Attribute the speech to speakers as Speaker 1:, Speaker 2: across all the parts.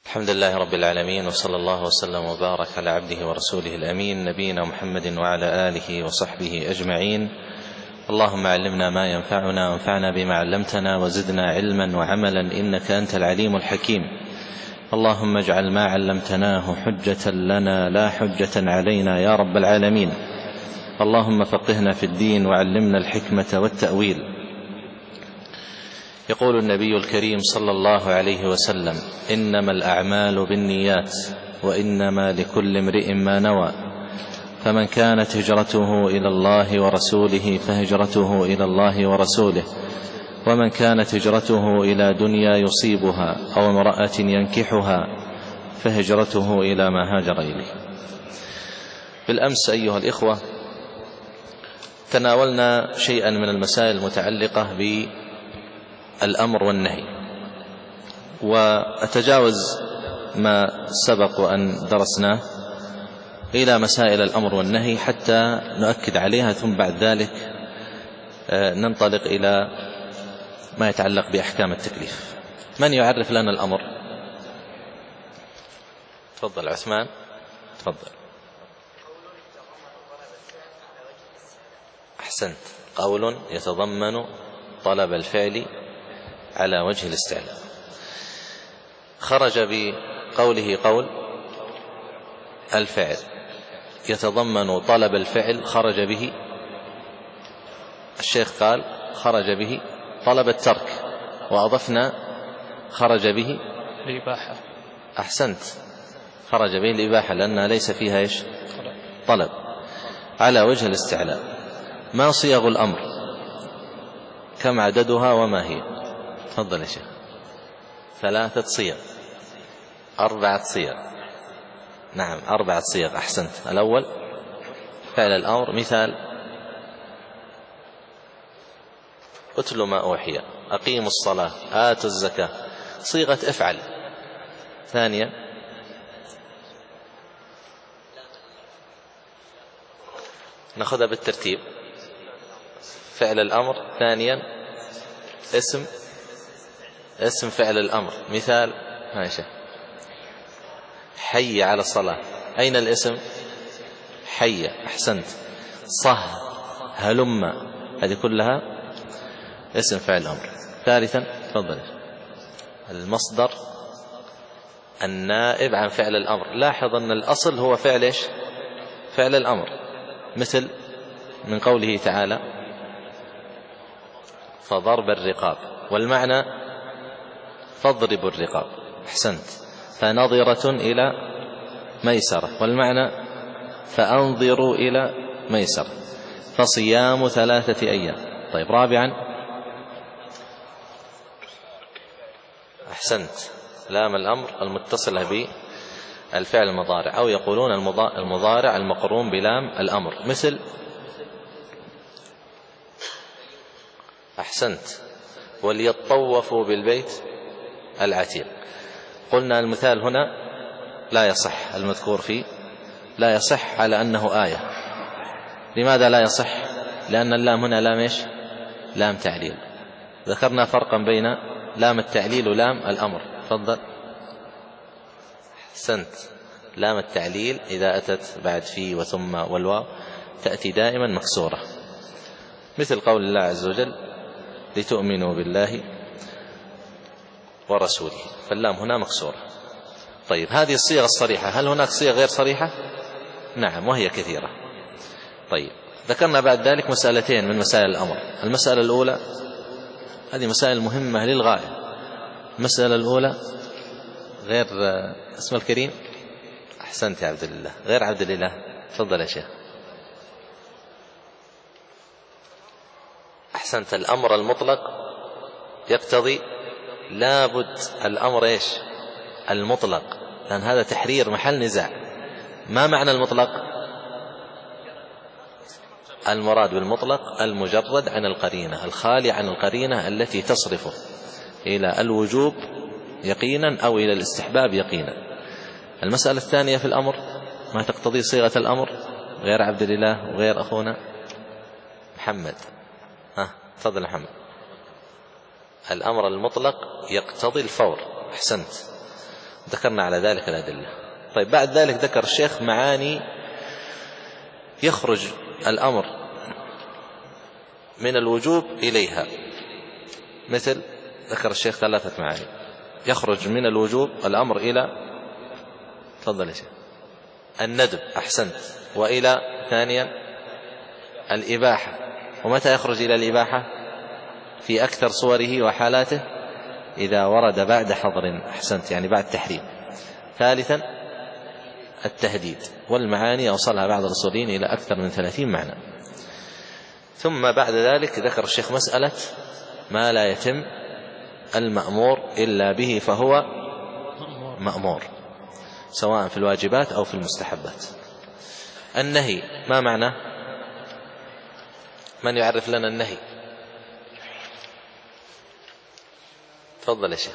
Speaker 1: الحمد لله رب العالمين، وصلى الله وسلم وبارك على عبده ورسوله الأمين نبينا محمد وعلى آله وصحبه أجمعين. اللهم علمنا ما ينفعنا وانفعنا بما علمتنا وزدنا علما وعملا إنك أنت العليم الحكيم. اللهم اجعل ما علمتناه حجة لنا لا حجة علينا يا رب العالمين. اللهم فقهنا في الدين وعلمنا الحكمة والتأويل. يقول النبي الكريم صلى الله عليه وسلم: إنما الأعمال بالنيات وإنما لكل امرئ ما نوى، فمن كانت هجرته إلى الله ورسوله فهجرته إلى الله ورسوله، ومن كانت هجرته إلى دنيا يصيبها أو امرأة ينكحها فهجرته إلى ما هاجر إليه. بالأمس أيها الإخوة تناولنا شيئا من المسائل المتعلقة بالأمر والنهي، وأتجاوز ما سبق وأن درسناه إلى مسائل الأمر والنهي حتى نؤكد عليها، ثم بعد ذلك ننطلق إلى ما يتعلق بأحكام التكليف. من يعرف لنا الأمر؟ تفضل عثمان، تفضل. أحسنت. قول يتضمن طلب الفعل على وجه الاستعلاء. خرج بقوله قول الفعل يتضمن طلب الفعل، خرج به الشيخ قال خرج به طلب الترك، وأضفنا خرج به
Speaker 2: الإباحة.
Speaker 1: أحسنت، خرج به الإباحة لأنها ليس فيها إيش؟ طلب على وجه الاستعلاء. ما صيغ الأمر؟ كم عددها وما هي؟ تفضل يا شيخ. 3 صيغ، 4 صيغ. نعم 4 صيغ، أحسنت. الأول فعل الأمر، مثال: اتلوا ما أوحي، أقيموا الصلاة، آتوا الزكاة، صيغة افعل. ثانيا نأخذها بالترتيب: فعل الأمر، ثانيا اسم فعل الأمر، مثال ماشي حي على الصلاة، أين الاسم؟ حي، أحسنت. صه، هلم، هذه كلها اسم فعل الأمر. ثالثا تفضل المصدر النائب عن فعل الأمر. لاحظ أن الأصل هو فعل إيش؟ فعل الأمر، مثل من قوله تعالى: فضرب الرقاب، والمعنى فاضربوا الرقاب، أحسنت. فنظرة إلى ميسرة، والمعنى فأنظروا إلى ميسرة. فصيام 3 أيام. طيب رابعا أحسنت، لام الأمر المتصلة بالفعل المضارع، أو يقولون المضارع المقرون بلام الأمر، مثل أحسنت وليطوفوا بالبيت العتيق. قلنا المثال هنا لا يصح، المذكور فيه لا يصح على أنه آية. لماذا لا يصح؟ لأن اللام هنا لام إيش؟ لام تعليل. ذكرنا فرقا بين لام التعليل ولام الأمر. تفضل. أحسنت. لام التعليل إذا أتت بعد في وثم والواو تأتي دائما مكسورة، مثل قول الله عز وجل: لتؤمنوا بالله ورسوله، فاللام هنا مكسورة. طيب هذه الصيغة الصريحة، هل هناك صيغ غير صريحة؟ نعم، وهي كثيرة. طيب ذكرنا بعد ذلك مسألتين من مسائل الأمر. المسألة الأولى، هذه مسائل مهمة للغاية. المسألة الأولى غير اسم الكريم. أحسنت يا عبد الله، غير عبد الله. تفضل يا شيخ. أحسنت. الأمر المطلق يقتضي لابد الأمر إيش؟ المطلق، لأن هذا تحرير محل نزاع. ما معنى المطلق؟ المراد بالمطلق المجرد عن القرينة، الخالي عن القرينة التي تصرفه إلى الوجوب يقينا أو إلى الاستحباب يقينا. المسألة الثانية في الأمر ما تقتضي صيغة الأمر، غير عبد الله وغير أخونا محمد. تفضل محمد. الأمر المطلق يقتضي الفور. أحسنت. ذكرنا على ذلك الأدلة. طيب بعد ذلك ذكر الشيخ معاني يخرج الأمر من الوجوب إليها، مثل ذكر الشيخ 3 معاني: يخرج من الوجوب الأمر إلى، تفضل يا شيخ، الندب، أحسنت، وإلى ثانيا الإباحة. ومتى يخرج إلى الإباحة؟ في أكثر صوره وحالاته إذا ورد بعد حظر، أحسنت، يعني بعد تحريم. ثالثا التهديد، والمعاني أوصلها بعض الأصوليين إلى أكثر من 30 معنى. ثم بعد ذلك ذكر الشيخ مسألة ما لا يتم المأمور إلا به فهو مأمور، سواء في الواجبات أو في المستحبات. النهي ما معنى؟ من يعرف لنا النهي؟ تفضل يا شيخ.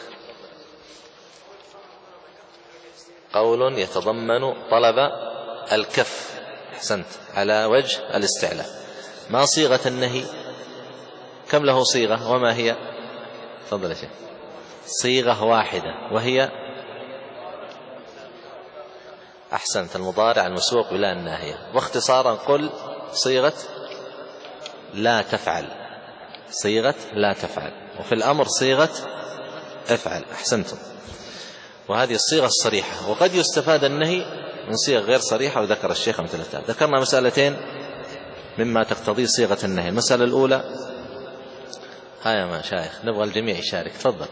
Speaker 1: قول يتضمن طلب الكف، أحسنت، على وجه الاستعلاء. ما صيغة النهي؟ كم له صيغة وما هي؟ تفضل يا شيخ. صيغة واحدة وهي، أحسنت، المضارع المسبوق بلا الناهية. واختصارا قل صيغة لا تفعل، صيغة لا تفعل. وفي الأمر صيغة افعل، أحسنتم. وهذه الصيغة الصريحة. وقد يستفاد النهي من صيغ غير صريحة، وذكر الشيخ أمثلتها. ذكرنا مسألتين مما تقتضي صيغة النهي. المسألة الأولى، هيا يا مشايخ نبغى الجميع يشارك، تفضل.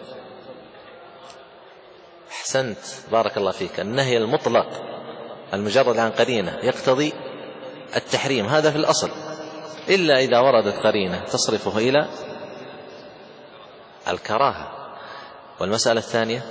Speaker 1: أحسنت، بارك الله فيك. النهي المطلق المجرد عن قرينة يقتضي التحريم، هذا في الأصل، إلا إذا وردت قرينة تصرفه إلى الكراهة. والمسألة الثانية،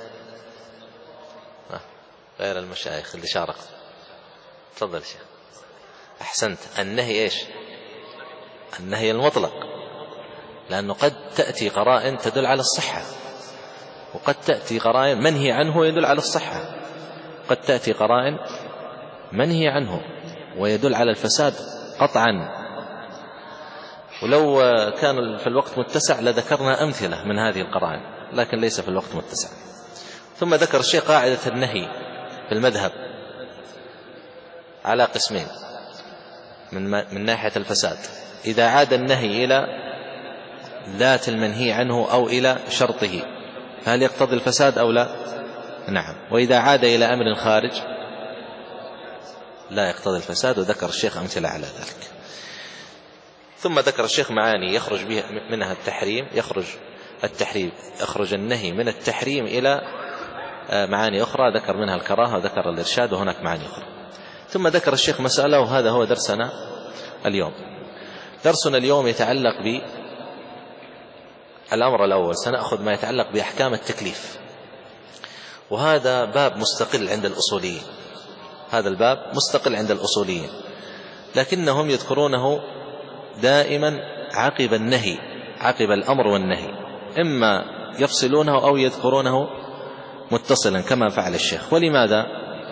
Speaker 1: غير المشايخ اللي شارك، تفضل يا شيخ. أحسنت، النهي إيش؟ النهي المطلق، لأنه قد تأتي قرائن تدل على الصحة، وقد تأتي قرائن منهي عنه يدل على الصحة، قد تأتي قرائن منهي عنه ويدل على الفساد قطعا. ولو كان في الوقت متسع لذكرنا أمثلة من هذه القرائن، لكن ليس في الوقت متسع. ثم ذكر الشيء قاعدة النهي في المذهب على قسمين من ناحية الفساد: إذا عاد النهي إلى ذات المنهي عنه أو إلى شرطه فهل يقتضي الفساد أو لا؟ نعم. وإذا عاد إلى أمر خارج لا يقتضي الفساد، وذكر الشيخ أمثلة على ذلك. ثم ذكر الشيخ معاني يخرج بها منها التحريم، يخرج النهي من التحريم إلى معاني أخرى، ذكر منها الكراهة وذكر الإرشاد، وهناك معاني أخرى. ثم ذكر الشيخ مسألة، وهذا هو درسنا اليوم. درسنا اليوم يتعلق بالأمر الأول، سنأخذ ما يتعلق بأحكام التكليف، وهذا باب مستقل عند الأصوليين، هذا الباب مستقل عند الأصوليين، لكنهم يذكرونه دائما عقب النهي، عقب الأمر والنهي، إما يفصلونه أو يذكرونه متصلا كما فعل الشيخ. ولماذا؟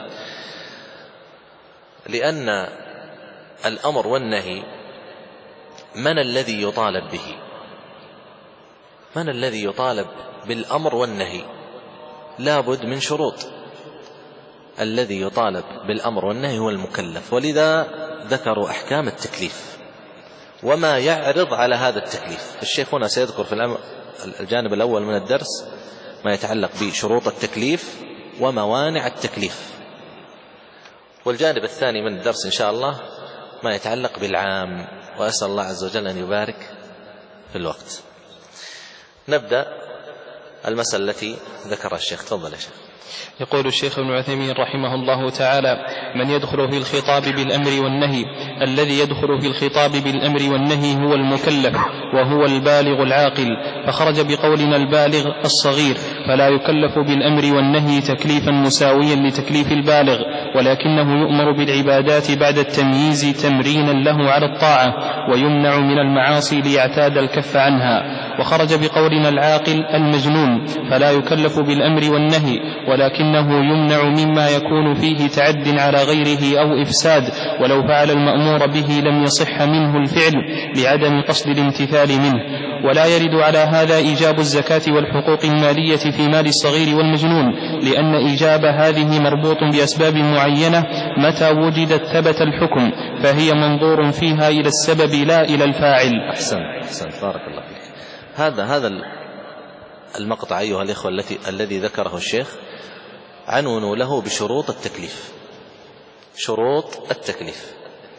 Speaker 1: لأن الأمر والنهي من الذي يطالب به؟ من الذي يطالب بالأمر والنهي؟ لابد من شروط. الذي يطالب بالأمر والنهي هو المكلف، ولذا ذكروا أحكام التكليف وما يعرض على هذا التكليف. الشيخ هنا سيذكر في الجانب الأول من الدرس ما يتعلق بشروط التكليف وموانع التكليف، والجانب الثاني من الدرس إن شاء الله ما يتعلق بالعام، وأسأل الله عز وجل أن يبارك في الوقت. نبدأ المسألة التي ذكرها الشيخ، تفضل يا شيخ.
Speaker 2: يقول الشيخ ابن عثيمين رحمه الله تعالى: من يدخل في الخطاب بالأمر والنهي، الذي يدخل في الخطاب بالأمر والنهي هو المكلف، وهو البالغ العاقل، فخرج بقولنا البالغ الصغير، فلا يكلف بالأمر والنهي تكليفا مساويا لتكليف البالغ، ولكنه يؤمر بالعبادات بعد التمييز تمرينا له على الطاعة، ويمنع من المعاصي ليعتاد الكف عنها. وخرج بقولنا العاقل المجنون، فلا يكلف بالأمر والنهي، ولكنه يمنع مما يكون فيه تعد على غيره أو إفساد، ولو فعل المأمور به لم يصح منه الفعل لعدم قصد الامتثال منه. ولا يرد على هذا إيجاب الزكاة والحقوق المالية في مال الصغير والمجنون، لأن إيجاب هذه مربوط بأسباب معينة، متى وجدت ثبت الحكم، فهي منظور فيها إلى السبب لا إلى الفاعل.
Speaker 1: أحسن بارك الله فيك. هذا المقطع أيها الإخوة الذي ذكره الشيخ عنونوا له بشروط التكليف، شروط التكليف،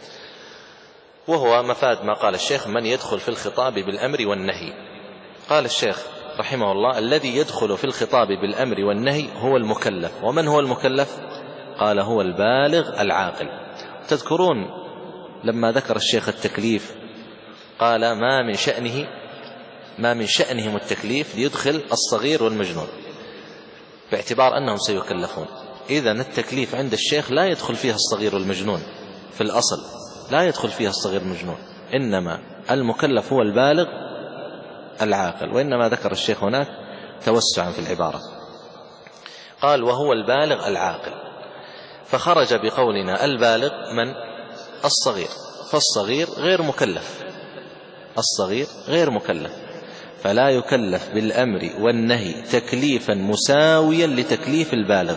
Speaker 1: وهو مفاد ما قال الشيخ: من يدخل في الخطاب بالأمر والنهي. قال الشيخ رحمه الله: الذي يدخل في الخطاب بالأمر والنهي هو المكلف. ومن هو المكلف؟ قال: هو البالغ العاقل. تذكرون لما ذكر الشيخ التكليف قال: ما من شأنهم التكليف ليدخل الصغير والمجنون، باعتبار أنهم سيكلفون. إذن التكليف عند الشيخ لا يدخل فيها الصغير والمجنون، في الأصل لا يدخل فيها الصغير والمجنون، إنما المكلف هو البالغ العاقل. وإنما ذكر الشيخ هناك توسعا في العبارة، قال: وهو البالغ العاقل. فخرج بقولنا البالغ من؟ الصغير، فالصغير غير مكلف، الصغير غير مكلف، فلا يكلف بالأمر والنهي تكليفا مساويا لتكليف البالغ،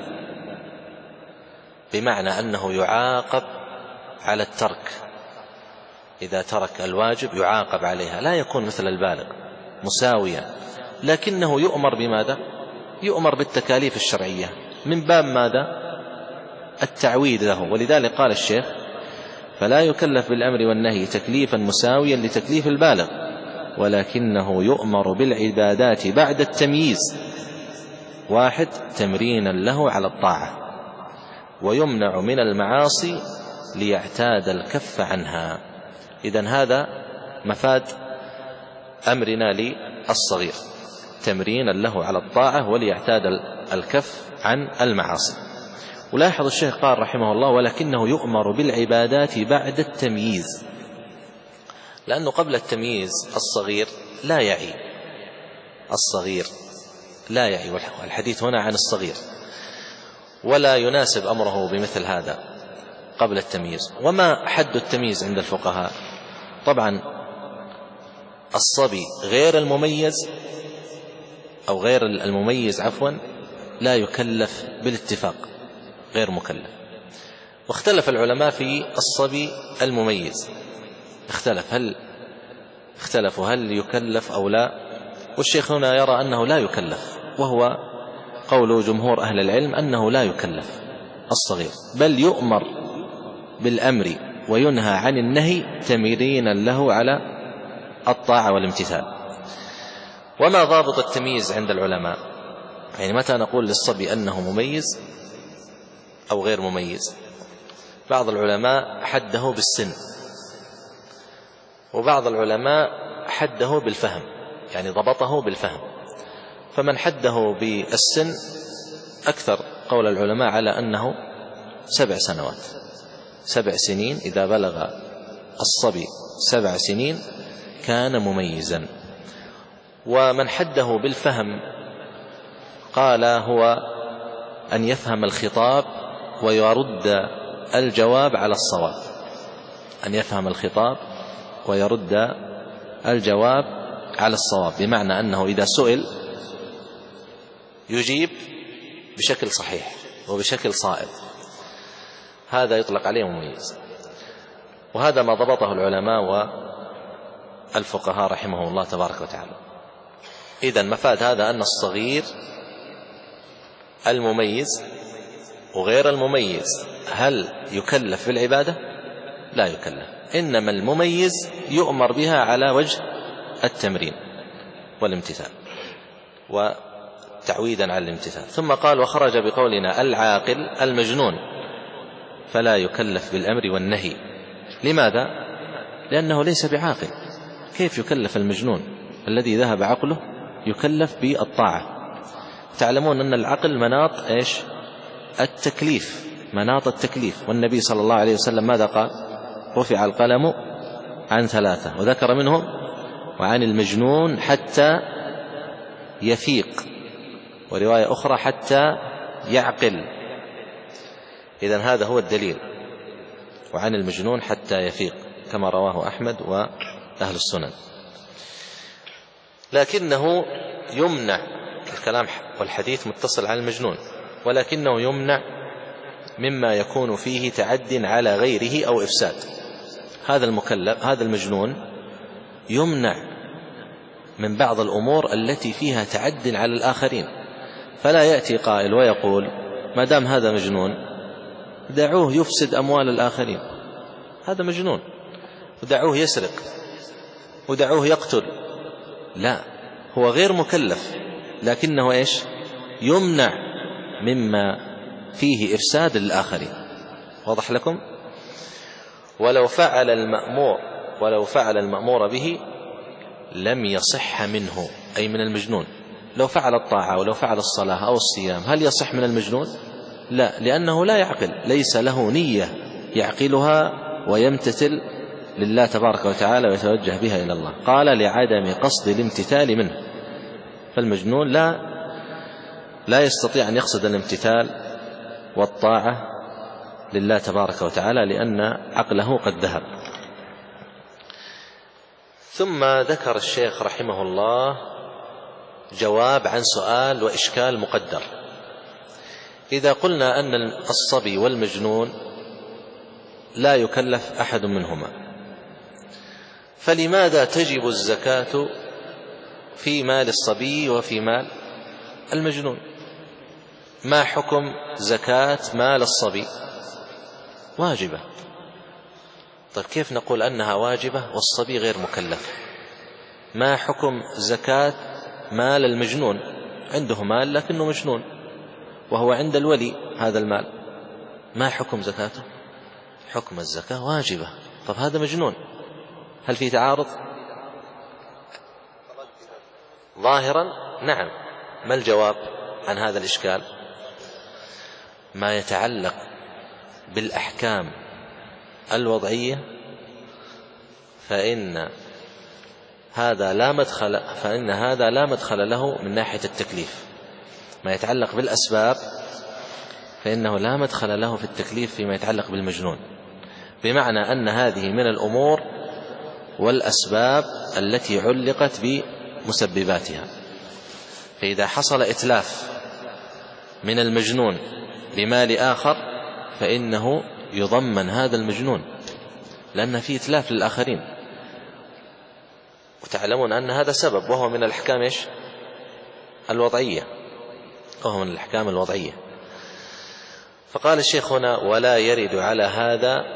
Speaker 1: بمعنى أنه يعاقب على الترك، إذا ترك الواجب يعاقب عليها، لا يكون مثل البالغ مساويا، لكنه يؤمر بماذا؟ يؤمر بالتكاليف الشرعية من باب ماذا؟ التعويد له. ولذلك قال الشيخ: فلا يكلف بالأمر والنهي تكليفا مساويا لتكليف البالغ، ولكنه يؤمر بالعبادات بعد التمييز، 1 تمرينا له على الطاعة، ويمنع من المعاصي ليعتاد الكف عنها. إذن هذا مفاد أمرنا للصغير، تمرينا له على الطاعة وليعتاد الكف عن المعاصي. ولاحظ الشيخ قال رحمه الله: ولكنه يؤمر بالعبادات بعد التمييز، لأنه قبل التمييز الصغير لا يعي، الصغير لا يعي، والحديث هنا عن الصغير، ولا يناسب أمره بمثل هذا قبل التمييز. وما حد التمييز عند الفقهاء؟ طبعا الصبي غير المميز أو غير المميز لا يكلف بالاتفاق، غير مكلف. واختلف العلماء في الصبي المميز، اختلفوا هل يكلف أو لا، والشيخ هنا يرى أنه لا يكلف، وهو قول جمهور أهل العلم أنه لا يكلف الصغير، بل يؤمر بالأمر وينهى عن النهي تمرينا له على الطاعة والامتثال. وما ضابط التمييز عند العلماء؟ يعني متى نقول للصبي أنه مميز أو غير مميز؟ بعض العلماء حده بالسن، وبعض العلماء حده بالفهم، يعني ضبطه بالفهم. فمن حده بالسن أكثر قول العلماء على أنه 7 سنوات، 7 سنين، إذا بلغ الصبي 7 سنين كان مميزا. ومن حده بالفهم قال هو أن يفهم الخطاب ويرد الجواب على الصواب، أن يفهم الخطاب ويرد الجواب على الصواب، بمعنى أنه إذا سئل يجيب بشكل صحيح وبشكل صائب، هذا يطلق عليه مميز. وهذا ما ضبطه العلماء والفقهاء رحمه الله تبارك وتعالى. إذن مفاد هذا أن الصغير المميز وغير المميز هل يكلف بالعبادة؟ لا يكلف، إنما المميز يؤمر بها على وجه التمرين والامتثال وتعويدا على الامتثال. ثم قال: وخرج بقولنا العاقل المجنون، فلا يكلف بالأمر والنهي. لماذا؟ لأنه ليس بعاقل، كيف يكلف المجنون الذي ذهب عقله يكلف بالطاعة؟ تعلمون أن العقل مناط التكليف، مناط التكليف. والنبي صلى الله عليه وسلم ماذا قال؟ رفع القلم عن 3، وذكر منهم وعن المجنون حتى يفيق، ورواية أخرى حتى يعقل. إذن هذا هو الدليل، وعن المجنون حتى يفيق، كما رواه أحمد وأهل السنن. لكنه يمنع الكلام والحديث متصل عن المجنون، ولكنه يمنع مما يكون فيه تعد على غيره أو إفساد. هذا المكلف، هذا المجنون، يمنع من بعض الأمور التي فيها تعد على الآخرين. فلا يأتي قائل ويقول ما دام هذا مجنون دعوه يفسد أموال الآخرين، هذا مجنون، ودعوه يسرق، ودعوه يقتل. لا، هو غير مكلف، لكنه إيش؟ يمنع مما فيه إفساد للآخرين. واضح لكم؟ ولو فعل المأمور به لم يصح منه، أي من المجنون. لو فعل الطاعة ولو فعل الصلاة أو الصيام هل يصح من المجنون؟ لا، لأنه لا يعقل، ليس له نية يعقلها ويمتثل لله تبارك وتعالى ويتوجه بها إلى الله. قال لعدم قصد الامتثال منه. فالمجنون لا يستطيع أن يقصد الامتثال والطاعة لله تبارك وتعالى، لأن عقله قد ذهب. ثم ذكر الشيخ رحمه الله جواب عن سؤال وإشكال مقدر. إذا قلنا أن الصبي والمجنون لا يكلف أحد منهما، فلماذا تجب الزكاة في مال الصبي وفي مال المجنون؟ ما حكم زكاة مال الصبي؟ واجبة. طيب كيف نقول أنها واجبة والصبي غير مكلف؟ ما حكم زكاة مال المجنون؟ عنده مال لكنه مجنون وهو عند الولي هذا المال، ما حكم زكاته؟ حكم الزكاة واجبة. طب هذا مجنون، هل في تعارض؟ ظاهرا نعم. ما الجواب عن هذا الإشكال؟ ما يتعلق بالأحكام الوضعية فإن هذا لا مدخل له من ناحية التكليف. ما يتعلق بالأسباب فإنه لا مدخل له في التكليف فيما يتعلق بالمجنون، بمعنى أن هذه من الأمور والأسباب التي علقت بمسبباتها. فإذا حصل إتلاف من المجنون بمال آخر فإنه يضمن هذا المجنون، لأن فيه إتلاف للآخرين، وتعلمون أن هذا سبب، وهو من الأحكام الوضعية، وهو من الأحكام الوضعية. فقال الشيخ هنا ولا يرد على هذا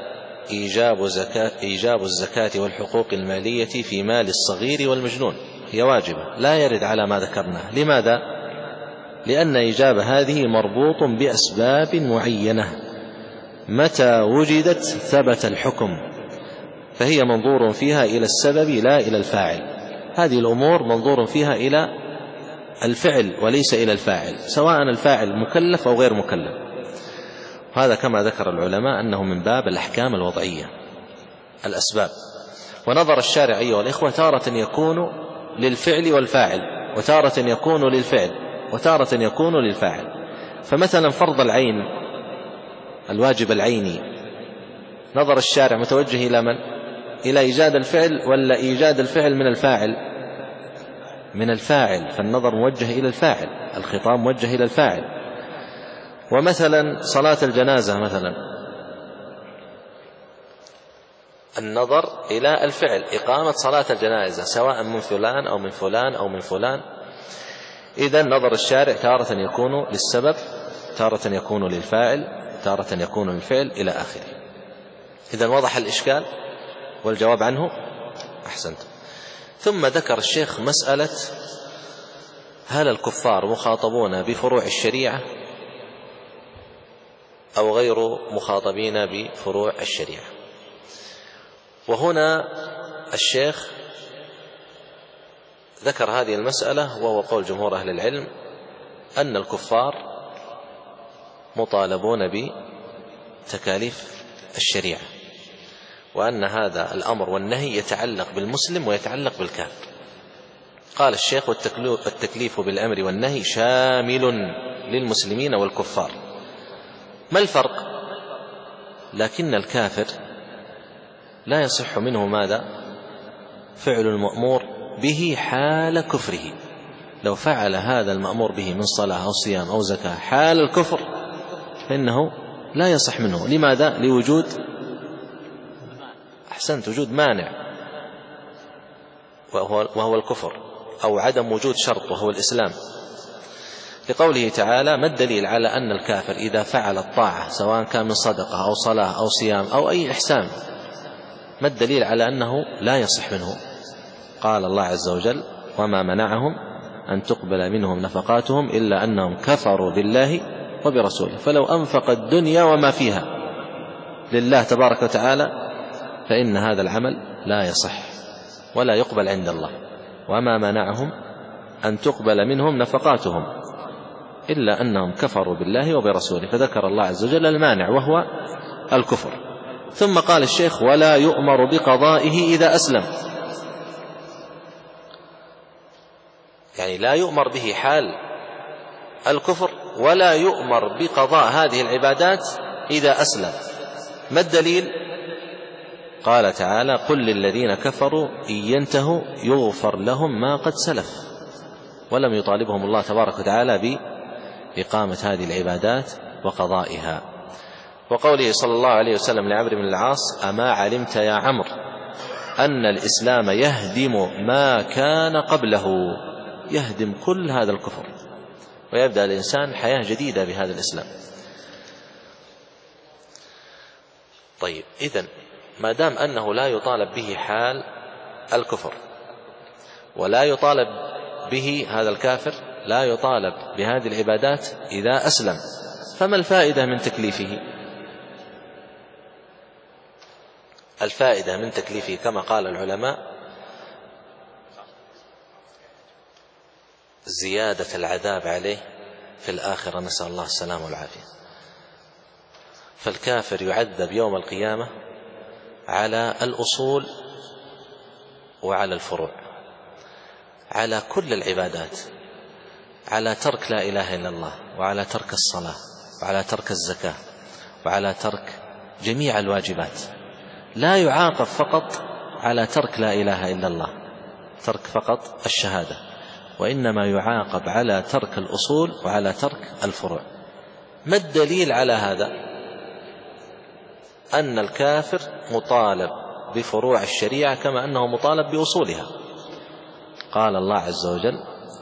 Speaker 1: إيجاب الزكاة والحقوق المالية في مال الصغير والمجنون، هي واجبة، لا يرد على ما ذكرناه. لماذا؟ لأن إيجاب هذه مربوط بأسباب معينة، متى وجدت ثبت الحكم، فهي منظور فيها إلى السبب لا إلى الفاعل. هذه الأمور منظور فيها إلى الفعل وليس إلى الفاعل، سواء الفاعل مكلف أو غير مكلف. هذا كما ذكر العلماء أنه من باب الأحكام الوضعية، الأسباب. ونظر الشارع أيها الإخوة تارة يكون للفعل والفاعل، وتارة يكون للفعل، وتارة يكون للفاعل. فمثلا فرض العين، الواجب العيني، نظر الشارع متوجه إلى من؟ إلى إيجاد الفعل ولا إيجاد الفعل من الفاعل؟ من الفاعل، فالنظر موجه إلى الفاعل، الخطاب موجه إلى الفاعل. ومثلا صلاة الجنازة مثلا، النظر إلى الفعل، إقامة صلاة الجنازة سواء من فلان أو من فلان أو من فلان. إذن نظر الشارع تارة يكون للسبب، تارة يكون للفاعل، تارة يكون للفعل، إلى آخره. إذن وضح الإشكال والجواب عنه؟ أحسنت. ثم ذكر الشيخ مسألة هل الكفار مخاطبون بفروع الشريعة أو غير مخاطبين بفروع الشريعة. وهنا الشيخ ذكر هذه المسألة، وهو قول جمهور أهل العلم أن الكفار مطالبون تكاليف الشريعة، وأن هذا الأمر والنهي يتعلق بالمسلم ويتعلق بالكافر. قال الشيخ: والتكليف بالأمر والنهي شامل للمسلمين والكفار. ما الفرق؟ لكن الكافر لا يصح منه ماذا؟ فعل المأمور به حال كفره. لو فعل هذا المأمور به من صلاة أو صيام أو زكاة حال الكفر فإنه لا يصح منه. لماذا؟ لوجود وجود مانع وهو الكفر، أو عدم وجود شرط وهو الإسلام. لقوله تعالى: ما الدليل على أن الكافر إذا فعل الطاعة سواء كان من صدقة أو صلاة أو صيام أو أي إحسان، ما الدليل على أنه لا يصح منه؟ قال الله عز وجل: وما منعهم أن تقبل منهم نفقاتهم إلا أنهم كفروا بالله وبرسوله. فلو أنفق الدنيا وما فيها لله تبارك وتعالى فإن هذا العمل لا يصح ولا يقبل عند الله. وما منعهم أن تقبل منهم نفقاتهم إلا أنهم كفروا بالله وبرسوله، فذكر الله عز وجل المانع وهو الكفر. ثم قال الشيخ: ولا يؤمر بقضائه إذا أسلم. يعني لا يؤمر به حال الكفر، ولا يؤمر بقضاء هذه العبادات إذا أسلم. ما الدليل؟ قال تعالى: قل للذين كفروا إن ينتهوا يغفر لهم ما قد سلف. ولم يطالبهم الله تبارك وتعالى بإقامة هذه العبادات وقضائها. وقوله صلى الله عليه وسلم لعمرو بن العاص: أما علمت يا عمرو أن الإسلام يهدم ما كان قبله؟ يهدم كل هذا الكفر ويبدأ الإنسان حياة جديدة بهذا الإسلام. طيب، إذن ما دام أنه لا يطالب به حال الكفر ولا يطالب به هذا الكافر، لا يطالب بهذه العبادات إذا أسلم، فما الفائدة من تكليفه؟ الفائدة من تكليفه كما قال العلماء زيادة العذاب عليه في الآخرة، نسأل الله السلامة والعافية. فالكافر يعذب يوم القيامة على الأصول وعلى الفروع، على كل العبادات، على ترك لا إله إلا الله، وعلى ترك الصلاة، وعلى ترك الزكاة، وعلى ترك جميع الواجبات. لا يعاقب فقط على ترك لا إله إلا الله، ترك فقط الشهادة، وإنما يعاقب على ترك الأصول وعلى ترك الفروع. ما الدليل على هذا؟ أن الكافر مطالب بفروع الشريعة كما أنه مطالب بأصولها. قال الله عز وجل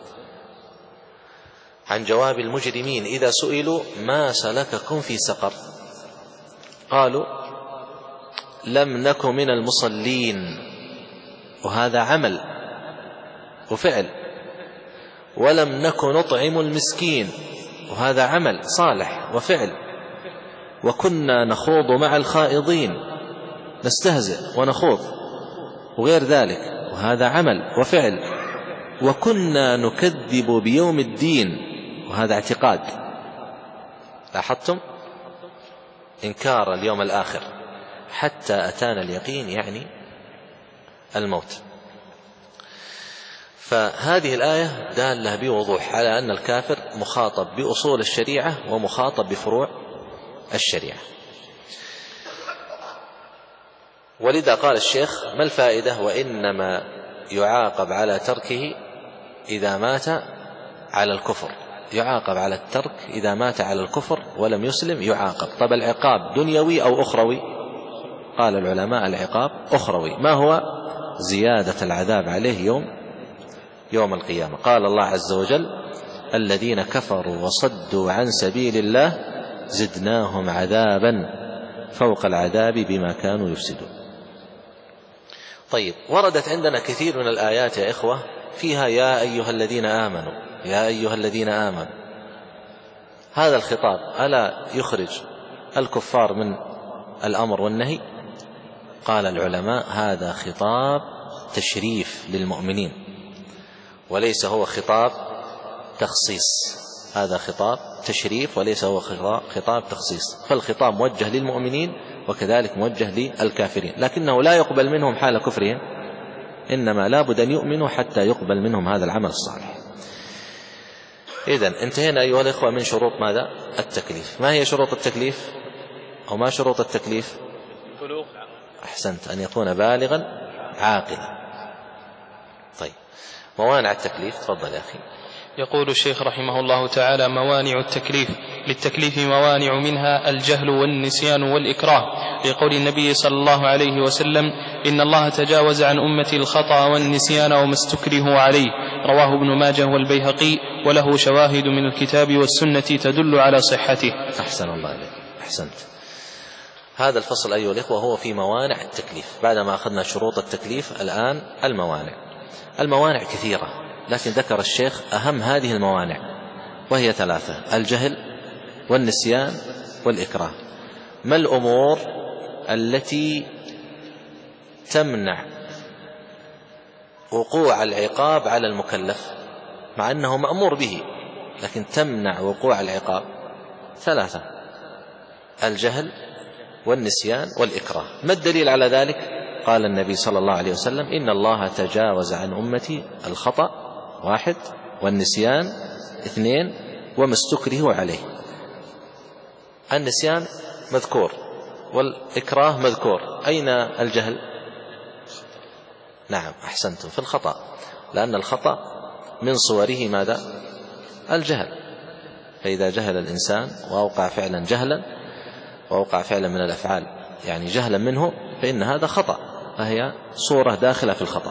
Speaker 1: عن جواب المجرمين إذا سئلوا: ما سلككم في سقر؟ قالوا: لم نك من المصلين، وهذا عمل وفعل. ولم نك نطعم المسكين، وهذا عمل صالح وفعل. وكنا نخوض مع الخائضين، نستهزئ ونخوض وغير ذلك، وهذا عمل وفعل. وكنا نكذب بيوم الدين، وهذا اعتقاد. لاحظتم؟ إنكار اليوم الآخر حتى أتانا اليقين، يعني الموت. فهذه الآية دالة بوضوح على أن الكافر مخاطب بأصول الشريعة ومخاطب بفروع الشريعة. ولذا قال الشيخ: ما الفائدة؟ وإنما يعاقب على تركه إذا مات على الكفر. يعاقب على الترك إذا مات على الكفر ولم يسلم يعاقب. طب العقاب دنيوي أو أخروي؟ قال العلماء: العقاب أخروي. ما هو؟ زيادة العذاب عليه يوم القيامة. قال الله عز وجل: الذين كفروا وصدوا عن سبيل الله زدناهم عذابا فوق العذاب بما كانوا يفسدون. طيب، وردت عندنا كثير من الآيات يا إخوة فيها يا أيها الذين آمنوا، يا أيها الذين آمنوا. هذا الخطاب ألا يخرج الكفار من الأمر والنهي؟ قال العلماء: هذا خطاب تشريف للمؤمنين، وليس هو خطاب تخصيص. هذا خطاب تشريف وليس هو خطاب تخصيص، فالخطاب موجه للمؤمنين وكذلك موجه للكافرين، لكنه لا يقبل منهم حال كفرهم، إنما لا بد أن يؤمنوا حتى يقبل منهم هذا العمل الصالح. إذن انتهينا أيها الإخوة من شروط ماذا؟ التكليف. ما هي شروط التكليف أو ما شروط التكليف؟ أحسنت، أن يكون بالغا عاقلا. طيب، موانع التكليف، تفضل يا أخي.
Speaker 2: يقول الشيخ رحمه الله تعالى: موانع التكليف. للتكليف موانع، منها الجهل والنسيان والإكراه، لقول النبي صلى الله عليه وسلم: إن الله تجاوز عن أمتي الخطأ والنسيان وما استكرهوا عليه، رواه ابن ماجه والبيهقي، وله شواهد من الكتاب والسنة تدل على صحته.
Speaker 1: أحسن الله عليك، أحسنت. هذا الفصل أيها الإخوة هو في موانع التكليف. بعدما أخذنا شروط التكليف، الآن الموانع. الموانع كثيرة، لكن ذكر الشيخ أهم هذه الموانع وهي 3: الجهل والنسيان والإكراه. ما الأمور التي تمنع وقوع العقاب على المكلف مع أنه مأمور به، لكن تمنع وقوع العقاب؟ 3: الجهل والنسيان والإكراه. ما الدليل على ذلك؟ قال النبي صلى الله عليه وسلم: إن الله تجاوز عن أمتي الخطأ 1، والنسيان 2، وما استكرهوا عليه. النسيان مذكور والإكراه مذكور. أين الجهل؟ نعم، أحسنتم، في الخطأ، لأن الخطأ من صوره ماذا؟ الجهل. فإذا جهل الإنسان وأوقع فعلا جهلا، وأوقع فعلا من الأفعال يعني جهلا منه، فإن هذا خطأ، فهي صورة داخلة في الخطأ.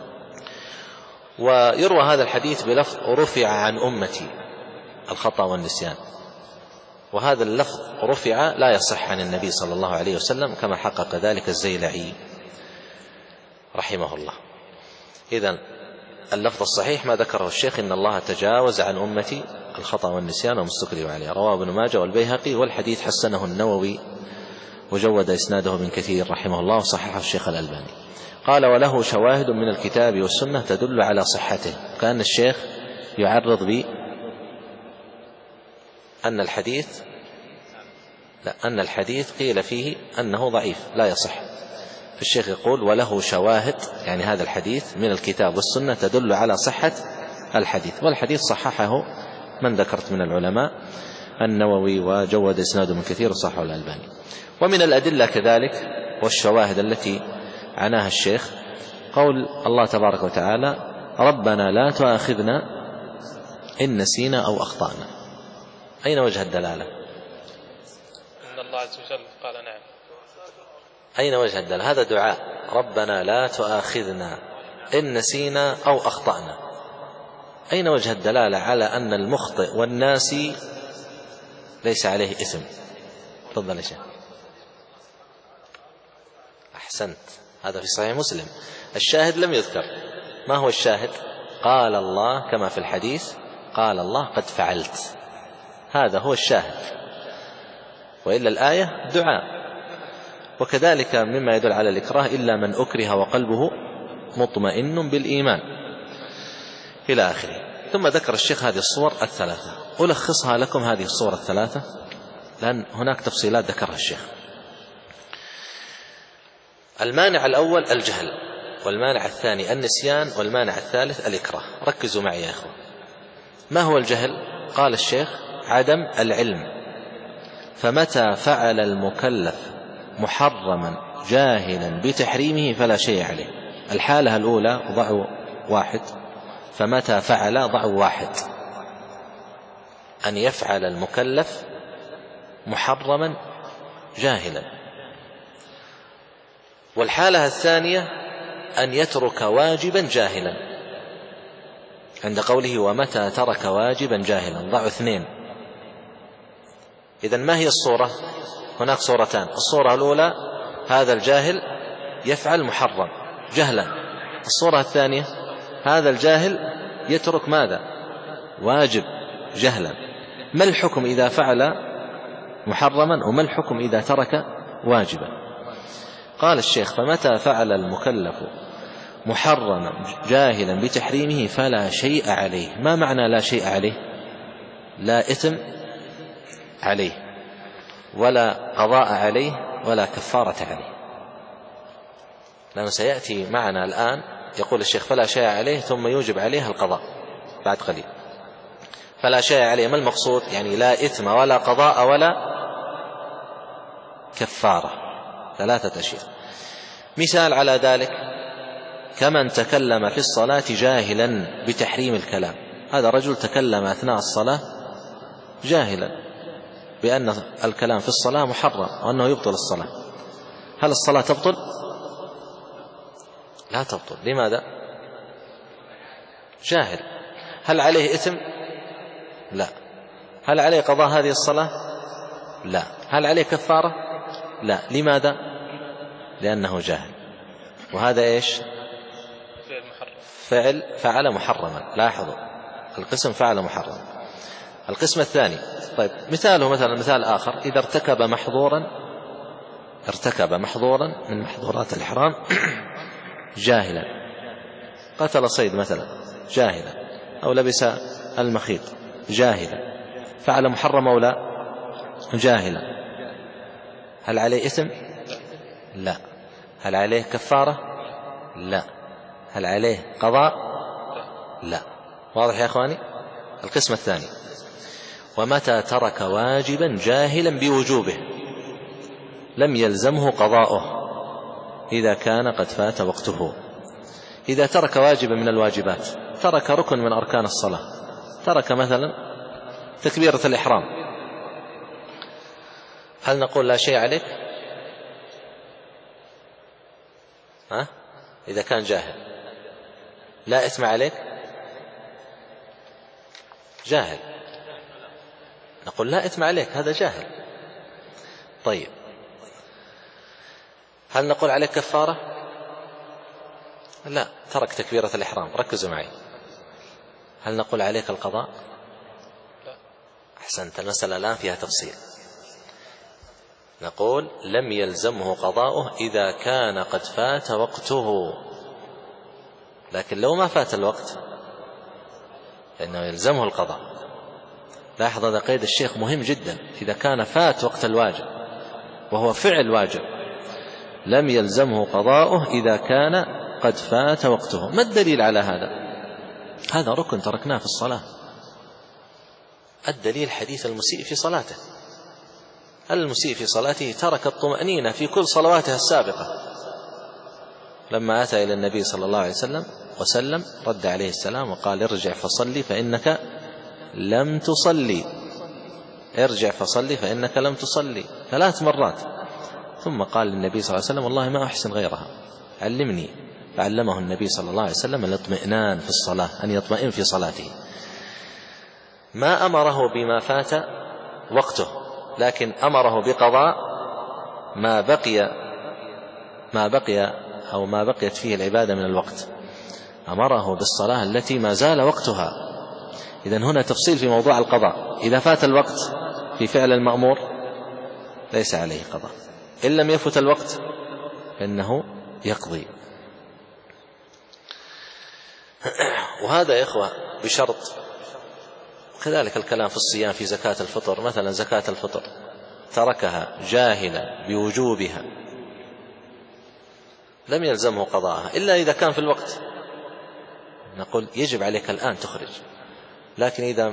Speaker 1: ويروى هذا الحديث بلفظ: رفع عن أمتي الخطأ والنسيان، وهذا اللفظ رفع لا يصح عن النبي صلى الله عليه وسلم، كما حقق ذلك الزيلعي رحمه الله. إذن اللفظ الصحيح ما ذكره الشيخ: إن الله تجاوز عن أمتي الخطأ والنسيان وما استكرهوا عليه، رواه ابن ماجه والبيهقي، والحديث حسنه النووي وجود إسناده ابن كثير رحمه الله، وصححه الشيخ الألباني. قال: وله شواهد من الكتاب والسنة تدل على صحته. كأن الشيخ يعرض أن الحديث قيل فيه أنه ضعيف لا يصح، فالشيخ يقول: وله شواهد، يعني هذا الحديث من الكتاب والسنة تدل على صحة الحديث. والحديث صححه من ذكرت من العلماء، النووي وجود إسناده من كثير وصححه الألباني. ومن الأدلة كذلك والشواهد التي عناها الشيخ قول الله تبارك وتعالى: ربنا لا تؤاخذنا إن نسينا أو أخطأنا. أين وجه الدلالة؟
Speaker 2: إن الله عز وجل قال نعم.
Speaker 1: أين وجه الدلالة؟ هذا دعاء: ربنا لا تؤاخذنا إن نسينا أو أخطأنا. أين وجه الدلالة على أن المخطئ والناسي ليس عليه إثم؟ تفضل يا شيخ. أحسنت، هذا في صحيح مسلم. الشاهد لم يذكر. ما هو الشاهد؟ قال الله، كما في الحديث: قال الله قد فعلت. هذا هو الشاهد، وإلا الآية دعاء. وكذلك مما يدل على الإكراه: إلا من أكره وقلبه مطمئن بالإيمان، إلى آخره. ثم ذكر الشيخ هذه الصور 3. ألخصها لكم هذه الصور 3 لأن هناك تفصيلات ذكرها الشيخ. المانع الأول الجهل، والمانع الثاني النسيان، والمانع الثالث الإكراه. ركزوا معي يا إخوة. ما هو الجهل؟ قال الشيخ: عدم العلم، فمتى فعل المكلف محرما جاهلا بتحريمه فلا شيء عليه. الحالة الأولى ضعوا 1، فمتى فعل ضعوا 1، أن يفعل المكلف محرما جاهلا. والحالة الثانية أن يترك واجبا جاهلا، عند قوله: ومتى ترك واجبا جاهلا، ضعوا 2. إذن ما هي الصورة؟ هناك صورتان. الصورة الأولى: هذا الجاهل يفعل محرم جهلا. الصورة الثانية: هذا الجاهل يترك ماذا؟ واجب جهلا. ما الحكم إذا فعل محرما، وما الحكم إذا ترك واجبا؟ قال الشيخ: فمتى فعل المكلف محرما جاهلا بتحريمه فلا شيء عليه. ما معنى لا شيء عليه؟ لا إثم عليه ولا قضاء عليه ولا كفارة عليه، لأنه سيأتي معنا الآن يقول الشيخ فلا شيء عليه ثم يوجب عليه القضاء بعد قليل. فلا شيء عليه ما المقصود؟ يعني لا إثم ولا قضاء ولا كفارة، 3 أشياء. مثال على ذلك كمن تكلم في الصلاة جاهلا بتحريم الكلام. هذا رجل تكلم أثناء الصلاة جاهلا بأن الكلام في الصلاة محرم وأنه يبطل الصلاة. هل الصلاة تبطل؟ لا تبطل. لماذا؟ جاهل. هل عليه إثم؟ لا. هل عليه قضاء هذه الصلاة؟ لا. هل عليه كفارة؟ لا. لماذا؟ لأنه جاهل. وهذا إيش؟ فعل محرما. لاحظوا القسم فعل محرما. القسم الثاني، طيب مثاله مثلا مثال آخر، إذا ارتكب محظورا من محظورات الإحرام جاهلا، قتل صيد مثلا جاهلا، أو لبس المخيط جاهلا، فعل محرم أو لا؟ جاهلا. هل عليه إثم؟ لا. هل عليه كفارة؟ لا. هل عليه قضاء؟ لا. واضح يا أخواني؟ القسم الثاني، ومتى ترك واجبا جاهلا بوجوبه لم يلزمه قضاؤه إذا كان قد فات وقته. إذا ترك واجبا من الواجبات، ترك ركن من أركان الصلاة، ترك مثلا تكبيرة الإحرام، هل نقول لا شيء عليك؟ إذا كان جاهل لا إثم عليك؟ جاهل نقول لا إثم عليك، هذا جاهل. طيب هل نقول عليك كفارة؟ لا، ترك تكبيرة الإحرام. ركزوا معي. هل نقول عليك القضاء؟ أحسنت. المسألة الآن فيها تفصيل. نقول لم يلزمه قضاؤه إذا كان قد فات وقته، لكن لو ما فات الوقت فإنه يلزمه القضاء. لاحظ هذا قيد الشيخ مهم جدا. إذا كان فات وقت الواجب وهو فعل واجب لم يلزمه قضاؤه إذا كان قد فات وقته. ما الدليل على هذا؟ هذا ركن تركناه في الصلاة. الدليل حديث المسيء في صلاته. المسيء في صلاته ترك الطمأنينة في كل صلواته السابقة. لما أتى إلى النبي صلى الله عليه وسلم رد عليه السلام وقال ارجع فصلي فإنك لم تصلي. ارجع فصلي فإنك لم تصلي 3 مرات. ثم قال للنبي صلى الله عليه وسلم والله ما أحسن غيرها، علمني. فعلمه النبي صلى الله عليه وسلم الاطمئنان في الصلاة، أن يطمئن في صلاته. ما أمره بما فات وقته، لكن أمره بقضاء ما بقي أو ما بقيت فيه العبادة من الوقت. أمره بالصلاة التي ما زال وقتها. إذن هنا تفصيل في موضوع القضاء. إذا فات الوقت في فعل المأمور ليس عليه قضاء، إن لم يفت الوقت فإنه يقضي. وهذا يا إخوة بشرط. كذلك الكلام في الصيام، في زكاة الفطر مثلا، زكاة الفطر تركها جاهلا بوجوبها لم يلزمه قضاءها إلا إذا كان في الوقت. نقول يجب عليك الآن تخرج، لكن إذا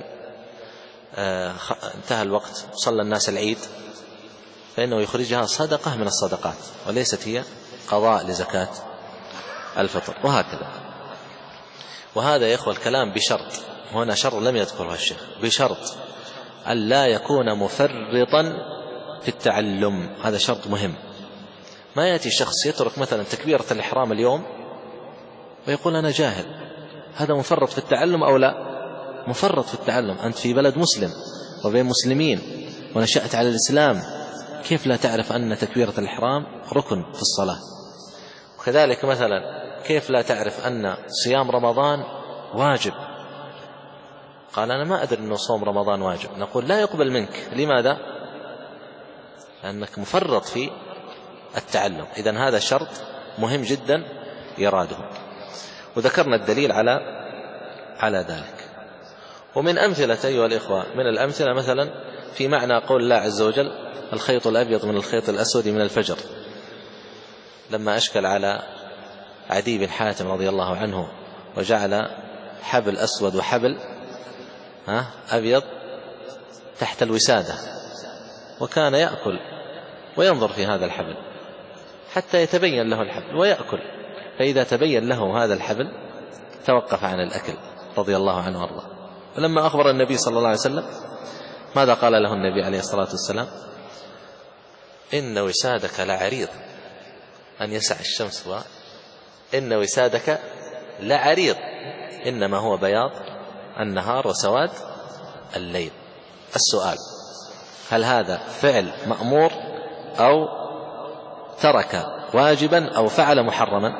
Speaker 1: انتهى الوقت وصلى الناس العيد فإنه يخرجها صدقة من الصدقات وليست هي قضاء لزكاة الفطر. وهكذا. وهذا يا إخوة الكلام بشرط، هنا شرط لم يذكره الشيخ، بشرط أن لا يكون مفرطا في التعلم. هذا شرط مهم. ما يأتي شخص يترك مثلا تكبيرة الإحرام اليوم ويقول أنا جاهل. هذا مفرط في التعلم أو لا؟ مفرط في التعلم. أنت في بلد مسلم وبين مسلمين ونشأت على الإسلام، كيف لا تعرف أن تكبيرة الإحرام ركن في الصلاة؟ وكذلك مثلا كيف لا تعرف أن صيام رمضان واجب؟ قال أنا ما أدري أنه صوم رمضان واجب. نقول لا يقبل منك. لماذا؟ لأنك مفرط في التعلم. إذن هذا شرط مهم جدا إراده. وذكرنا الدليل على ذلك. ومن أمثلة أيها الإخوة، من الأمثلة مثلا في معنى قول الله عز وجل: الخيط الأبيض من الخيط الأسود من الفجر، لما أشكل على عدي بن حاتم رضي الله عنه وجعل حبل أسود وحبل أبيض تحت الوسادة، وكان يأكل وينظر في هذا الحبل حتى يتبين له الحبل ويأكل، فإذا تبين له هذا الحبل توقف عن الأكل رضي الله عنه وارضاه. ولما أخبر النبي صلى الله عليه وسلم ماذا قال له النبي عليه الصلاة والسلام؟ إن وسادك لعريض أن يسع الشمس، إن وسادك لعريض إنما هو بياض النهار وسواد الليل. السؤال: هل هذا فعل مأمور أو ترك واجبا أو فعل محرما؟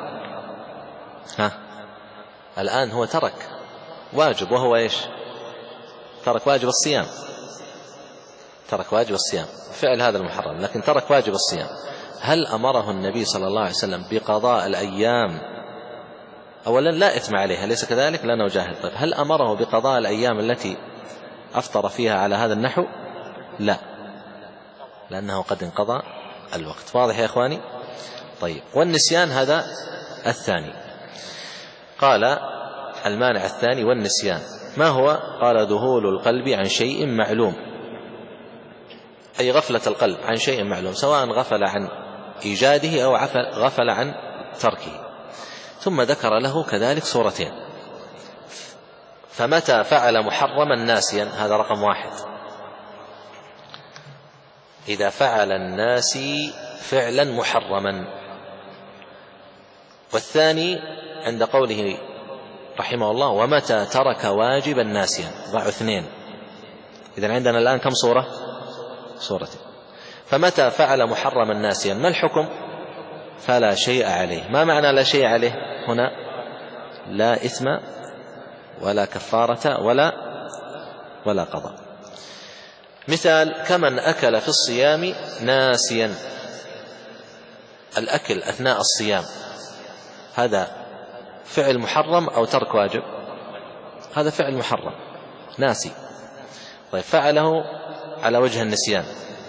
Speaker 1: الآن هو ترك واجب، وهو إيش؟ ترك واجب الصيام، ترك واجب الصيام، فعل هذا المحرم، لكن ترك واجب الصيام. هل أمره النبي صلى الله عليه وسلم بقضاء الأيام؟ أولا لا إثم عليه، أليس كذلك؟ لأنه جاهل. طيب هل أمره بقضاء الأيام التي أفطر فيها على هذا النحو؟ لا، لأنه قد انقضى الوقت. واضح يا إخواني؟ طيب، والنسيان هذا الثاني. قال المانع الثاني والنسيان ما هو؟ قال: ذهول القلب عن شيء معلوم، أي غفلة القلب عن شيء معلوم، سواء غفل عن إيجاده أو غفل عن تركه. ثم ذكر له كذلك صورتين: فمتى فعل محرما ناسيا، هذا رقم 1، إذا فعل الناسي فعلا محرما. والثاني عند قوله رحمه الله: ومتى ترك واجبا ناسيا، ضع 2. إذن عندنا الآن كم صورة؟ صورتين. فمتى فعل محرما ناسيا ما الحكم؟ فلا شيء عليه. ما معنى لا شيء عليه هنا؟ لا إثم ولا كفارة ولا قضاء. مثال: كمن أكل في الصيام ناسيا، الأكل أثناء الصيام هذا فعل محرم أو ترك واجب؟ هذا فعل محرم، ناسي. طيب، فعله على وجه النسيان.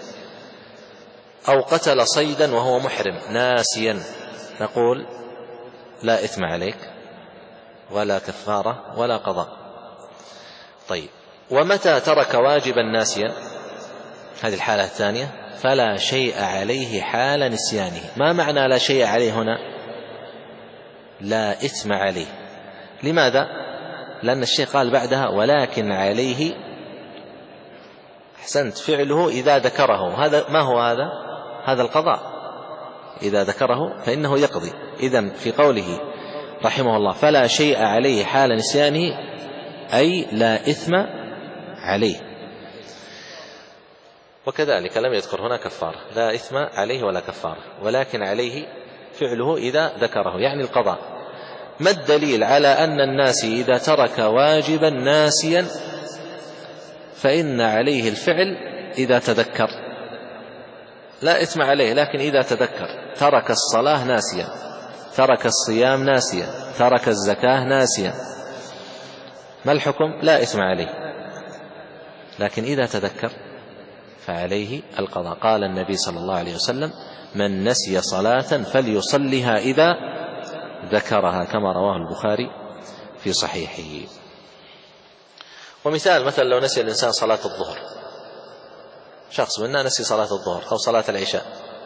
Speaker 1: أو قتل صيدا وهو محرم ناسيا، نقول لا إثم عليك ولا كفارة ولا قضاء. طيب، ومتى ترك واجبا ناسيا، هذه الحالة الثانية، فلا شيء عليه حال نسيانه. ما معنى لا شيء عليه هنا؟ لا إثم عليه. لماذا؟ لأن الشيخ قال بعدها: ولكن عليه، أحسنت، فعله إذا ذكره. هذا ما هو؟ هذا القضاء، إذا ذكره فإنه يقضي. إذن في قوله رحمه الله: فلا شيء عليه حال نسيانه، أي لا إثم عليه. وكذلك لم يذكر هنا كفارة، لا إثم عليه ولا كفارة، ولكن عليه فعله إذا ذكره، يعني القضاء. ما الدليل على أن الناس إذا ترك واجبا ناسيا فإن عليه الفعل إذا تذكر؟ لا إثم عليه، لكن إذا تذكر. ترك الصلاة ناسيا، ترك الصيام ناسيا، ترك الزكاة ناسيا، ما الحكم؟ لا إثم عليه، لكن إذا تذكر فعليه القضاء. قال النبي صلى الله عليه وسلم: من نسي صلاة فليصلها إذا ذكرها، كما رواه البخاري في صحيحه. ومثال: مثلا لو نسي الإنسان صلاة الظهر، شخص منا نسي صلاة الظهر أو صلاة العشاء،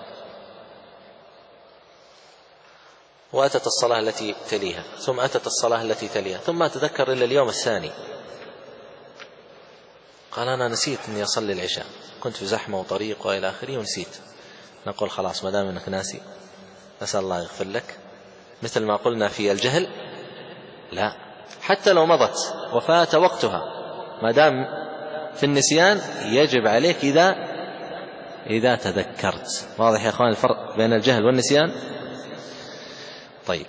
Speaker 1: وأتت الصلاة التي تليها، ثم أتت الصلاة التي تليها، ثم ما تذكر إلا اليوم الثاني، قال: أنا نسيت أني أصلي العشاء، كنت في زحمة وطريق وإلى آخره ونسيت. نقول: خلاص، ما دام أنك ناسي نسأل الله يغفر لك، مثل ما قلنا في الجهل. لا، حتى لو مضت وفات وقتها، ما دام في النسيان يجب عليك إذا تذكرت. واضح يا أخوان الفرق بين الجهل والنسيان؟ طيب،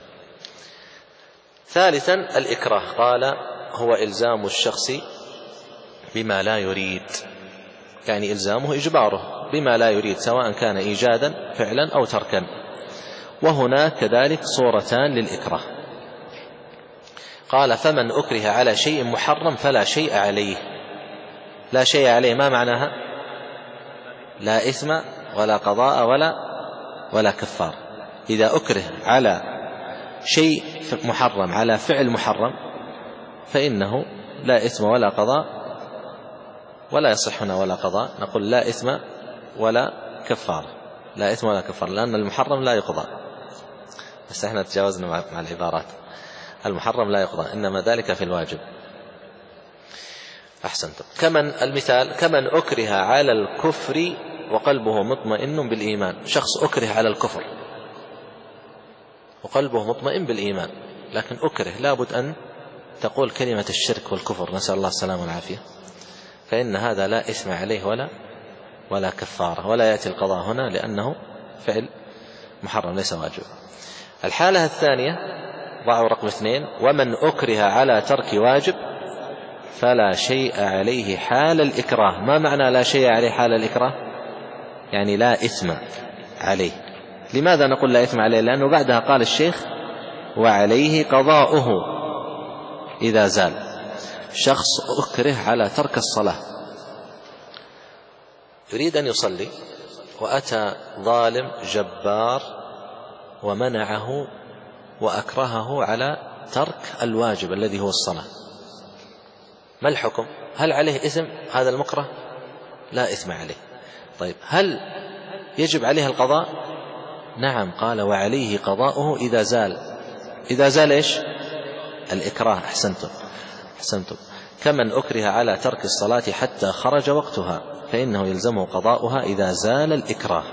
Speaker 1: ثالثا الإكراه. قال: هو إلزام الشخص بما لا يريد، يعني إلزامه إجباره بما لا يريد، سواء كان إيجادا فعلا أو تركا. وهناك كذلك صورتان للإكراه. قال فمن أكره على شيء محرم فلا شيء عليه. لا شيء عليه ما معناها؟ لا إثم ولا قضاء ولا كفار. إذا أكره على شيء محرم، على فعل محرم، فإنه لا إثم ولا قضاء، ولا يصح هنا ولا قضاء، نقول لا إثم ولا كفار، لا إثم ولا كفار، لأن المحرم لا يقضى. بس احنا تجاوزنا مع العبارات. المحرم لا يقضى، إنما ذلك في الواجب. أحسنتم. المثال كمن أكره على الكفر وقلبه مطمئن بالإيمان. شخص أكره على الكفر وقلبه مطمئن بالإيمان، لكن أكره لابد أن تقول كلمة الشرك والكفر، نسأل الله السلامة والعافية، فإن هذا لا إثم عليه ولا كفارة، ولا يأتي القضاء هنا لأنه فعل محرم ليس واجب. الحالة الثانية ضعوا رقم 2: ومن أكره على ترك واجب فلا شيء عليه حال الإكراه. ما معنى لا شيء عليه حال الإكراه؟ يعني لا إثم عليه. لماذا نقول لا إثم عليه؟ لأنه بعدها قال الشيخ وعليه قضاؤه إذا زال. شخص أكره على ترك الصلاة، يريد أن يصلي، وأتى ظالم جبار ومنعه وأكرهه على ترك الواجب الذي هو الصلاة. ما الحكم؟ هل عليه إثم هذا المكره؟ لا إثم عليه. طيب هل يجب عليه القضاء؟ نعم، قال وعليه قضاؤه إذا زال. إذا زال إيش؟ الإكراه. أحسنتم. كمن أكره على ترك الصلاة حتى خرج وقتها فإنه يلزمه قضاؤها إذا زال الإكراه.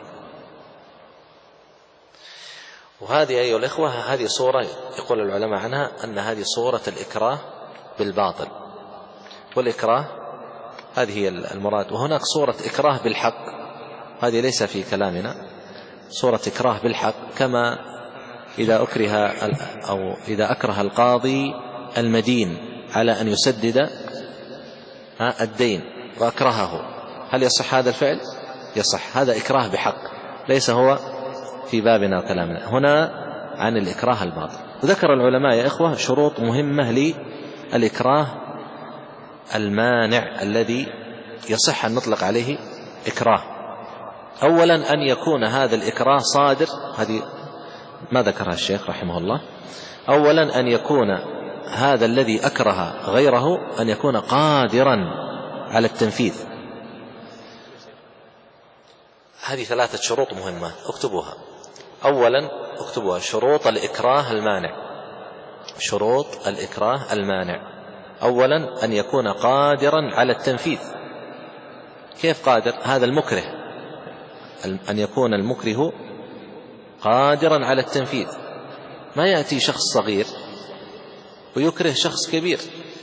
Speaker 1: وهذه أيها الإخوة هذه صورة يقول العلماء عنها أن هذه صورة الإكراه بالباطل، والإكراه هذه هي المراد. وهناك صورة إكراه بالحق، هذه ليس في كلامنا. صورة إكراه بالحق كما إذا أكره القاضي المدين على أن يسدد الدين وأكرهه، هل يصح هذا الفعل؟ يصح. هذا إكراه بحق، ليس هو في بابنا وكلامنا. هنا عن الإكراه الباطل. وذكر العلماء يا إخوة شروط مهمة للإكراه المانع الذي يصح أن نطلق عليه إكراه. أولا أن يكون هذا الإكراه صادر، هذه ما ذكرها الشيخ رحمه الله. أولا أن يكون هذا الذي أكره غيره أن يكون قادرا على التنفيذ. هذه 3 شروط مهمة اكتبوها. أولا اكتبوها شروط الإكراه المانع. شروط الإكراه المانع: أولا أن يكون قادرا على التنفيذ. كيف قادر؟ هذا المكره، أن يكون المكره قادرا على التنفيذ. ما يأتي شخص صغير ويكره شخص كبير،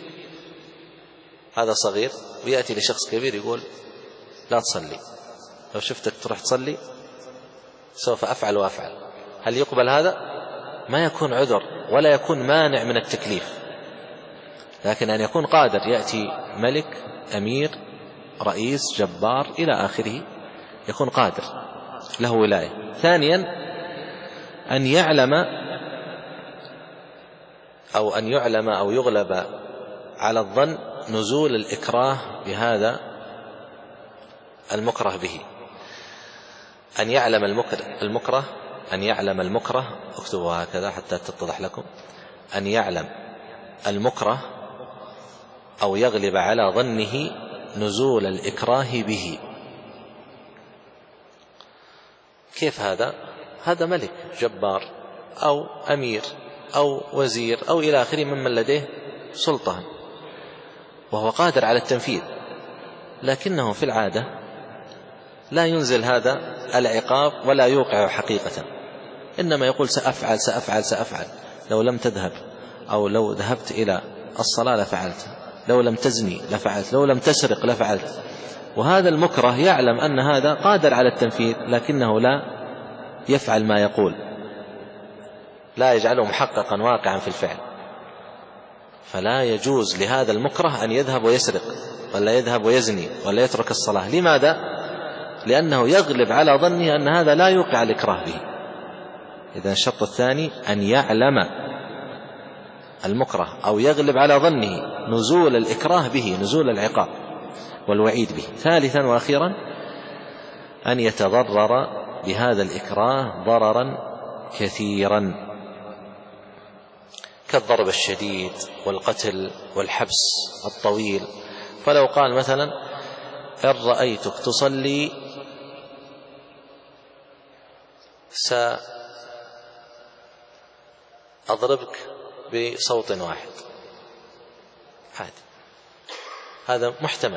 Speaker 1: هذا صغير ويأتي لشخص كبير يقول لا تصلي، لو شفتك تروح تصلي سوف أفعل وأفعل. هل يقبل هذا؟ ما يكون عذر ولا يكون مانع من التكليف. لكن أن يكون قادر، يأتي ملك، أمير، رئيس، جبار إلى آخره، يكون قادر له ولاية. ثانيا أن يعلم أو يغلب على الظن نزول الإكراه بهذا المكره به. أن يعلم المكره اكتبوا هكذا حتى تتضح لكم. أن يعلم المكره أو يغلب على ظنه نزول الإكراه به. كيف هذا؟ هذا ملك جبار أو أمير أو وزير أو إلى آخره ممن لديه سلطان، وهو قادر على التنفيذ، لكنه في العادة لا ينزل هذا العقاب ولا يوقع حقيقة، إنما يقول سأفعل سأفعل سأفعل، لو لم تذهب أو لو ذهبت إلى الصلاة لفعلت، لو لم تزني لفعلت، لو لم تسرق لفعلت. وهذا المكره يعلم أن هذا قادر على التنفيذ، لكنه لا يفعل ما يقول، لا يجعله محققا واقعا في الفعل. فلا يجوز لهذا المكره أن يذهب ويسرق ولا يذهب ويزني ولا يترك الصلاة. لماذا؟ لأنه يغلب على ظنه أن هذا لا يوقع الإكراه به. إذن الشرط الثاني أن يعلم المكره أو يغلب على ظنه نزول الإكراه به، نزول العقاب والوعيد به. ثالثا وأخيرا أن يتضرر بهذا الإكراه ضررا كثيرا كالضرب الشديد والقتل والحبس الطويل. فلو قال مثلا إن رأيتك تصلي سأضربك بصوت واحد، عادي، هذا محتمل.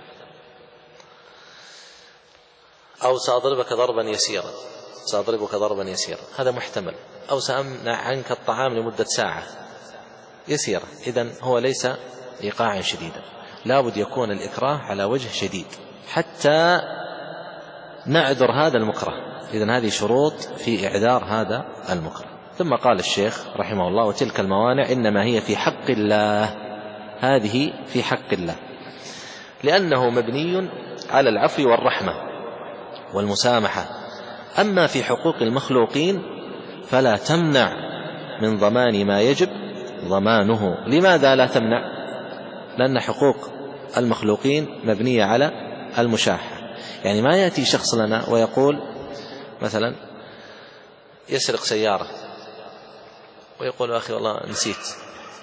Speaker 1: أو سأضربك ضربا يسيرا، سأضربك ضربا يسيرا، هذا محتمل. أو سأمنع عنك الطعام لمدة ساعة يسيرة. إذن هو ليس إيقاعا شديدا، لابد يكون الإكراه على وجه شديد حتى نعذر هذا المكره. إذن هذه شروط في إعذار هذا المكره. ثم قال الشيخ رحمه الله: وتلك الموانع إنما هي في حق الله، هذه في حق الله، لأنه مبني على العفو والرحمة والمسامحة. أما في حقوق المخلوقين فلا تمنع من ضمان ما يجب ضمانه. لماذا لا تمنع؟ لأن حقوق المخلوقين مبنية على المشاحة. يعني ما يأتي شخص لنا ويقول مثلا يسرق سيارة ويقول أخي والله نسيت،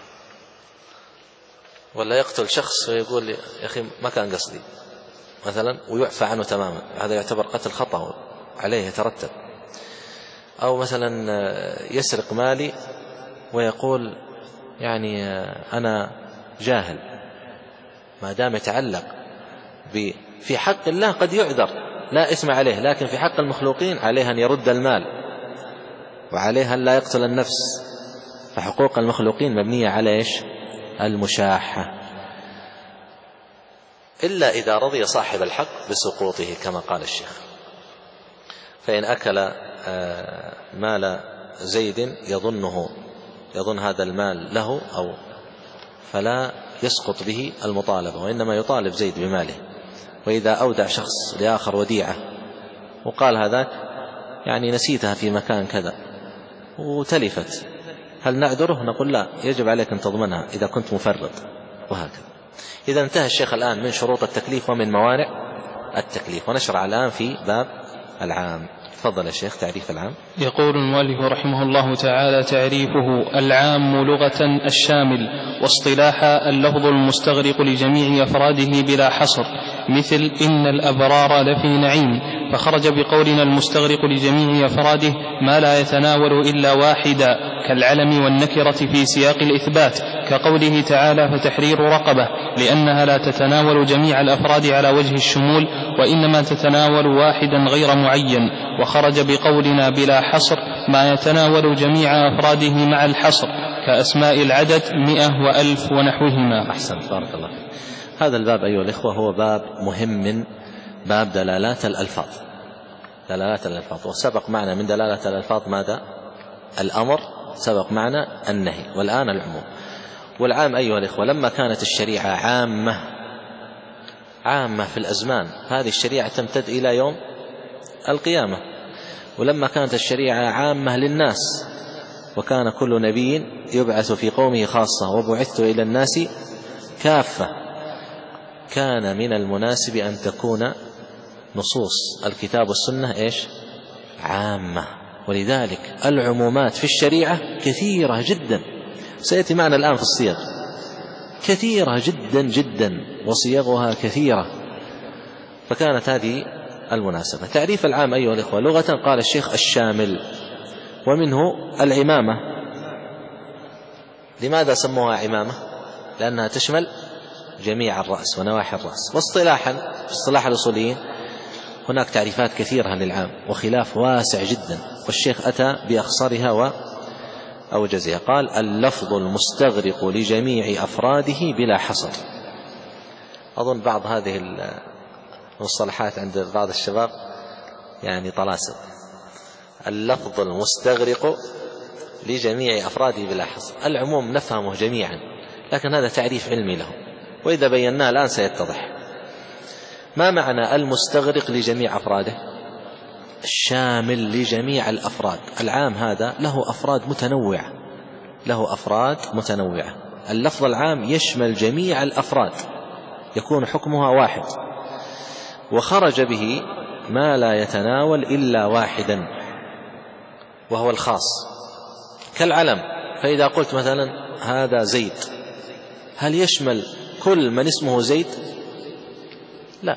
Speaker 1: ولا يقتل شخص ويقول يا أخي ما كان قصدي مثلا، ويعفى عنه تماما، هذا يعتبر قتل خطأ عليه يترتب. أو مثلا يسرق مالي ويقول يعني أنا جاهل، ما دام يتعلق في حق الله قد يعذر لا إثم عليه، لكن في حق المخلوقين عليه أن يرد المال وعليه أن لا يقتل النفس. فحقوق المخلوقين مبنية على إيش؟ المشاحة، إلا إذا رضي صاحب الحق بسقوطه كما قال الشيخ. فإن أكل مال زيد يظن هذا المال له أو فلا يسقط به المطالبة، وإنما يطالب زيد بماله. وإذا أودع شخص لآخر وديعة وقال هذاك يعني نسيتها في مكان كذا وتلفت، هل نعذره؟ نقول لا، يجب عليك أن تضمنها إذا كنت مفرط، وهكذا. إذا انتهى الشيخ الآن من شروط التكليف ومن موانع التكليف، ونشرع الآن في باب العام. تفضل يا شيخ تعريف العام.
Speaker 2: يقول المؤلف رحمه الله تعالى: تعريفه: العام لغة الشامل، واصطلاحا اللفظ المستغرق لجميع أفراده بلا حصر، مثل إن الأبرار لفي نعيم، فخرج بقولنا المستغرق لجميع أفراده ما لا يتناول إلا واحدا، كالعلم والنكرة في سياق الإثبات، كقوله تعالى: فتحرير رقبة، لأنها لا تتناول جميع الأفراد على وجه الشمول، وإنما تتناول واحدا غير معين. وخرج بقولنا بلا حصر ما يتناول جميع أفراده مع الحصر، كأسماء العدد 100 و1000 ونحوهما.
Speaker 1: أحسن، بارك الله فيك. هذا الباب أيها الإخوة هو باب مهم من باب دلالات الألفاظ. دلالات الألفاظ، وسبق معنا من دلالة الألفاظ ماذا؟ الأمر، سبق معنا النهي، والآن العموم. والعام أيها الإخوة لما كانت الشريعة عامة في الأزمان، هذه الشريعة تمتد إلى يوم القيامة. ولما كانت الشريعة عامة للناس، وكان كل نبي يبعث في قومه خاصة وبعثت إلى الناس كافة، كان من المناسب أن تكون نصوص الكتاب والسنة إيش؟ عامة. ولذلك العمومات في الشريعة كثيرة جدا، سيأتي معنا الآن في الصيغ، كثيرة جدا جدا، وصيغها كثيرة، فكانت هذه المناسبة. تعريف العام أيها الإخوة لغة، قال الشيخ: الشامل، ومنه العمامة. لماذا سموها عمامة؟ لأنها تشمل جميع الرأس ونواحي الرأس. واصطلاحا في اصطلاح الأصوليين هناك تعريفات كثيرة للعام وخلاف واسع جدا، والشيخ أتى بأخصرها وأوجزها. قال: اللفظ المستغرق لجميع أفراده بلا حصر. أظن بعض هذه المصطلحات عند بعض الشباب يعني طلاسم. اللفظ المستغرق لجميع أفراده بلا حصر، العموم نفهمه جميعا، لكن هذا تعريف علمي له، وإذا بيناه الآن سيتضح. ما معنى المستغرق لجميع أفراده؟ الشامل لجميع الأفراد. العام هذا له أفراد متنوعة، له أفراد متنوعة. اللفظ العام يشمل جميع الأفراد، يكون حكمها واحد، وخرج به ما لا يتناول إلا واحدا وهو الخاص، كالعلم. فإذا قلت مثلا هذا زيد، هل يشمل كل من اسمه زيد؟ لا.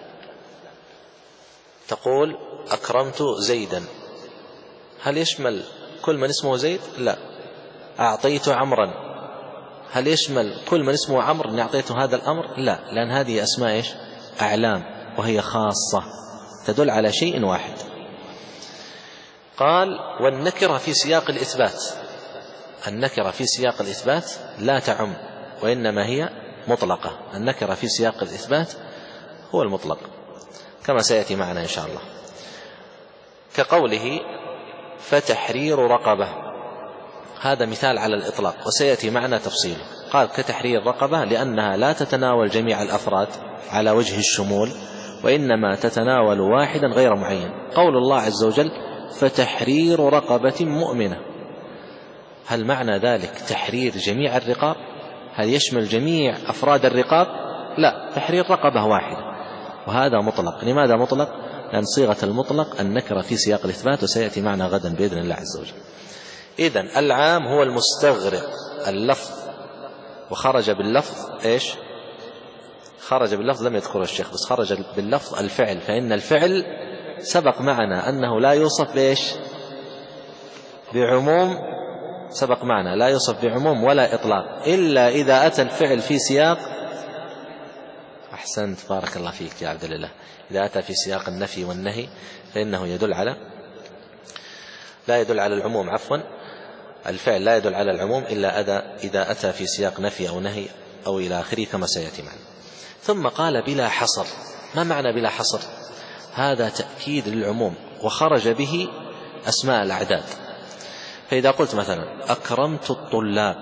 Speaker 1: تقول أكرمت زيدا، هل يشمل كل من اسمه زيد؟ لا. أعطيت عمرا، هل يشمل كل من اسمه عمرو أن أعطيته هذا الأمر؟ لا، لأن هذه أسماء أعلام وهي خاصة تدل على شيء واحد. قال والنكرة في سياق الإثبات، النكرة في سياق الإثبات لا تعم وإنما هي مطلقة. النكرة في سياق الإثبات هو المطلق كما سيأتي معنا إن شاء الله، كقوله فتحرير رقبة، هذا مثال على الإطلاق وسيأتي معنا تفصيله. قال كتحرير رقبة لأنها لا تتناول جميع الأفراد على وجه الشمول، وإنما تتناول واحدا غير معين. قول الله عز وجل فتحرير رقبة مؤمنة، هل معنى ذلك تحرير جميع الرقاب؟ هل يشمل جميع أفراد الرقاب؟ لا، تحرير رقبة واحدة، وهذا مطلق. لماذا مطلق؟ لأن صيغة المطلق النكرة في سياق الإثبات، وسيأتي معنا غدا بإذن الله عز وجل. إذن العام هو المستغرق اللفظ، وخرج باللفظ إيش؟ خرج باللفظ لم يذكره الشيخ، بس خرج باللفظ الفعل، فإن الفعل سبق معنا أنه لا يوصف بإيش؟ بعموم، سبق معنا لا يوصف بعموم ولا إطلاق إلا إذا أتى الفعل في سياق، أحسنت بارك الله فيك يا عبد الله، إذا أتى في سياق النفي والنهي فإنه يدل على، لا يدل على العموم، عفوا الفعل لا يدل على العموم إلا إذا أتى في سياق نفي أو نهي أو إلى آخره كما سيأتي معنا. ثم قال بلا حصر. ما معنى بلا حصر؟ هذا تأكيد للعموم، وخرج به أسماء الأعداد. فإذا قلت مثلا أكرمت الطلاب،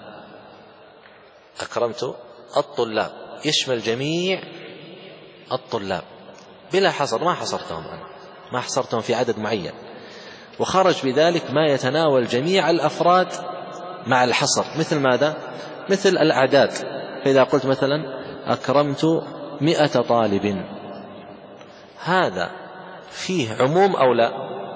Speaker 1: أكرمت الطلاب يشمل جميع الطلاب بلا حصر، ما حصرتهم أنا، ما حصرتهم في عدد معين، وخرج بذلك ما يتناول جميع الأفراد مع الحصر. مثل ماذا؟ مثل الأعداد. فإذا قلت مثلا أكرمت 100 طالب، هذا فيه عموم أو لا؟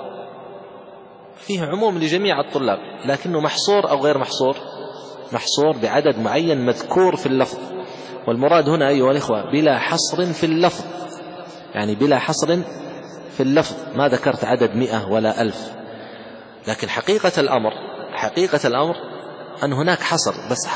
Speaker 1: فيه عموم لجميع الطلاب، لكنه محصور أو غير محصور؟ محصور بعدد معين مذكور في اللفظ. والمراد هنا أيها الإخوة بلا حصر في اللفظ، يعني بلا حصر في اللفظ، ما ذكرت عدد 100 ولا 1000. لكن حقيقة الأمر أن هناك حصر، بس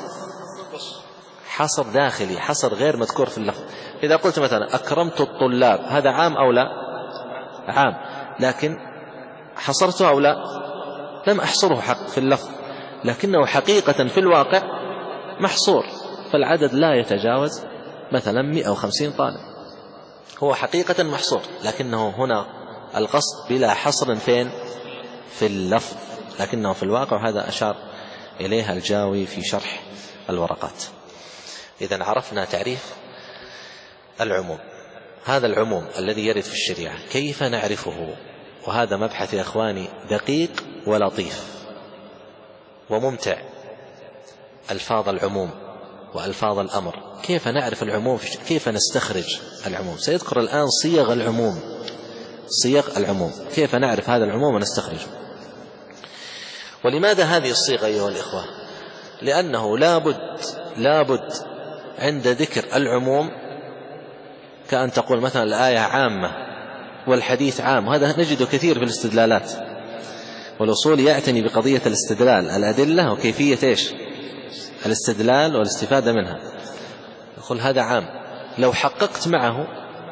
Speaker 1: حصر داخلي، حصر غير مذكور في اللفظ. إذا قلت مثلا أكرمت الطلاب، هذا عام أو لا؟ عام، لكن حصرته أو لا؟ لم أحصره حق في اللفظ، لكنه حقيقة في الواقع محصور، فالعدد لا يتجاوز مثلا 150 طالب، هو حقيقة محصور، لكنه هنا القصد بلا حصر فين؟ في اللفظ، لكنه في الواقع. هذا أشار إليها الجاوي في شرح الورقات. إذن عرفنا تعريف العموم، هذا العموم الذي يرد في الشريعة كيف نعرفه؟ وهذا مبحث يا أخواني دقيق ولطيف وممتع. ألفاظ العموم وألفاظ الأمر، كيف نعرف العموم؟ كيف نستخرج العموم؟ سيذكر الآن صيغ العموم، صيغ العموم، كيف نعرف هذا العموم ونستخرجه. ولماذا هذه الصيغة أيها الإخوة؟ لأنه لابد عند ذكر العموم، كأن تقول مثلا الآية عامة والحديث عام، وهذا نجده كثير في الاستدلالات، والأصول يعتني بقضية الاستدلال، الأدلة وكيفية إيش؟ الاستدلال والاستفادة منها. يقول هذا عام، لو حققت معه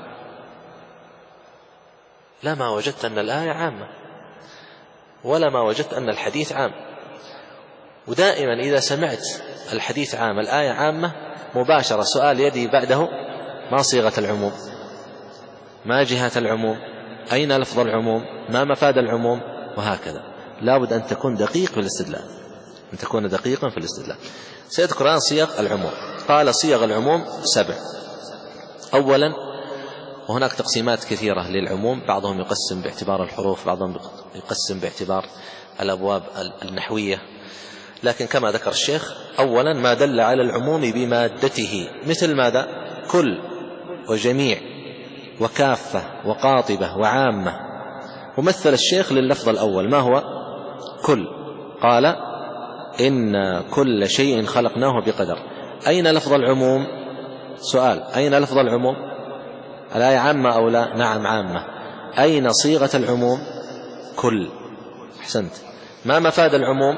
Speaker 1: لما وجدت أن الآية عامة ولا ما وجدت أن الحديث عام. ودائما إذا سمعت الحديث عام الآية عامة مباشرة سؤال يدي بعده ما صيغة العموم؟ ما جهة العموم؟ أين لفظ العموم؟ ما مفاد العموم؟ وهكذا. لابد أن تكون دقيق في الاستدلال، أن تكون دقيقا في الاستدلال. سيذكر الآن صيغ العموم. قال صيغ العموم 7. أولا، وهناك تقسيمات كثيرة للعموم، بعضهم يقسم باعتبار الحروف، بعضهم يقسم باعتبار الأبواب النحوية، لكن كما ذكر الشيخ أولا ما دل على العموم بمادته، مثل ماذا؟ كل وجميع وكافة وقاطبة وعامة. ومثل الشيخ لللفظ الأول ما هو؟ كل، قال إن كل شيء خلقناه بقدر. أين لفظ العموم؟ سؤال، أين لفظ العموم؟ الآية عامة أو لا؟ نعم عامة. أين صيغة العموم؟ كل. أحسنت. ما مفاد العموم؟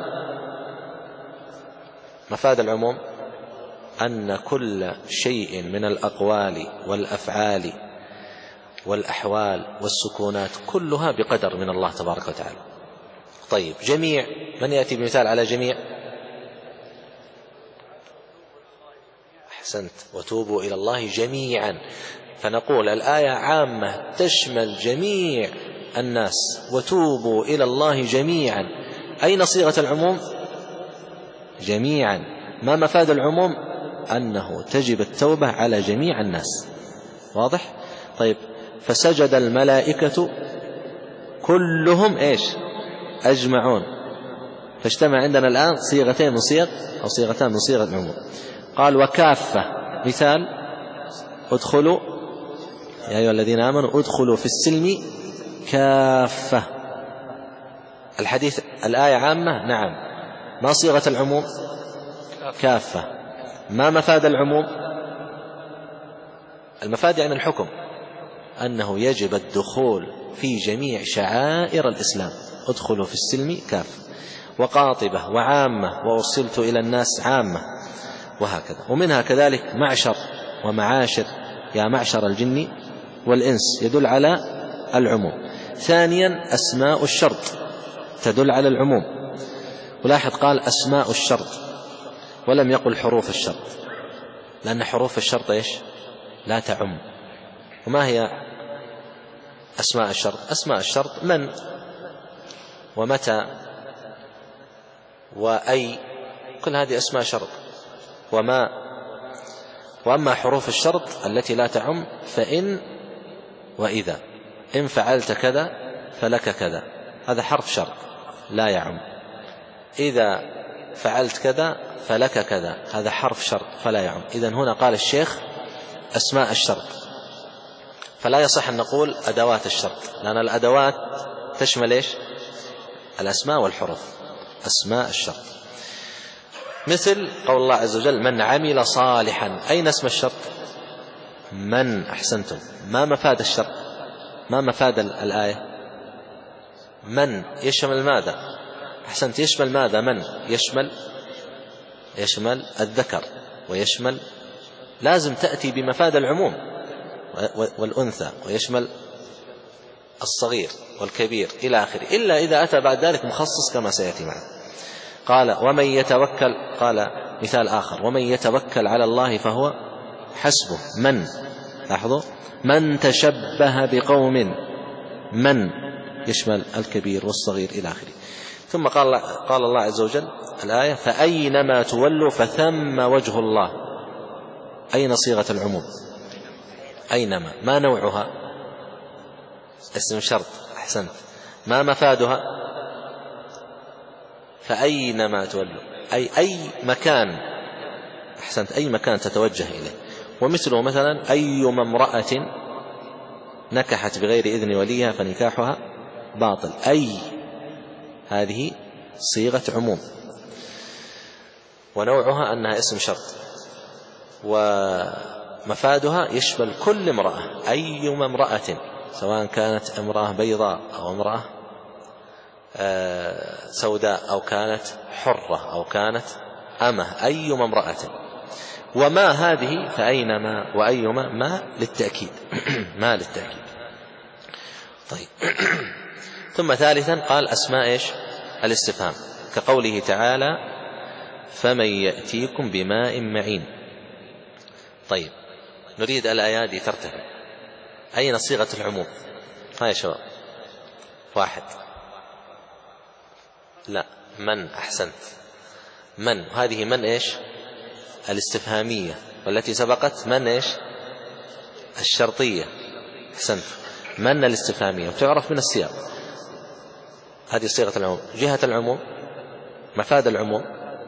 Speaker 1: مفاد العموم أن كل شيء من الأقوال والأفعال والأحوال والسكونات كلها بقدر من الله تبارك وتعالى. طيب جميع، من يأتي بمثال على جميع؟ أحسنت، وتوبوا إلى الله جميعا. فنقول الآية عامة تشمل جميع الناس، وتوبوا إلى الله جميعا. أين صيغة العموم؟ جميعا. ما مفاد العموم؟ أنه تجب التوبة على جميع الناس. واضح؟ طيب فسجد الملائكة كلهم إيش؟ أجمعون. فاجتمع عندنا الآن صيغتين من صيغ أو صيغتان من صيغ العموم. قال وكافة، مثال ادخلوا يا أيها الذين آمنوا ادخلوا في السلم كافة. الحديث الآية عامة؟ نعم. ما صيغة العموم؟ كافة. ما مفاد العموم؟ المفاد يعني الحكم، أنه يجب الدخول في جميع شعائر الإسلام. ادخلوا في السلم كافة. وقاطبة وعامة، وأرسلت إلى الناس عامة، وهكذا. ومنها كذلك معشر ومعاشر، يا معشر الجن والإنس، يدل على العموم. ثانيا أسماء الشرط تدل على العموم. ولاحظ قال أسماء الشرط ولم يقل حروف الشرط، لأن حروف الشرط إيش؟ لا تعم. وما هي أسماء الشرط؟ أسماء الشرط من ومتى وأي، كل هذه أسماء شرط. وما. وأما حروف الشرط التي لا تعم فإن وإذا، إن فعلت كذا فلك كذا، هذا حرف شرط لا يعم. إذا فعلت كذا فلك كذا، هذا حرف شرط فلا يعم. إذن هنا قال الشيخ أسماء الشرط، فلا يصح أن نقول أدوات الشرط، لأن الأدوات تشمل إيش؟ الأسماء والحروف. أسماء الشرط مثل قول الله عز وجل من عمل صالحا. أين اسم الشرط؟ من. أحسنتم. ما مفاد الشرط؟ ما مفاد الآية؟ من يشمل ماذا؟ أحسنت، يشمل ماذا؟ من يشمل الذكر، ويشمل لازم تأتي بمفاد العموم والأنثى، ويشمل الصغير والكبير إلى آخره، إلا إذا أتى بعد ذلك مخصص كما سيأتي معنا. قال ومن يتوكل، قال مثال آخر ومن يتوكل على الله فهو حسبه. من، لاحظوا، من تشبه بقوم، من يشمل الكبير والصغير إلى آخره. ثم قال الله عز وجل الآية فأينما تولوا فثم وجه الله. أين صيغة العموم؟ أينما. ما نوعها؟ اسم شرط. أحسنت. ما مفادها؟ فأينما تولوا أي مكان. أحسنت، أي مكان تتوجه إليه. ومثله مثلا أيما امرأة نكحت بغير إذن وليها فنكاحها باطل. أي هذه صيغة عموم، ونوعها أنها اسم شرط، ومفادها يشمل كل امرأة. أيما امرأة، سواء كانت امرأة بيضاء أو امرأة سوداء أو كانت حرة أو كانت أمة، أيما امرأة. وما هذه فأينما وأيما ما للتأكيد ما للتأكيد. طيب ثم ثالثا قال أسماء إيش؟ الاستفهام، كقوله تعالى فمن يأتيكم بماء معين. طيب نريد الآيات ترتفع. أين صيغة العموم؟ ها يا شباب؟ واحد. لا، من. أحسنت، من. هذه من إيش؟ الاستفهامية، والتي سبقت من إيش؟ الشرطية. أحسنت، من الاستفهامية، وتعرف من السياق. هذه صيغة العموم. جهة العموم، مفاد العموم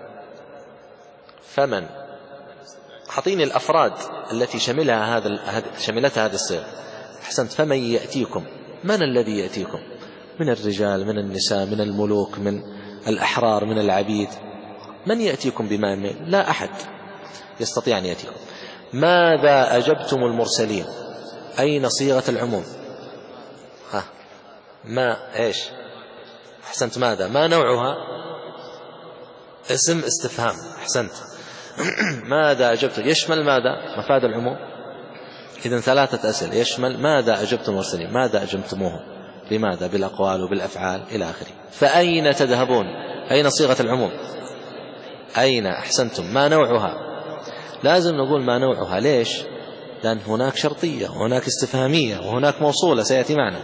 Speaker 1: فمن، أعطيني الأفراد التي شملتها هذه الصيغة. أحسنت. فمن يأتيكم، من الذي يأتيكم؟ من الرجال، من النساء، من الملوك، من الأحرار، من العبيد. من يأتيكم بماء؟ لا أحد يستطيع أن يأتيكم. ماذا أجبتم المرسلين؟ أين صيغة العموم؟ ما إيش؟ أحسنت. ماذا؟ ما نوعها؟ اسم استفهام. أحسنت. ماذا أجبتم يشمل ماذا؟ مفاد العموم. إذن 3 أسئلة يشمل ماذا أجبتم المرسلين، ماذا أجبتموهم، بماذا؟ بالأقوال وبالأفعال إلى آخره. فأين تذهبون؟ أين صيغة العموم؟ أين. أحسنتم. ما نوعها؟ لازم نقول ما نوعها. ليش؟ لأن هناك شرطية وهناك استفهامية وهناك موصولة سيأتي معنا.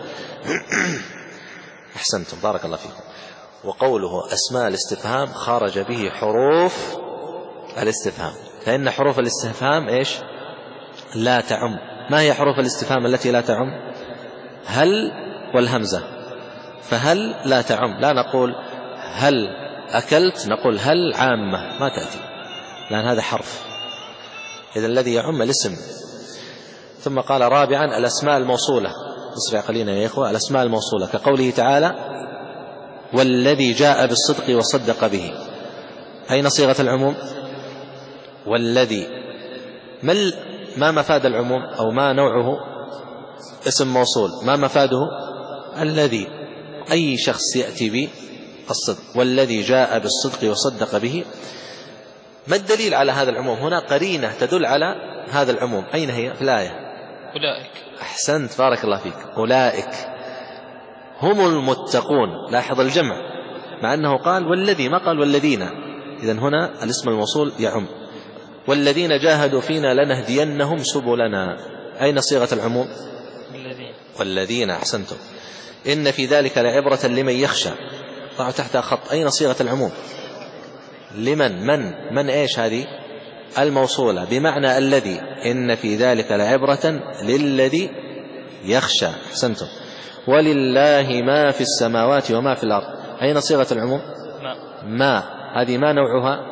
Speaker 1: أحسنتم، بارك الله فيكم. وقوله أسماء الاستفهام خرج به حروف الاستفهام، فإن حروف الاستفهام إيش؟ لا تعم. ما هي حروف الاستفهام التي لا تعم؟ هل والهمزة. فهل لا تعم، لا نقول هل أكلت، نقول هل عامة، ما تأتي، لأن هذا حرف. إذن الذي يعم الاسم. ثم قال رابعا الأسماء الموصولة. اسرع قليلا يا إخوة. الأسماء الموصولة كقوله تعالى والذي جاء بالصدق وصدق به. أين صيغة العموم؟ والذي. ما مفاد العموم أو ما نوعه؟ اسم موصول. ما مفاده؟ الذي. أي شخص يأتي بالصدق. والذي جاء بالصدق وصدق به. ما الدليل على هذا العموم؟ هنا قرينة تدل على هذا العموم. أين هي في الآية؟
Speaker 2: أولئك.
Speaker 1: أحسنت، بارك الله فيك. أولئك هم المتقون. لاحظ الجمع، مع أنه قال والذي، ما قال والذين. إذن هنا الاسم الموصول يعم. والذين جاهدوا فينا لنهدينهم سبلنا. أين صيغة العموم؟ والذين. أحسنتم. إن في ذلك لعبرة لمن يخشى. ضعوا تحتها خط. أين صيغة العموم؟ لمن. من إيش هذه؟ الموصولة بمعنى الذي. إن في ذلك لعبرة للذي يخشى. أحسنتم. ولله ما في السماوات وما في الأرض. أين صيغة العموم؟ ما. هذه ما نوعها؟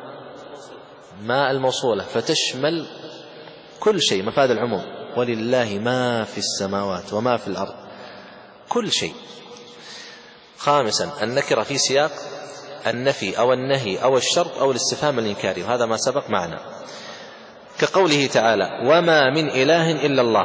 Speaker 1: ما الموصولة، فتشمل كل شيء، مفاد العموم. ولله ما في السماوات وما في الأرض، كل شيء. خامسا النكرة في سياق النفي أو النهي أو الشرط أو الاستفهام الإنكاري، وهذا ما سبق معنا. كقوله تعالى وما من إله إلا الله.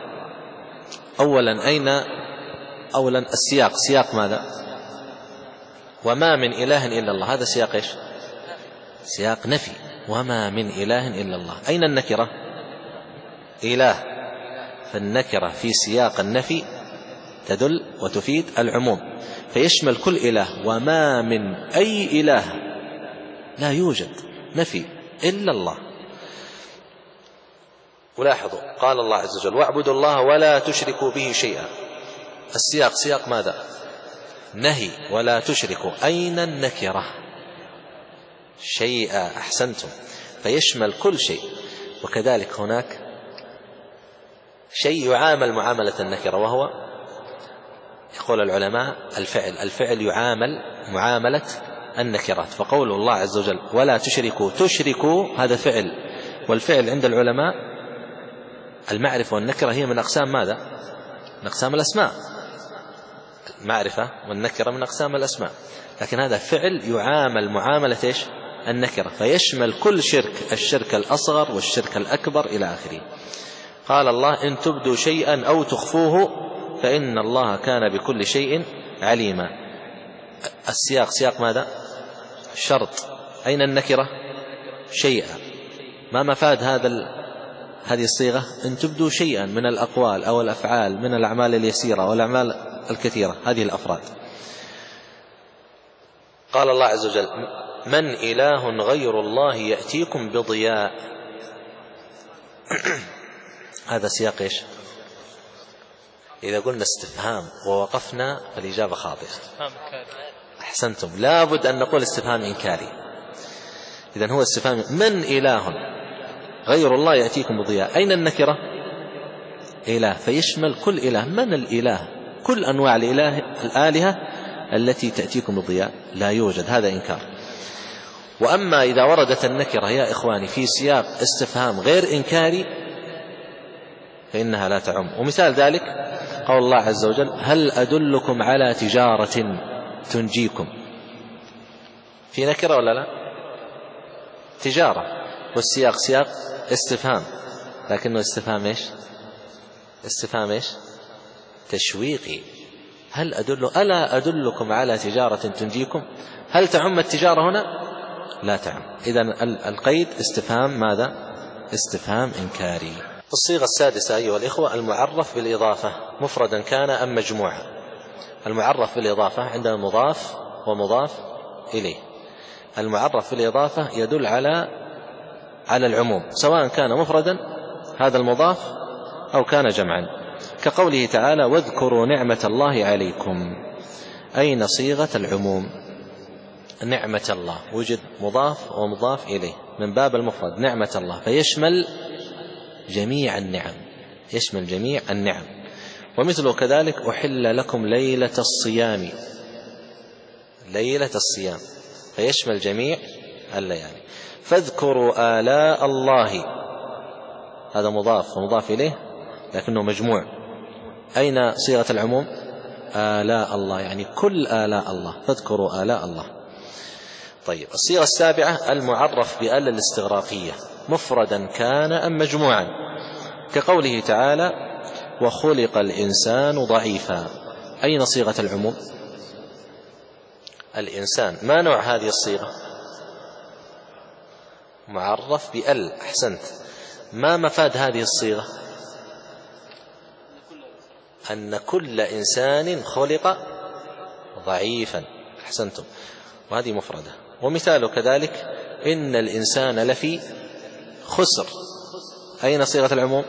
Speaker 1: أولا السياق، سياق ماذا؟ وما من إله إلا الله، هذا سياق إيش؟ سياق نفي. وما من إله إلا الله. أين النكرة؟ إله. فالنكرة في سياق النفي تدل وتفيد العموم، فيشمل كل إله. وما من أي إله، لا يوجد، نفي، إلا الله. ولاحظوا قال الله عز وجل واعبدوا الله ولا تشركوا به شيئا. السياق سياق ماذا؟ نهي. ولا تشركوا. أين النكرة؟ شيئا. أحسنتم. فيشمل كل شيء. وكذلك هناك شيء يعامل معاملة النكرة، وهو يقول العلماء الفعل يعامل معاملة النكرات. فقول الله عز وجل ولا تشركوا، تشركوا هذا فعل، والفعل عند العلماء المعرفة والنكرة هي من أقسام ماذا؟ من أقسام الأسماء. المعرفة والنكرة من أقسام الأسماء، لكن هذا فعل يعامل معاملة إيش؟ النكرة، فيشمل كل شرك، الشرك الأصغر والشرك الأكبر إلى آخره. قال الله إن تبدوا شيئا أو تخفوه فإن الله كان بكل شيء عليما. السياق سياق ماذا؟ شرط. أين النكرة؟ شيئا. ما مفاد هذه الصيغة؟ إن تبدوا شيئا من الأقوال أو الأفعال، من الأعمال اليسيرة والأعمال الكثيرة، هذه الأفراد. قال الله عز وجل من إله غير الله يأتيكم بضياء. هذا سياق إيش؟ إذا قلنا استفهام ووقفنا فالإجابة خاطئة. أحسنتم. لابد أن نقول استفهام إنكاري. إذن هو استفهام من إله غير الله يأتيكم بضياء. أين النكرة؟ إله، فيشمل كل إله. من الإله؟ كل أنواع الآلهة التي تأتيكم بضياء لا يوجد، هذا إنكار. وأما إذا وردت النكرة يا إخواني في سياق استفهام غير إنكاري فإنها لا تعم. ومثال ذلك قول الله عز وجل: هل أدلكم على تجارة تنجيكم؟ في نكرة ولا لا؟ تجارة، والسياق سياق استفهام، لكنه استفهام إيش؟ استفهام إيش؟ تشويقي. هل ألا أدلكم على تجارة تنجيكم؟ هل تعم التجارة هنا؟ لا تعم. إذن القيد استفهام ماذا؟ استفهام إنكاري. الصيغة السادسة أيها الإخوة المعرف بالإضافة، مفردا كان أم مجموعة. المعرف بالإضافة عندنا مضاف ومضاف إليه. المعرف بالإضافة يدل على العموم، سواء كان مفردا هذا المضاف أو كان جمعا، كقوله تعالى: واذكروا نعمة الله عليكم. أين صيغة العموم؟ نعمة الله وجد مضاف ومضاف إليه من باب المفرد، نعمة الله، فيشمل جميع النعم، يشمل جميع النعم. ومثله كذلك: أحل لكم ليلة الصيام، ليلة الصيام، فيشمل جميع الليالي. فاذكروا آلاء الله، هذا مضاف ومضاف إليه لكنه مجموع. أين صيغة العموم؟ آلاء الله، يعني كل آلاء الله، فاذكروا آلاء الله. طيب، الصيغة السابعة المعرف بآل الاستغراقية، مفردا كان أم مجموعا، كقوله تعالى: وخلق الإنسان ضعيفا. أين صيغة العموم؟ الإنسان. ما نوع هذه الصيغة؟ معرف بأل. أحسنت. ما مفاد هذه الصيغة؟ أن كل إنسان خلق ضعيفا. أحسنتم. وهذه مفردة. ومثال كذلك: إن الإنسان لفي خسر. أين صيغة العموم؟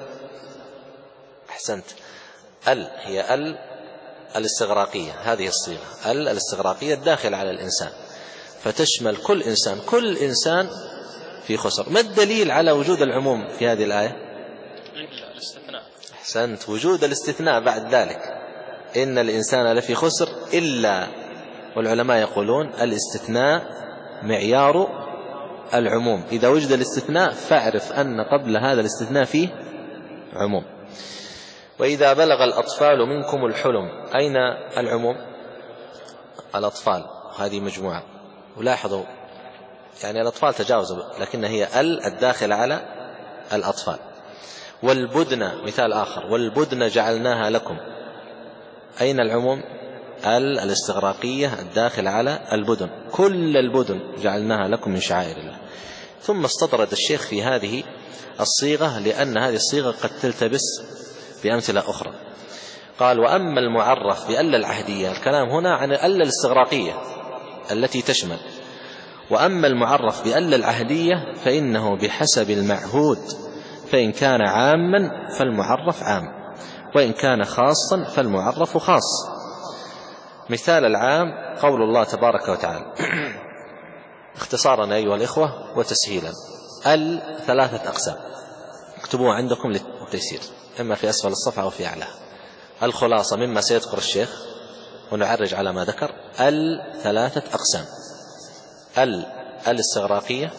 Speaker 1: أحسنت. ال هي ال الاستغراقية، هذه الصيغة ال الاستغراقية الداخل على الإنسان، فتشمل كل إنسان، كل إنسان في خسر. ما الدليل على وجود العموم في هذه الآية؟
Speaker 2: الاستثناء.
Speaker 1: أحسنت، وجود الاستثناء بعد ذلك: إن الإنسان لفي خسر إلا. والعلماء يقولون الاستثناء معيار العموم، إذا وجد الاستثناء فاعرف أن قبل هذا الاستثناء فيه عموم. وإذا بلغ الأطفال منكم الحلم. أين العموم؟ الأطفال، هذه مجموعة. ولاحظوا يعني الأطفال تجاوزوا، لكن هي الداخل على الأطفال. والبدن مثال آخر: والبدن جعلناها لكم. أين العموم؟ الاستغراقية الداخل على البدن، كل البدن جعلناها لكم من شعائر الله. ثم استطرد الشيخ في هذه الصيغة لأن هذه الصيغة قد تلتبس بأمثلة أخرى. قال: وأما المعرف بأل العهدية، الكلام هنا عن أل الاستغراقية التي تشمل. وأما المعرف بأل العهدية فإنه بحسب المعهود، فإن كان عاما فالمعرف عام، وإن كان خاصا فالمعرف خاص. مثال العام قول الله تبارك وتعالى اختصارا أيها الإخوة وتسهيلا: ال ثلاثة أقسام، اكتبوها عندكم للتيسير، إما في أسفل الصفحة أو في أعلاها. الخلاصة مما سيذكر الشيخ ونعرج على ما ذكر: ال ثلاثة أقسام: الاستغراقية،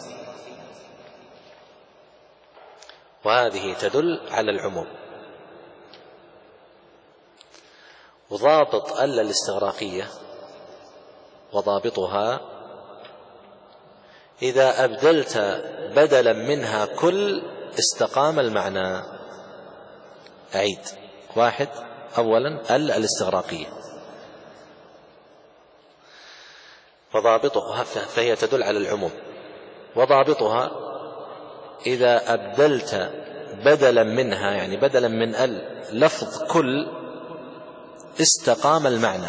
Speaker 1: وهذه تدل على العموم. وضابط الاستغراقية وضابطها: إذا أبدلت بدلا منها كل استقام المعنى. أعيد: واحد، أولا الاستغراقية، وضابطها فهي تدل على العموم. وضابطها: إذا أبدلت بدلا منها، يعني بدلا من لفظ كل، استقام المعنى.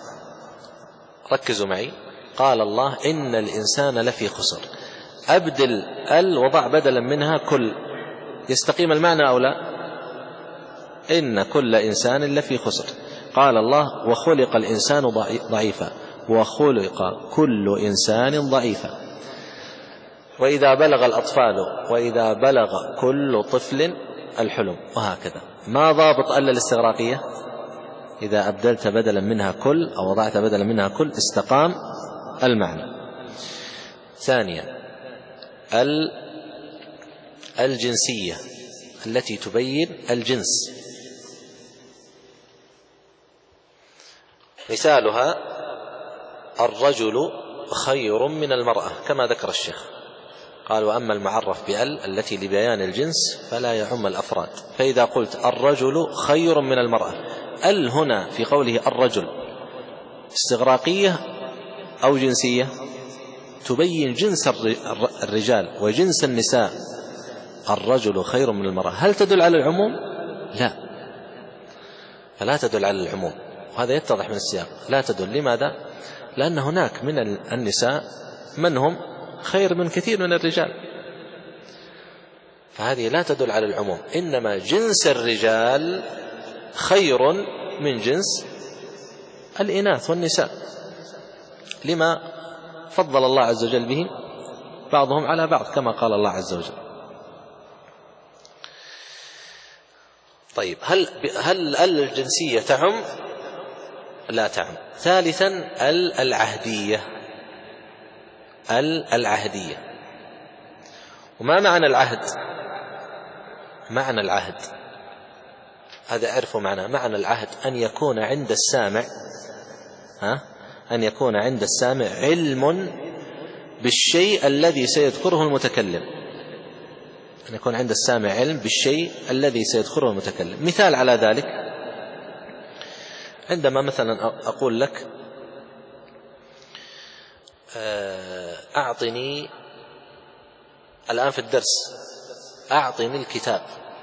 Speaker 1: ركزوا معي. قال الله: إن الإنسان لفي خسر. أبدل وضع بدلا منها كل، يستقيم المعنى أو لا؟ إن كل إنسان لفي خسر. قال الله: وخلق الإنسان ضعيفا، وخلق كل إنسان ضعيفا. وإذا بلغ الأطفال، وإذا بلغ كل طفل الحلم، وهكذا. ما ضابط الاستغراقية؟ إذا أبدلت بدلا منها كل أو وضعت بدلا منها كل استقام المعنى. ثانيا الجنسية التي تبين الجنس، مثالها الرجل خير من المرأة كما ذكر الشيخ، قال وأما المعرف بأل التي لبيان الجنس فلا يعم الأفراد. فإذا قلت الرجل خير من المرأة، ال هنا في قوله الرجل استغراقية أو جنسية؟ تبين جنس الرجال وجنس النساء. الرجل خير من المرأة هل تدل على العموم؟ لا، فلا تدل على العموم، وهذا يتضح من السياق. لا تدل. لماذا؟ لأن هناك من النساء من هم خير من كثير من الرجال، فهذه لا تدل على العموم، إنما جنس الرجال خير من جنس الإناث والنساء، لما فضل الله عز وجل به بعضهم على بعض كما قال الله عز وجل. طيب، هل الجنسية تعم؟ لا تعم. ثالثا العهدية. العهدية. وما معنى العهد؟ معنى العهد هذا أعرفه معناه. معنى العهد أن يكون عند السامع يكون عند السامع علم بالشيء الذي سيذكره المتكلم، أن يكون عند السامع علم بالشيء الذي سيذكره المتكلم. مثال على ذلك عندما مثلا أقول لك أعطني الآن في الدرس، أعطني الكتاب،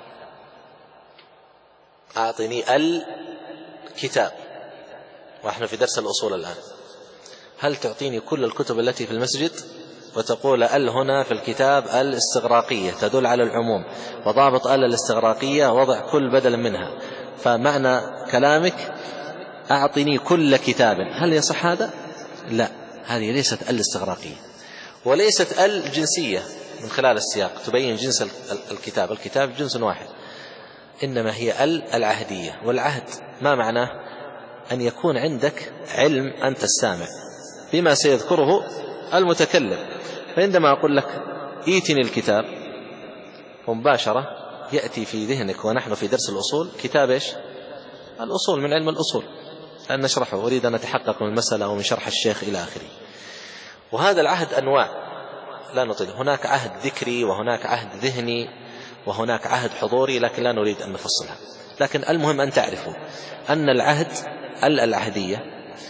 Speaker 1: أعطني الكتاب، ونحن في درس الأصول الآن. هل تعطيني كل الكتب التي في المسجد وتقول هنا في الكتاب الاستغراقية تدل على العموم، وضابط الاستغراقية وضع كل بدل منها، فمعنى كلامك أعطني كل كتاب، هل يصح هذا؟ لا، هذه ليست الاستغراقية، وليست الجنسية من خلال السياق تبين جنس الكتاب. الكتاب جنس واحد، إنما هي العهدية. والعهد ما معناه؟ أن يكون عندك علم أنت السامع بما سيذكره المتكلم. فعندما أقول لك ايتني الكتاب، ومباشرة يأتي في ذهنك ونحن في درس الأصول كتاب إيش؟ الأصول من علم الأصول، أن نشرحه، أريد أن أتحقق من المسألة ومن شرح الشيخ إلى آخره. وهذا العهد أنواع لا نطيل، هناك عهد ذكري وهناك عهد ذهني وهناك عهد حضوري، لكن لا نريد أن نفصلها. لكن المهم أن تعرفوا أن العهد العهدية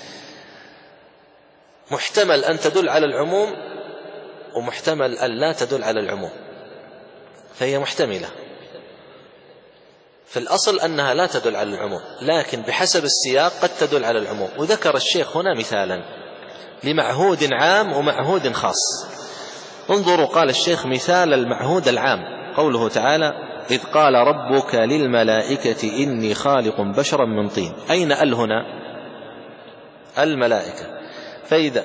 Speaker 1: محتمل أن تدل على العموم ومحتمل أن لا تدل على العموم، فهي محتملة. في الأصل أنها لا تدل على العموم، لكن بحسب السياق قد تدل على العموم. وذكر الشيخ هنا مثالا لمعهود عام ومعهود خاص. انظروا، قال الشيخ مثال المعهود العام قوله تعالى إذ قال ربك للملائكة إني خالق بشرا من طين. أين هنا؟ الملائكة. فإذا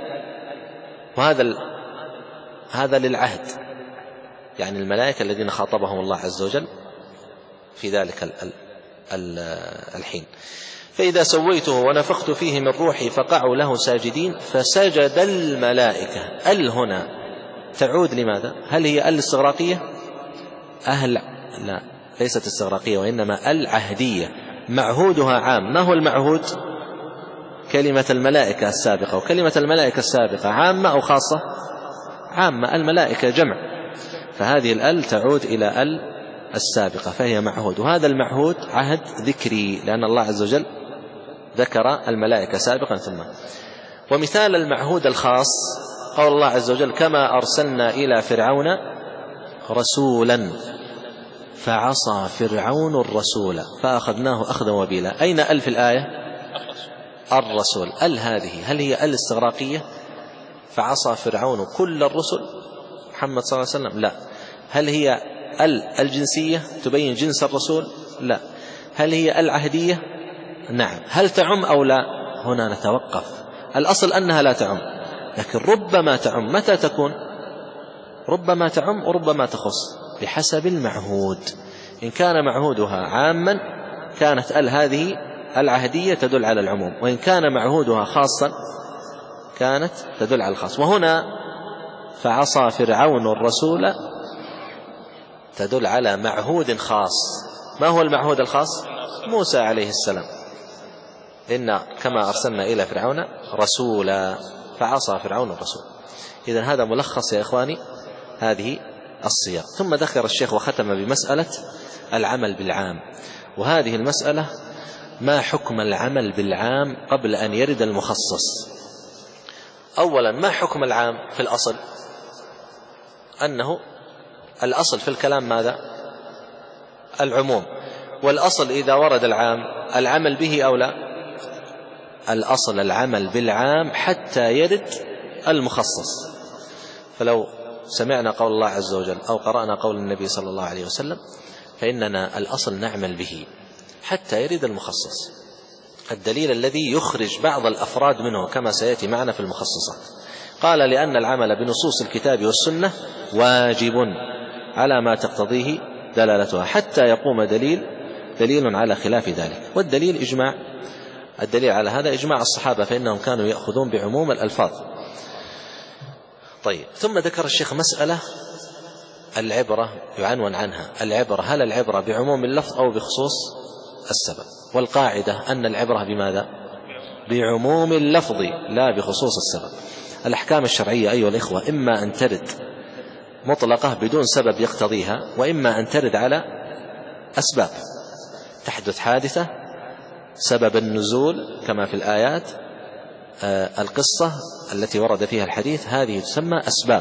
Speaker 1: هذا للعهد، يعني الملائكة الذين خاطبهم الله عز وجل في ذلك الحين. فإذا سويته ونفخت فيه من روحي فقعوا له ساجدين فسجد الملائكة. هنا تعود لماذا؟ هل هي الاستغراقية؟ لا، ليست استغراقية، وإنما العهدية، معهودها عام. ما هو المعهود؟ كلمة الملائكة السابقة، وكلمة الملائكة السابقة عامة أو خاصة؟ عامة، الملائكة جمع، فهذه تعود إلى السابقة فهي معهود. وهذا المعهود عهد ذكري، لأن الله عز وجل ذكر الملائكة سابقا ثم. ومثال المعهود الخاص قول الله عز وجل كما أرسلنا إلى فرعون رسولا فعصى فرعون الرسول فأخذناه أخذا وبيلا. أين في الآية؟ الرسول. هذه هل هي الاستغراقية؟ فعصى فرعون كل الرسل محمد صلى الله عليه وسلم؟ لا. هل هي الجنسية تبين جنس الرسول؟ لا. هل هي العهدية؟ نعم. هل تعم أو لا؟ هنا نتوقف. الأصل أنها لا تعم، لكن ربما تعم. متى تكون؟ ربما تعم وربما تخص بحسب المعهود. إن كان معهودها عاما كانت هذه العهدية تدل على العموم، وإن كان معهودها خاصا كانت تدل على الخاص. وهنا فعصى فرعون الرسول تدل على معهود خاص. ما هو المعهود الخاص؟ موسى عليه السلام، إن كما أرسلنا إلى فرعون رسولا فعصى فرعون الرسول. إذن هذا ملخص يا إخواني هذه الصيغ. ثم ذكر الشيخ وختم بمسألة العمل بالعام، وهذه المسألة ما حكم العمل بالعام قبل أن يرد المخصص. أولا، ما حكم العام في الأصل؟ أنه الأصل في الكلام ماذا؟ العموم. والأصل إذا ورد العام العمل به أو لا؟ الأصل العمل بالعام حتى يرد المخصص. فلو سمعنا قول الله عز وجل أو قرأنا قول النبي صلى الله عليه وسلم فإننا الأصل نعمل به حتى يرد المخصص. الدليل الذي يخرج بعض الأفراد منه كما سيأتي معنا في المخصصات. قال: لأن العمل بنصوص الكتاب والسنة واجب على ما تقتضيه دلالتها حتى يقوم دليل على خلاف ذلك. والدليل إجماع، الدليل على هذا إجماع الصحابة، فإنهم كانوا يأخذون بعموم الألفاظ. طيب، ثم ذكر الشيخ مسألة العبرة يعنون عنها. العبرة، هل العبرة بعموم اللفظ أو بخصوص السبب؟ والقاعدة أن العبرة بماذا؟ بعموم اللفظ لا بخصوص السبب. الأحكام الشرعية أيها الإخوة إما أن ترد مطلقة بدون سبب يقتضيها، وإما أن ترد على أسباب. تحدث حادثة سبب النزول كما في الآيات، القصة التي ورد فيها الحديث، هذه تسمى أسباب.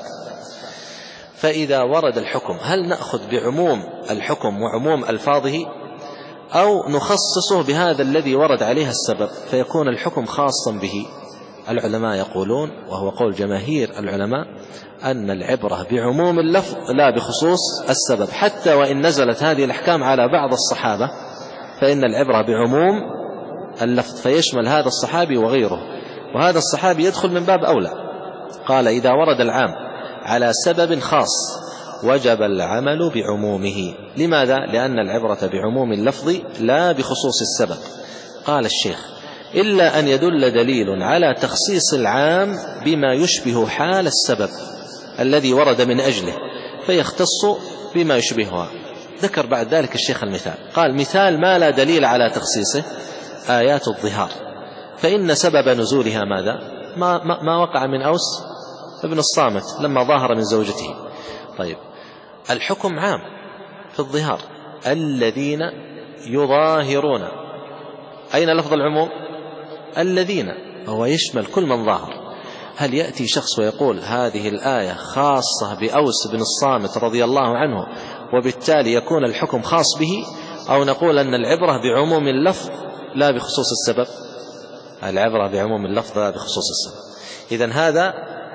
Speaker 1: فإذا ورد الحكم هل نأخذ بعموم الحكم وعموم ألفاظه، أو نخصصه بهذا الذي ورد عليها السبب فيكون الحكم خاصا به؟ العلماء يقولون، وهو قول جماهير العلماء، أن العبرة بعموم اللفظ لا بخصوص السبب. حتى وإن نزلت هذه الأحكام على بعض الصحابة فإن العبرة بعموم اللفظ فيشمل هذا الصحابي وغيره، وهذا الصحابي يدخل من باب أولى. قال: إذا ورد العام على سبب خاص وجب العمل بعمومه. لماذا؟ لأن العبرة بعموم اللفظ لا بخصوص السبب. قال الشيخ: إلا أن يدل دليل على تخصيص العام بما يشبه حال السبب الذي ورد من أجله فيختص بما يشبهها. ذكر بعد ذلك الشيخ المثال، قال: مثال ما لا دليل على تخصيصه آيات الظهار، فإن سبب نزولها ماذا؟ ما وقع من أوس ابن الصامت لما ظاهر من زوجته. طيب، الحكم عام في الظهار، الذين يظاهرون، أين لفظ العموم؟ الذين، هو يشمل كل من ظاهر. هل يأتي شخص ويقول هذه الآية خاصة بأوس بن الصامت رضي الله عنه وبالتالي يكون الحكم خاص به، أو نقول أن العبرة بعموم اللفظ لا بخصوص السبب؟ العبرة بعموم اللفظ لا بخصوص السبب. إذن هذا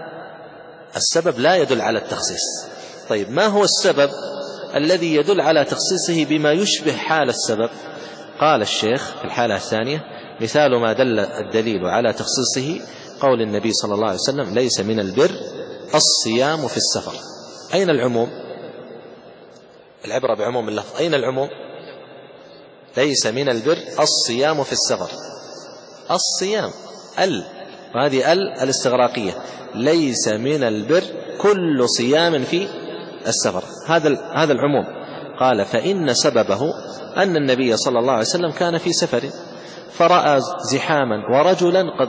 Speaker 1: السبب لا يدل على التخصيص. طيب، ما هو السبب الذي يدل على تخصيصه بما يشبه حال السبب؟ قال الشيخ في الحالة الثانية: مثال ما دل الدليل على تخصيصه قول النبي صلى الله عليه وسلم: ليس من البر الصيام في السفر. أين العموم؟ العبرة بعموم اللفظ، أين العموم؟ ليس من البر الصيام في السفر. الصيام وهذه الاستغراقية، ليس من البر كل صيام في السفر، هذا العموم. قال: فإن سببه أن النبي صلى الله عليه وسلم كان في سفر فرأى زحاما ورجلا قد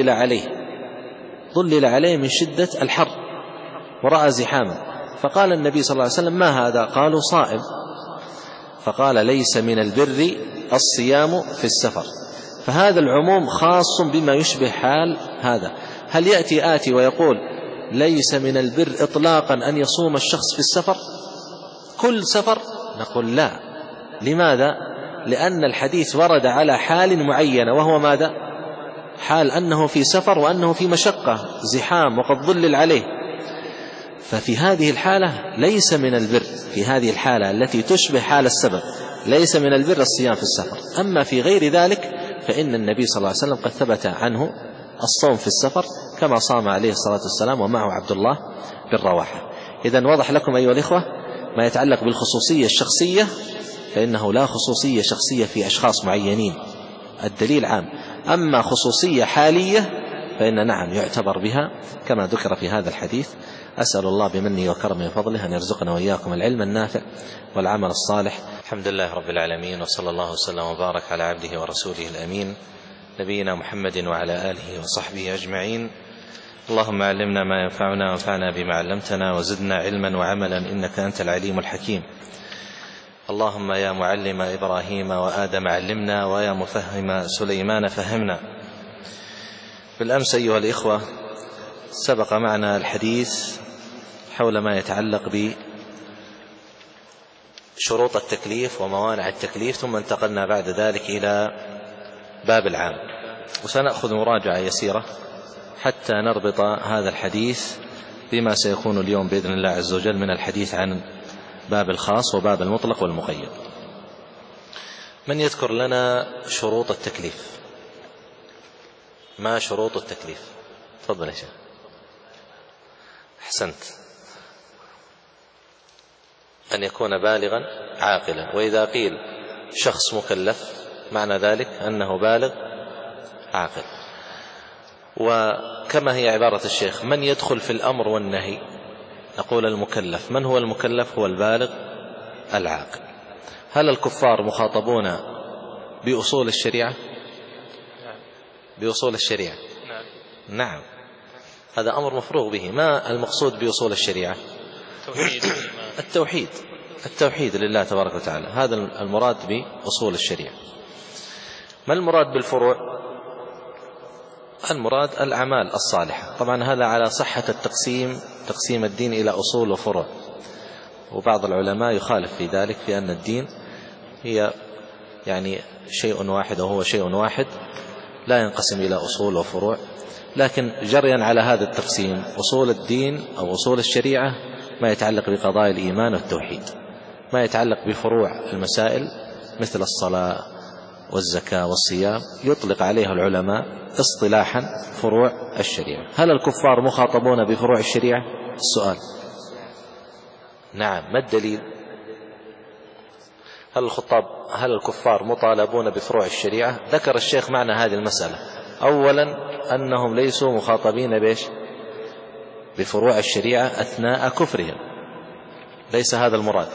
Speaker 1: ظلل عليه من شدة الحر، ورأى زحاما، فقال النبي صلى الله عليه وسلم: ما هذا؟ قالوا: صائم. فقال: ليس من البر الصيام في السفر. فهذا العموم خاص بما يشبه حال هذا. هل يأتي آتي ويقول ليس من البر إطلاقا أن يصوم الشخص في السفر كل سفر؟ نقول لا. لماذا؟ لأن الحديث ورد على حال معينة، وهو ماذا؟ حال أنه في سفر وأنه في مشقة زحام وقد ظلل عليه. ففي هذه الحالة ليس من البر، في هذه الحالة التي تشبه حال السبب ليس من البر الصيام في السفر. أما في غير ذلك فإن النبي صلى الله عليه وسلم قد ثبت عنه الصوم في السفر كما صام عليه الصلاة والسلام ومعه عبد الله بن رواحة. إذن وضح لكم أيها الإخوة ما يتعلق بالخصوصية الشخصية، فإنه لا خصوصية شخصية في أشخاص معينين، الدليل عام. أما خصوصية حالية فإن نعم يعتبر بها كما ذكر في هذا الحديث. أسأل الله بمنه وكرمه وفضله أن يرزقنا وإياكم العلم النافع والعمل الصالح. الحمد لله رب العالمين، وصلى الله وسلم وبارك على عبده ورسوله الأمين نبينا محمد وعلى آله وصحبه أجمعين. اللهم علمنا ما ينفعنا وانفعنا بما علمتنا وزدنا علما وعملا إنك أنت العليم الحكيم. اللهم يا معلم إبراهيم وآدم علمنا، ويا مفهم سليمان فهمنا. بالأمس أيها الإخوة سبق معنا الحديث حول ما يتعلق بشروط التكليف وموانع التكليف، ثم انتقلنا بعد ذلك إلى باب العام، وسنأخذ مراجعة يسيرة حتى نربط هذا الحديث بما سيكون اليوم بإذن الله عز وجل من الحديث عن باب الخاص وباب المطلق والمقيد. من يذكر لنا شروط التكليف؟ ما شروط التكليف؟ تفضل يا شيخ. أحسنت. أن يكون بالغا عاقلا، وإذا قيل شخص مكلف معنى ذلك أنه بالغ عاقل. وكما هي عبارة الشيخ: من يدخل في الأمر والنهي؟ نقول المكلف. من هو المكلف؟ هو البالغ العاقل. هل الكفار مخاطبون بأصول الشريعة؟ بأصول الشريعة نعم، هذا أمر مفروغ به. ما المقصود بأصول الشريعة؟ التوحيد لله تبارك وتعالى، هذا المراد بأصول الشريعة. ما المراد بالفروع؟ المراد الأعمال الصالحة. طبعا هذا على صحة تقسيم الدين إلى أصول وفروع، وبعض العلماء يخالف في ذلك، في أن الدين هي يعني شيء واحد، وهو شيء واحد لا ينقسم إلى أصول وفروع. لكن جريا على هذا التقسيم، أصول الدين أو أصول الشريعة ما يتعلق بقضايا الإيمان والتوحيد، ما يتعلق بفروع المسائل مثل الصلاة والزكاة والصيام يطلق عليها العلماء اصطلاحا فروع الشريعة. هل الكفار مخاطبون بفروع الشريعة؟ السؤال. نعم. ما الدليل؟ هل الكفار مطالبون بفروع الشريعة؟ ذكر الشيخ معنى هذه المسألة. أولا أنهم ليسوا مخاطبين بفروع الشريعة أثناء كفرهم، ليس هذا المراد.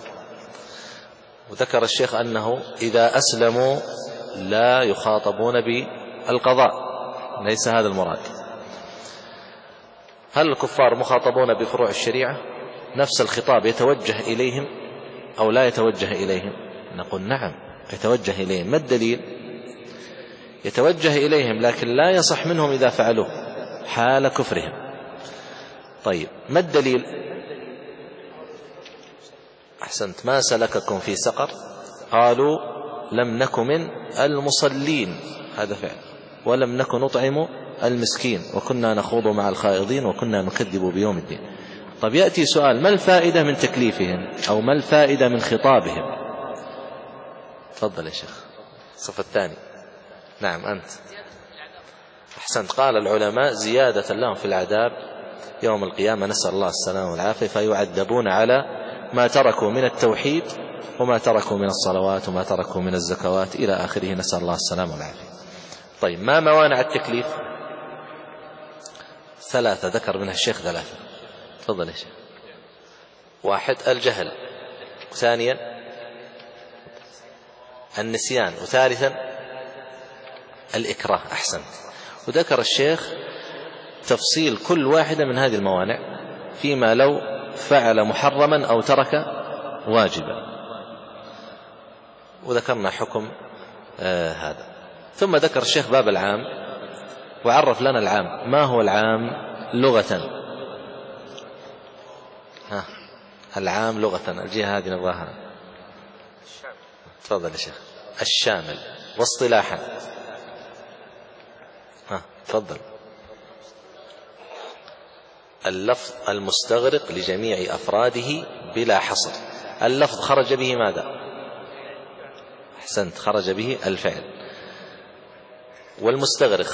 Speaker 1: وذكر الشيخ أنه إذا أسلموا لا يخاطبون بالقضاء، ليس هذا المراد. هل الكفار مخاطبون بفروع الشريعة؟ نفس الخطاب يتوجه إليهم أو لا يتوجه إليهم؟ نقول نعم يتوجه إليهم. ما الدليل؟ يتوجه إليهم لكن لا يصح منهم إذا فعلوه حال كفرهم. طيب ما الدليل؟ أحسنت. ما سلككم في سقر؟ قالوا لم نك من المصلين، هذا فعل، ولم نك نطعم المسكين، وكنا نخوض مع الخائضين، وكنا نكذب بيوم الدين. طب يأتي سؤال: ما الفائدة من تكليفهم أو ما الفائدة من خطابهم؟ تفضل يا شيخ. الصف الثاني. نعم أنت. أحسنت. قال العلماء زيادة لهم في العذاب يوم القيامة، نسأل الله السلامة والعافية، فيعذبون على ما تركوا من التوحيد وما تركوا من الصلوات وما تركوا من الزكوات إلى آخره، نسأل الله السلامة والعافية. طيب ما موانع التكليف؟ 3 ذكر منها الشيخ 3. تفضل يا شيخ. 1 الجهل، ثانيا النسيان، وثالثا الإكراه. أحسنت. وذكر الشيخ تفصيل كل واحدة من هذه الموانع فيما لو فعل محرما أو ترك واجبا، وذكرنا حكم هذا. ثم ذكر الشيخ باب العام وعرف لنا العام. ما هو العام لغة؟ العام لغة، الجهة هذه نبغاها. تفضل يا شيخ. الشامل. واصطلاحا؟ تفضل. اللفظ المستغرق لجميع أفراده بلا حصر. اللفظ خرج به ماذا؟ أحسنت، خرج به الفعل. والمستغرق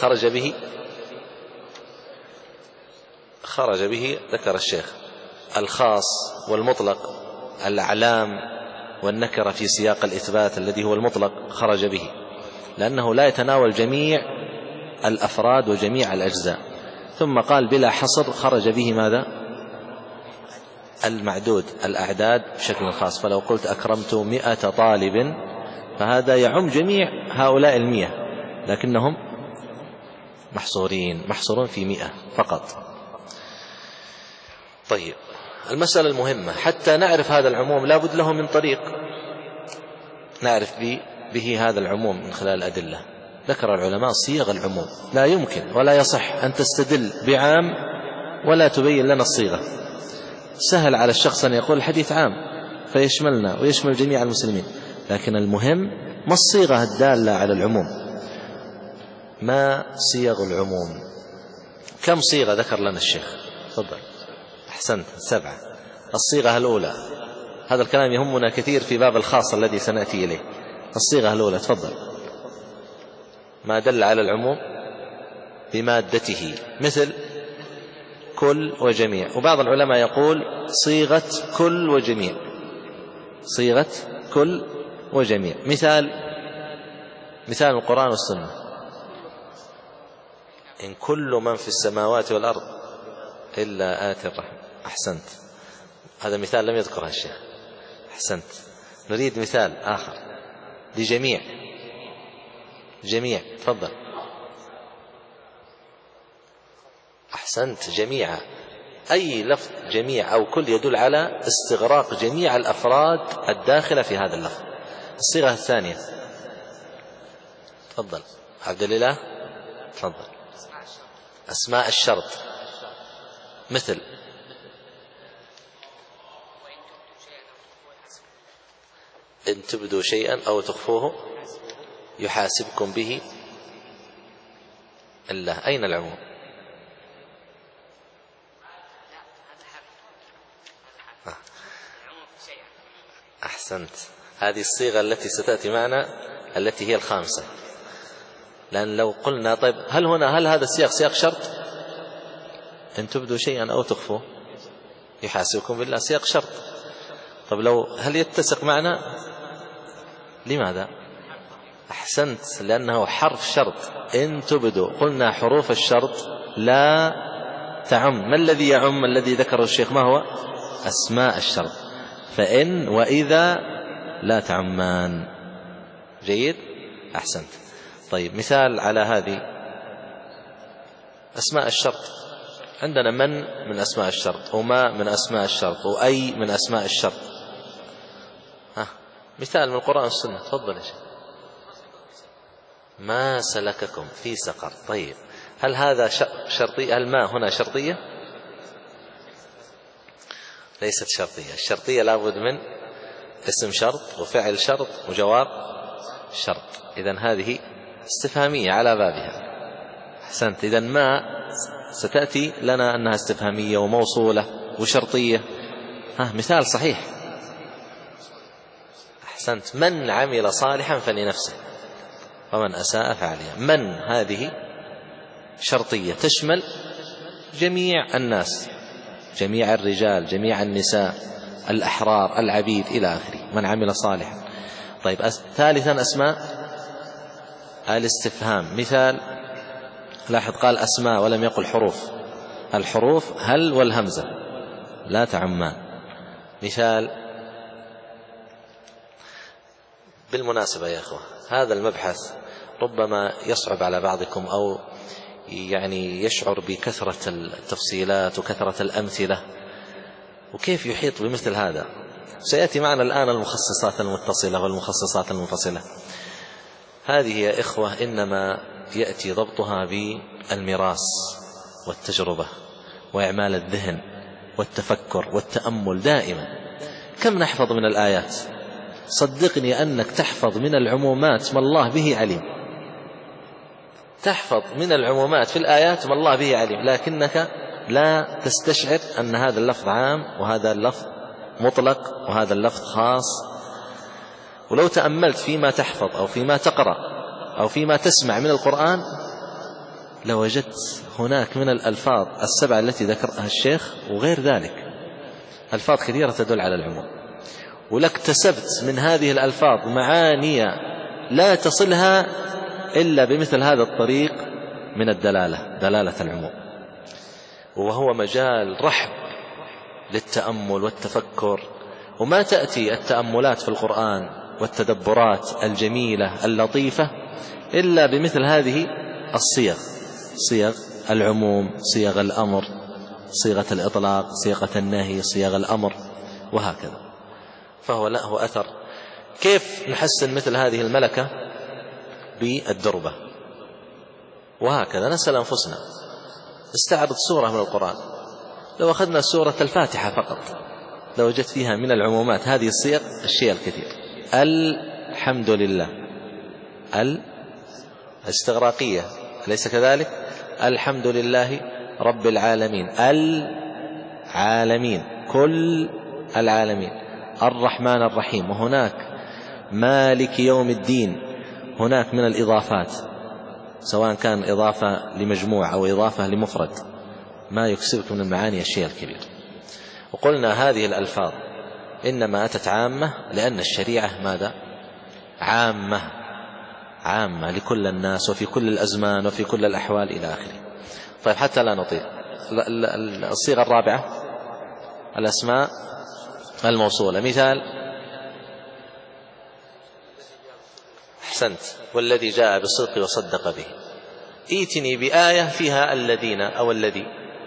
Speaker 1: خرج به ذكر الشيخ الخاص والمطلق، الأعلام والنكرة في سياق الإثبات الذي هو المطلق خرج به، لأنه لا يتناول جميع الأفراد وجميع الأجزاء. ثم قال بلا حصر، خرج به ماذا؟ المعدود، الأعداد بشكل خاص. فلو قلت أكرمت 100 طالب فهذا يعم جميع هؤلاء 100، لكنهم محصورون في 100 فقط. طيب، المسألة المهمة حتى نعرف هذا العموم لا بد له من طريق نعرف به هذا العموم من خلال الأدلة. ذكر العلماء صيغ العموم، لا يمكن ولا يصح أن تستدل بعام ولا تبين لنا الصيغة. سهل على الشخص أن يقول الحديث عام فيشملنا ويشمل جميع المسلمين، لكن المهم ما الصيغة الدالة على العموم؟ ما صيغ العموم؟ كم صيغة ذكر لنا الشيخ؟ تفضل. أحسنت، 7. الصيغة الأولى، هذا الكلام يهمنا كثير في باب الخاص الذي سنأتي إليه. الصيغة الأولى تفضل. ما دل على العموم بمادته، مثل كل وجميع. وبعض العلماء يقول صيغة كل وجميع، صيغة كل وجميع. مثال القرآن والسنة: إن كل من في السماوات والأرض إلا آتي الرحمن. أحسنت، هذا مثال لم يذكره الشيخ. أحسنت. نريد مثال آخر لجميع. تفضل. أحسنت، جميع. أي لفظ جميع أو كل يدل على استغراق جميع الأفراد الداخلة في هذا اللفظ. الصيغة الثانية تفضل عبد الله. تفضل. أسماء الشرط، مثل إن تبدوا شيئا أو تخفوه يحاسبكم به الله. أين العموم؟ أحسنت، هذه الصيغة التي ستأتي معنا التي هي الخامسة. لأن لو قلنا طيب هل هذا السياق سياق شرط؟ إن تبدوا شيئا أو تخفوه يحاسبكم بالله، سياق شرط. طب هل يتسق معنا؟ لماذا؟ أحسنت، لأنه حرف شرط. إن تبدوا، قلنا حروف الشرط لا تعم. ما الذي يعم الذي ذكره الشيخ؟ ما هو؟ أسماء الشرط. فإن وإذا لا تعمان. جيد، أحسنت. طيب، مثال على هذه أسماء الشرط، عندنا من أسماء الشرط، وما من أسماء الشرط، وأي من أسماء الشرط. مثال من القرآن والسنة. تفضل يا شيخ. ما سلككم في سقر. طيب، هل هذا شرطي؟ هل ما هنا شرطية؟ ليست شرطية. الشرطية لابد من اسم شرط وفعل شرط وجواب شرط. إذن هذه استفهامية على بابها. أحسنت. إذن ما ستأتي لنا أنها استفهامية وموصولة وشرطية. مثال صحيح. أحسنت. من عمل صالحا فلنفسه ومن أساء فعليها. من هذه شرطية تشمل جميع الناس، جميع الرجال، جميع النساء، الأحرار، العبيد، إلى آخره. من عمل صالحا. طيب، ثالثا أسماء الاستفهام. مثال، لاحظ قال أسماء ولم يقل حروف. الحروف هل والهمزة لا تعمان. مثال، بالمناسبة يا أخوة، هذا المبحث ربما يصعب على بعضكم أو يعني يشعر بكثرة التفصيلات وكثرة الأمثلة، وكيف يحيط بمثل هذا. سيأتي معنا الآن المخصصات المتصلة والمخصصات المنفصلة. هذه يا إخوة إنما يأتي ضبطها بالمراس والتجربة وإعمال الذهن والتفكر والتأمل دائما. كم نحفظ من الآيات؟ صدقني أنك تحفظ من العمومات ما الله به عليم. تحفظ من العمومات في الآيات ما الله به عليم، لكنك لا تستشعر أن هذا اللفظ عام وهذا اللفظ مطلق وهذا اللفظ خاص. ولو تأملت فيما تحفظ أو فيما تقرأ أو فيما تسمع من القرآن لوجدت هناك من الألفاظ السبعة التي ذكرها الشيخ وغير ذلك ألفاظ كثيرة تدل على العموم، ولك اكتسبت من هذه الألفاظ معاني لا تصلها إلا بمثل هذا الطريق من دلالة العموم، وهو مجال رحب للتأمل والتفكر. وما تأتي التأملات في القرآن والتدبرات الجميلة اللطيفة إلا بمثل هذه الصيغ، صيغ العموم، صيغ الأمر، صيغة الإطلاق، صيغة النهي، صيغ الأمر، وهكذا. فهو له أثر. كيف نحسن مثل هذه الملكة؟ بالدربة. وهكذا نسأل أنفسنا، استعرض سورة من القرآن، لو أخذنا سورة الفاتحة فقط لوجدت فيها من العمومات هذه الصيغ الشيء الكثير. الحمد لله، الاستغراقية أليس كذلك؟ الحمد لله رب العالمين، العالمين، كل العالمين، الرحمن الرحيم. وهناك مالك يوم الدين. هناك من الإضافات، سواء كان إضافة لمجموع أو إضافة لمفرد، ما يكسبك من المعاني الشيء الكبير. وقلنا هذه الألفاظ إنما أتت عامة لأن الشريعة ماذا؟ عامة لكل الناس وفي كل الأزمان وفي كل الأحوال إلى آخره. طيب حتى لا نطيل، الصيغة الرابعة الأسماء الموصولة. مثال: أحسنت، والذي جاء بالصدق وصدق به. ائتني بآية فيها الذين أو الذي.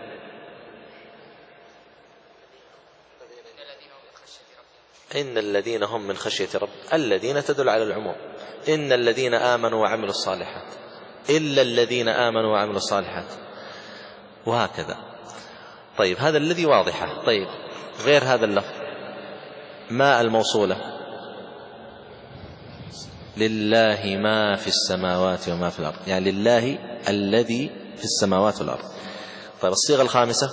Speaker 1: إن الذين هم من خشية رب، الذين تدل على العموم. إن الذين آمنوا وعملوا الصالحات، إلا الذين آمنوا وعملوا الصالحات، وهكذا. طيب هذا الذي واضحة. طيب غير هذا اللفظ، ما الموصولة؟ لله ما في السماوات وما في الأرض، يعني لله الذي في السماوات والأرض. طيب الصيغة الخامسة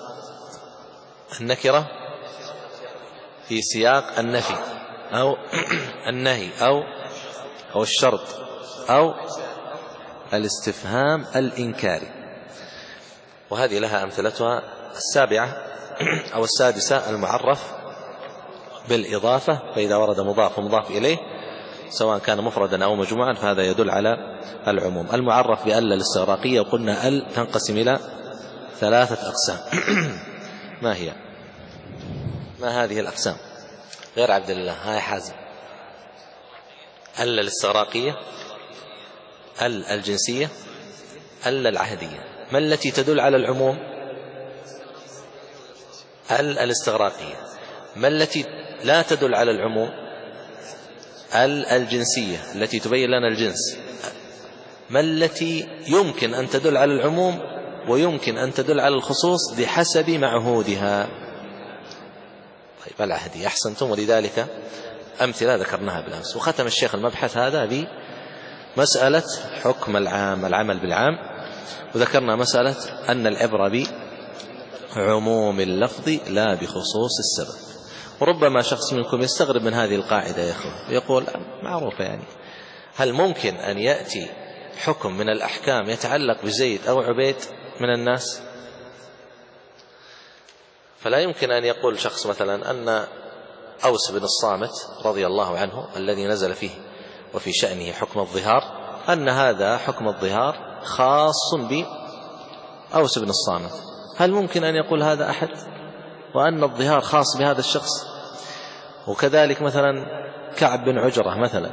Speaker 1: النكرة في سياق النفي أو النهي أو الشرط أو الاستفهام الإنكاري، وهذه لها أمثلتها. السابعة أو السادسة المعرف بالإضافة، فإذا ورد مضاف ومضاف إليه سواء كان مفردا أو مجموعا فهذا يدل على العموم. المعرف بأل الاستغراقية، وقلنا أل تنقسم إلى 3 أقسام. ما هي؟ ما هذه الأقسام؟ غير عبد الله، هاي حازم. أل الاستغراقية، أل الجنسية، أل العهدية. ما التي تدل على العموم؟ أل الاستغراقية. ما التي لا تدل على العموم؟ أل الجنسية التي تبين لنا الجنس. ما التي يمكن أن تدل على العموم ويمكن أن تدل على الخصوص بحسب معهودها؟ طيب العهدية. أحسنتم، ولذلك أمثلة ذكرناها بالأمس. وختم الشيخ المبحث هذا بمسألة حكم العمل بالعام، وذكرنا مسألة أن العبرة بعموم اللفظ لا بخصوص السبب. وربما شخص منكم يستغرب من هذه القاعدة يا أخوة، يقول معروفة، يعني هل ممكن أن يأتي حكم من الأحكام يتعلق بزيد أو عبيد من الناس؟ فلا يمكن أن يقول شخص مثلا أن أوس بن الصامت رضي الله عنه الذي نزل فيه وفي شأنه حكم الظهار، أن هذا حكم الظهار خاص بأوس بن الصامت. هل ممكن أن يقول هذا أحد؟ وأن الظهار خاص بهذا الشخص؟ وكذلك مثلا كعب بن عجرة مثلا،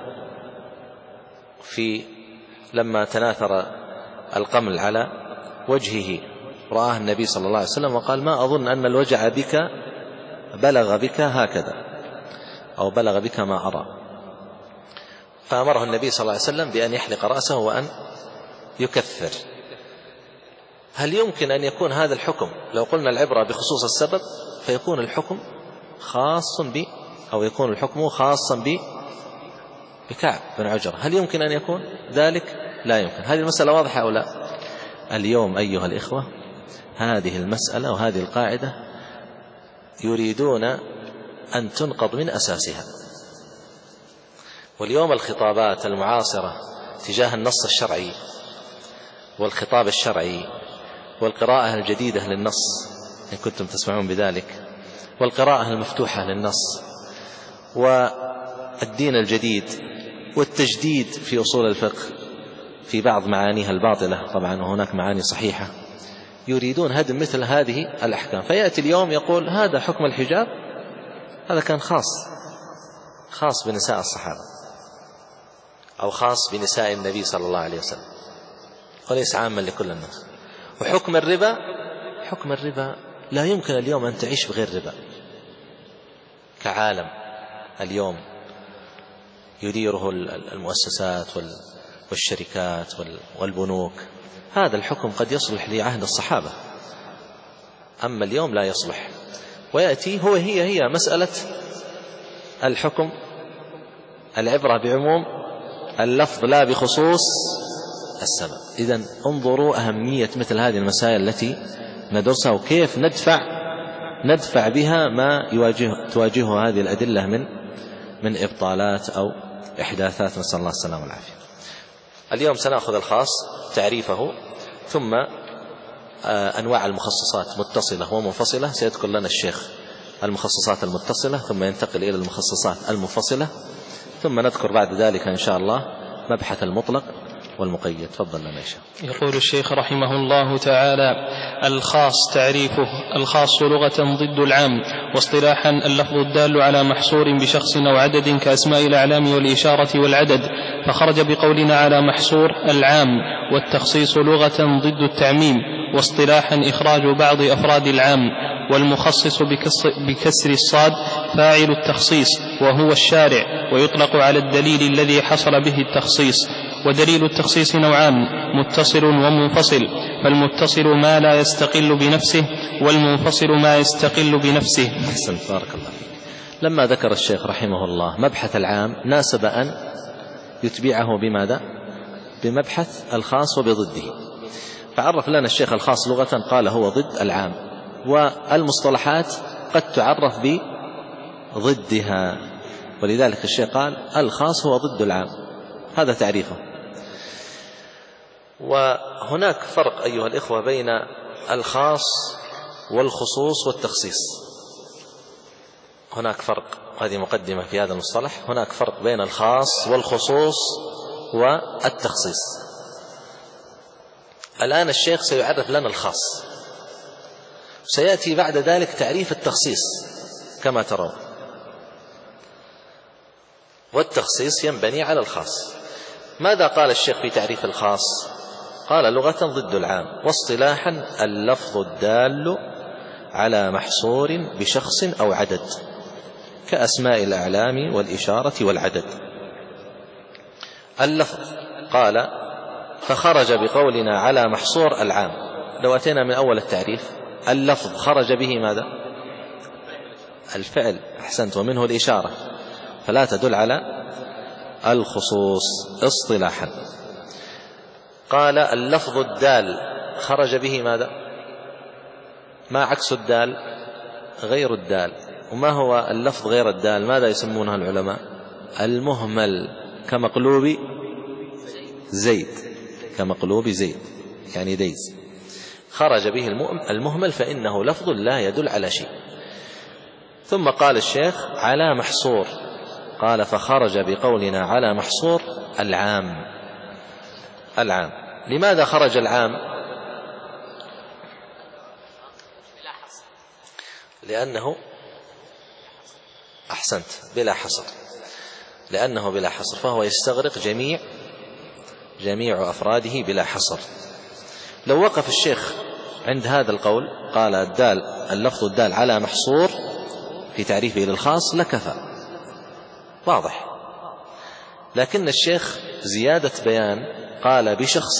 Speaker 1: لما تناثر القمل على وجهه رآه النبي صلى الله عليه وسلم وقال: ما أظن أن الوجع بك بلغ بك هكذا، أو بلغ بك ما أرى. فأمره النبي صلى الله عليه وسلم بأن يحلق رأسه وأن يكفر. هل يمكن أن يكون هذا الحكم، لو قلنا العبرة بخصوص السبب، فيكون الحكم خاص أو يكون الحكم خاصا بكعب بن عجرة؟ هل يمكن أن يكون ذلك؟ لا يمكن. هذه المسألة واضحة أو لا؟ اليوم أيها الإخوة هذه المسألة وهذه القاعدة يريدون أن تنقض من أساسها. واليوم الخطابات المعاصرة تجاه النص الشرعي والخطاب الشرعي والقراءة الجديدة للنص إن كنتم تسمعون بذلك، والقراءة المفتوحة للنص، والدين الجديد، والتجديد في أصول الفقه، في بعض معانيها الباطلة طبعا، وهناك معاني صحيحة، يريدون هدم مثل هذه الأحكام. فيأتي اليوم يقول هذا حكم الحجاب هذا كان خاص بنساء الصحابة أو خاص بنساء النبي صلى الله عليه وسلم وليس عاما لكل الناس. وحكم الربا لا يمكن اليوم أن تعيش بغير ربا كعالم اليوم يديره المؤسسات والشركات والبنوك. هذا الحكم قد يصلح لعهد الصحابة، أما اليوم لا يصلح. ويأتي هي مسألة الحكم، العبرة بعموم اللفظ لا بخصوص السبب. إذن انظروا أهمية مثل هذه المسائل التي ندرسها، وكيف ندفع بها ما تواجهه هذه الأدلة من إبطالات أو إحداثات، نسأل الله السلامة والعافية. اليوم سنأخذ الخاص تعريفه، ثم أنواع المخصصات متصلة ومنفصلة. سيذكر لنا الشيخ المخصصات المتصلة، ثم ينتقل إلى المخصصات المنفصلة، ثم نذكر بعد ذلك إن شاء الله مبحث المطلق والمقيد. تفضل لنا يا شيخ.
Speaker 2: يقول الشيخ رحمه الله تعالى: الخاص تعريفه: الخاص لغة ضد العام، واصطلاحا اللفظ الدال على محصور بشخص أو عدد كأسماء الأعلام والإشارة والعدد، فخرج بقولنا على محصور العام. والتخصيص لغة ضد التعميم، واصطلاحا إخراج بعض أفراد العام. والمخصص بكسر الصاد فاعل التخصيص وهو الشارع، ويطلق على الدليل الذي حصل به التخصيص. ودليل التخصيص نوعان: متصل ومنفصل، فالمتصل ما لا يستقل بنفسه، والمنفصل ما يستقل بنفسه.
Speaker 1: أحسنت، بارك الله فيك. لما ذكر الشيخ رحمه الله مبحث العام ناسب أن يتبعه بماذا؟ بمبحث الخاص وبضده. فعرف لنا الشيخ الخاص لغة، قال هو ضد العام، والمصطلحات قد تعرف بضدها، ولذلك الشيخ قال الخاص هو ضد العام، هذا تعريفه. وهناك فرق أيها الإخوة بين الخاص والخصوص والتخصيص، هناك فرق، هذه مقدمة في هذا المصطلح. هناك فرق بين الخاص والخصوص والتخصيص. الآن الشيخ سيعرف لنا الخاص، سيأتي بعد ذلك تعريف التخصيص كما ترون، والتخصيص ينبني على الخاص. ماذا قال الشيخ في تعريف الخاص؟ قال لغة ضد العام، واصطلاحا اللفظ الدال على محصور بشخص أو عدد كأسماء الأعلام والإشارة والعدد. اللفظ قال فخرج بقولنا على محصور العام. لو أتينا من أول التعريف، اللفظ خرج به ماذا؟ الفعل، أحسنت، ومنه الإشارة، فلا تدل على الخصوص اصطلاحا. قال اللفظ الدال خرج به ماذا؟ ما عكس الدال؟ غير الدال. وما هو اللفظ غير الدال؟ ماذا يسمونه العلماء؟ المهمل، كمقلوب زيد، كمقلوب زيد يعني ديز. خرج به المهمل فإنه لفظ لا يدل على شيء. ثم قال الشيخ على محصور، قال فخرج بقولنا على محصور العام. لماذا خرج العام؟ لأنه أحسنت بلا حصر، لأنه بلا حصر، فهو يستغرق جميع أفراده بلا حصر. لو وقف الشيخ عند هذا القول، قال اللفظ الدال على محصور في تعريفه للخاص لكفى، واضح. لكن الشيخ زيادة بيان، قال بشخص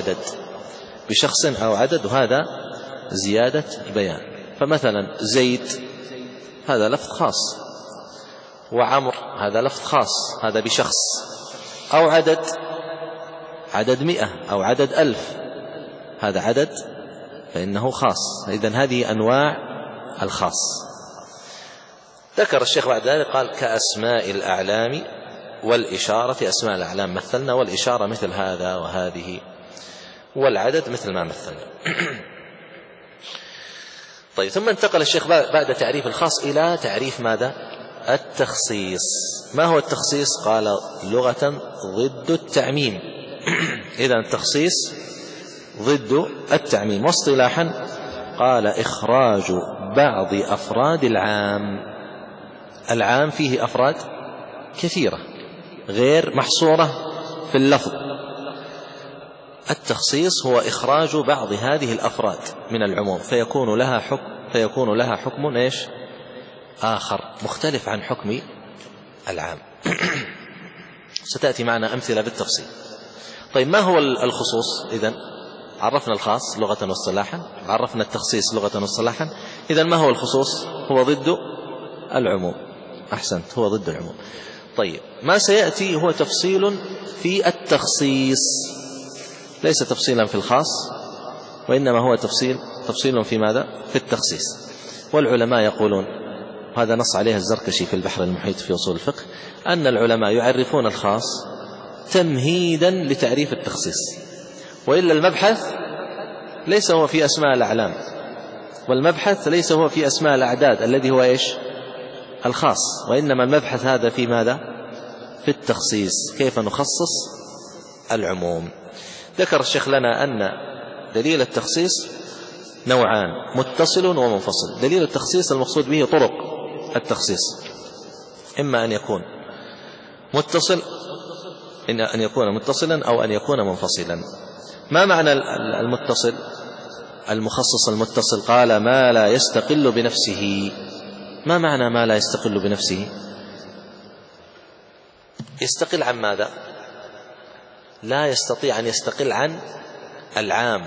Speaker 1: أو عدد، وهذا زيادة بيان. فمثلا زيد هذا لفظ خاص، وعمر هذا لفظ خاص، هذا بشخص، أو عدد 100 أو عدد 1000، هذا عدد فإنه خاص. إذن هذه أنواع الخاص. ذكر الشيخ بعد ذلك قال كأسماء الأعلام والإشارة، أسماء الأعلام مثلنا، والإشارة مثل هذا وهذه، والعدد مثل ما مثلنا. طيب، ثم انتقل الشيخ بعد تعريف الخاص إلى تعريف ماذا؟ التخصيص. ما هو التخصيص؟ قال لغة ضد التعميم. إذن التخصيص ضد التعميم. واصطلاحا قال إخراج بعض أفراد العام. العام فيه أفراد كثيرة غير محصورة في اللفظ. التخصيص هو إخراج بعض هذه الأفراد من العموم فيكون لها حكم إيش آخر مختلف عن حكم العام. ستأتي معنا أمثلة بالتفصيل. طيب ما هو الخصوص؟ إذن عرفنا الخاص لغة واصطلاحا، عرفنا التخصيص لغة واصطلاحا. إذن ما هو الخصوص؟ هو ضد العموم. أحسنت، هو ضد العموم. طيب ما سيأتي هو تفصيل في التخصيص، ليس تفصيلا في الخاص، وإنما هو تفصيل في ماذا؟ في التخصيص. والعلماء يقولون، هذا نص عليه الزركشي في البحر المحيط في أصول الفقه، أن العلماء يعرفون الخاص تمهيدا لتعريف التخصيص، وإلا المبحث ليس هو في أسماء الأعلام، والمبحث ليس هو في أسماء الأعداد الذي هو إيش؟ الخاص، وإنما المبحث هذا في ماذا؟ في التخصيص، كيف نخصص العموم. ذكر الشيخ لنا أن دليل التخصيص نوعان، متصل ومنفصل. دليل التخصيص المقصود به طرق التخصيص، إما أن يكون متصلا أو أن يكون منفصلا. ما معنى المتصل؟ المخصص المتصل قال ما لا يستقل بنفسه. ما معنى ما لا يستقل بنفسه؟ يستقل عن ماذا؟ لا يستطيع أن يستقل عن العام.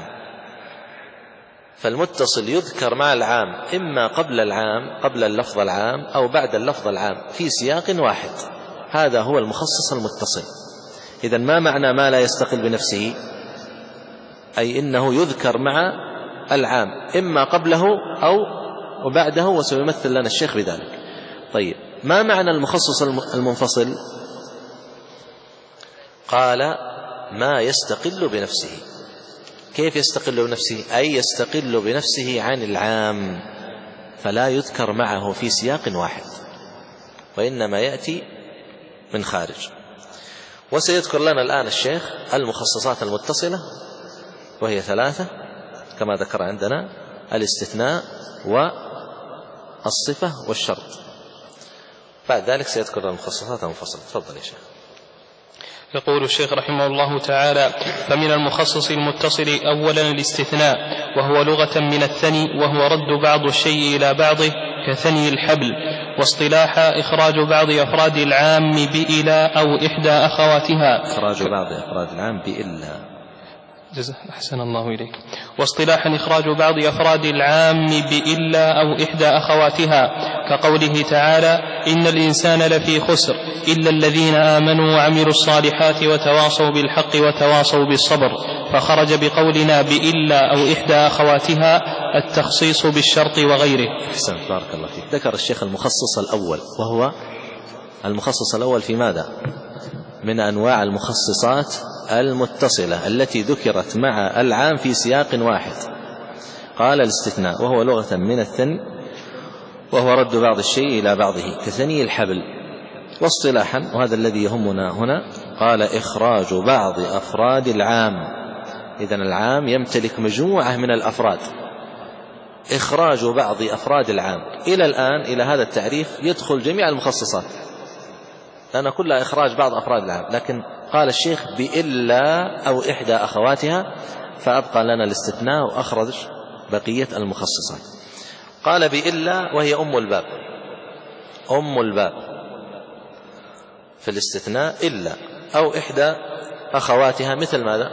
Speaker 1: فالمتصل يذكر مع العام إما قبل اللفظ العام أو بعد اللفظ العام في سياق واحد، هذا هو المخصص المتصل. إذن ما معنى ما لا يستقل بنفسه؟ أي إنه يذكر مع العام إما قبله أو وبعده، وسيمثل لنا الشيخ بذلك. طيب ما معنى المخصص المنفصل؟ قال ما يستقل بنفسه. كيف يستقل بنفسه؟ أي يستقل بنفسه عن العام، فلا يذكر معه في سياق واحد، وإنما يأتي من خارج. وسيذكر لنا الآن الشيخ المخصصات المتصلة، وهي 3 كما ذكر عندنا: الاستثناء والصفة والشرط. بعد ذلك سيذكر المخصصات المنفصلة. تفضل يا شيخ.
Speaker 2: يقول الشيخ رحمه الله تعالى: فمن المخصص المتصل أولا الاستثناء، وهو لغة من الثني، وهو رد بعض الشيء إلى بعضه كثني الحبل. واصطلاحا إخراج بعض أفراد العام بإلى أو إحدى أخواتها.
Speaker 1: إخراج بعض أفراد العام بإلا.
Speaker 2: أحسن الله إليك. واصطلاحا إخراج بعض أفراد العام بإلا أو إحدى أخواتها، كقوله تعالى: إن الإنسان لفي خسر إلا الذين آمنوا وعملوا الصالحات وتواصوا بالحق وتواصوا بالصبر. فخرج بقولنا بإلا أو إحدى أخواتها التخصيص بالشرط وغيره.
Speaker 1: أحسن، بارك الله فيك. ذكر الشيخ المخصص الأول، وهو المخصص الأول في ماذا؟ من أنواع المخصصات المتصلة التي ذكرت مع العام في سياق واحد. قال الاستثناء، وهو لغة من الثني، وهو رد بعض الشيء إلى بعضه كثني الحبل. واصطلاحا، وهذا الذي يهمنا هنا، قال إخراج بعض أفراد العام. إذن العام يمتلك مجموعة من الأفراد. إخراج بعض أفراد العام إلى الآن، إلى هذا التعريف يدخل جميع المخصصات، لأن كلها إخراج بعض أفراد العام. لكن قال الشيخ بإلا أو إحدى أخواتها، فأبقى لنا الاستثناء وأخرج بقية المخصصات. قال بإلا، وهي أم الباب. أم الباب في الاستثناء إلا أو إحدى أخواتها، مثل ماذا؟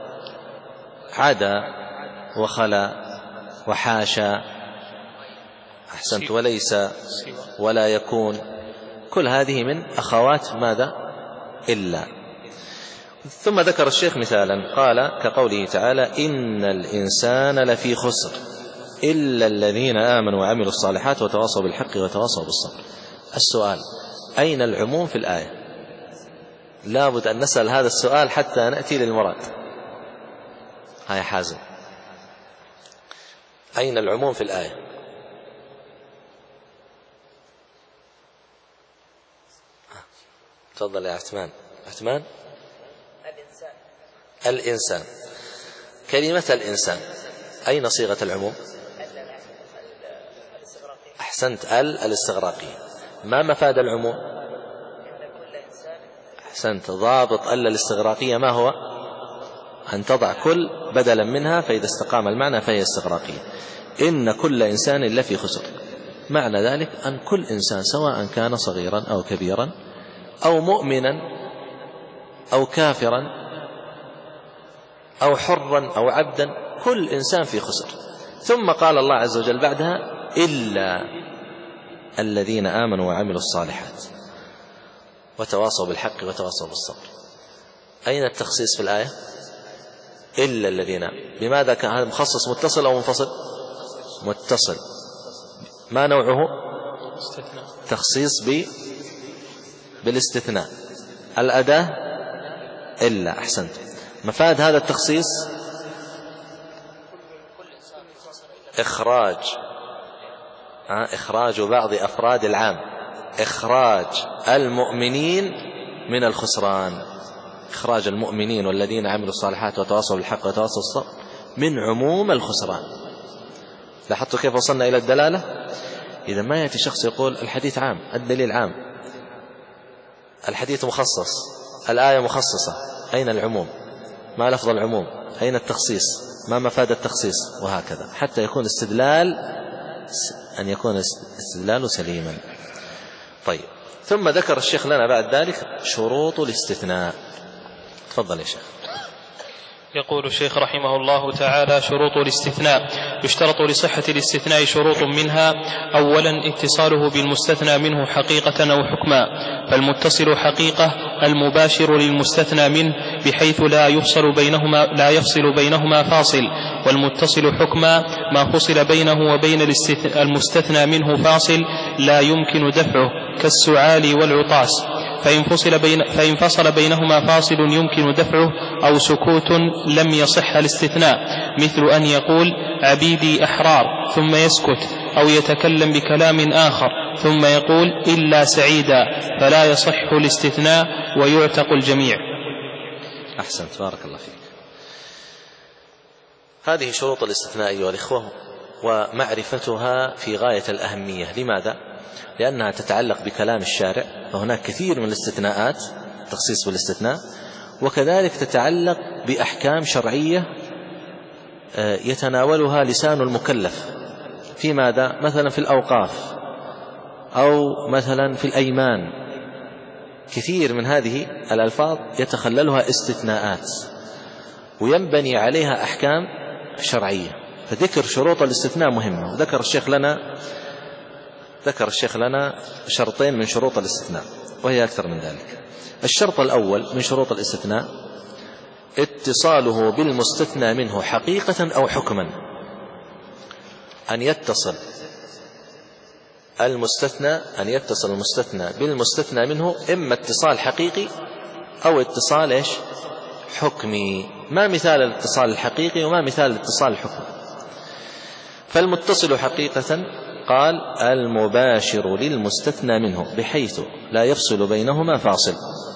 Speaker 1: عدا وخلا وحاشا. أحسنت. وليس ولا يكون، كل هذه من أخوات ماذا؟ إلا. ثم ذكر الشيخ مثالا، قال كقوله تعالى: إن الإنسان لفي خسر إلا الذين آمنوا وعملوا الصالحات وتواصوا بالحق وتواصوا بالصبر. السؤال: أين العموم في الآية؟ لا بد أن نسأل هذا السؤال حتى نأتي للمراد. هاي حازم، أين العموم في الآية؟ تفضل يا عثمان. الإنسان. كلمة الإنسان أين صيغة العموم؟ أحسنت، الاستغراقية. ما مفاد العموم؟ أحسنت، ضابط الاستغراقية ما هو؟ أن تضع كل بدلا منها، فإذا استقام المعنى فهي استغراقية. إن كل إنسان لفي خسر، معنى ذلك أن كل إنسان سواء كان صغيرا أو كبيرا أو مؤمنا أو كافرا أو حرا أو عبدا، كل إنسان في خسر. ثم قال الله عز وجل بعدها إلا الذين آمنوا وعملوا الصالحات وتواصوا بالحق وتواصوا بالصبر. أين التخصيص في الآية؟ إلا الذين. لماذا كان هذا مخصص متصل أو منفصل؟ متصل. ما نوعه؟ تخصيص بالاستثناء. الأداة إلا. أحسنت. مفاد هذا التخصيص إخراج بعض أفراد العام، إخراج المؤمنين من الخسران، إخراج المؤمنين والذين عملوا الصالحات وتواصوا بالحق وتواصوا بالصبر من عموم الخسران. لاحظتوا كيف وصلنا إلى الدلالة؟ إذا ما يأتي شخص يقول الحديث عام، الدليل عام، الحديث مخصص، الآية مخصصة، أين العموم؟ ما لفظ العموم؟ أين التخصيص؟ ما مفاد التخصيص؟ وهكذا حتى يكون أن يكون استدلال سليما. طيب، ثم ذكر الشيخ لنا بعد ذلك شروط الاستثناء. تفضل يا شيخ.
Speaker 2: يقول الشيخ رحمه الله تعالى: شروط الاستثناء. يشترط لصحة الاستثناء شروط، منها: أولا اتصاله بالمستثنى منه حقيقة أو حكما، فالمتصل حقيقة المباشر للمستثنى منه بحيث لا يفصل بينهما فاصل، والمتصل حكما ما فصل بينه وبين المستثنى منه فاصل لا يمكن دفعه كالسعال والعطاس، فإن فصل بينهما فاصل يمكن دفعه أو سكوت لم يصح الاستثناء، مثل أن يقول عبيدي أحرار ثم يسكت، أو يتكلم بكلام آخر ثم يقول إلا سعيدا، فلا يصح الاستثناء ويعتق الجميع.
Speaker 1: أحسنت، بارك الله فيك. هذه شروط الاستثناء أيها الإخوة، ومعرفتها في غاية الأهمية. لماذا؟ لأنها تتعلق بكلام الشارع، فهناك كثير من الاستثناءات، تخصيص بالاستثناء، وكذلك تتعلق بأحكام شرعية يتناولها لسان المكلف في ماذا؟ مثلا في الأوقاف، أو مثلا في الأيمان. كثير من هذه الألفاظ يتخللها استثناءات وينبني عليها أحكام شرعية، فذكر شروط الاستثناء مهمة. ذكر الشيخ لنا شرطين من شروط الاستثناء، وهي أكثر من ذلك. الشرط الأول من شروط الاستثناء اتصاله بالمستثنى منه حقيقة أو حكما، أن يتصل المستثنى بالمستثنى منه إما اتصال حقيقي أو اتصال حكمي. ما مثال الاتصال الحقيقي وما مثال الاتصال الحكمي؟ فالمتصل حقيقة قال المباشر للمستثنى منه بحيث لا يفصل بينهما فاصل.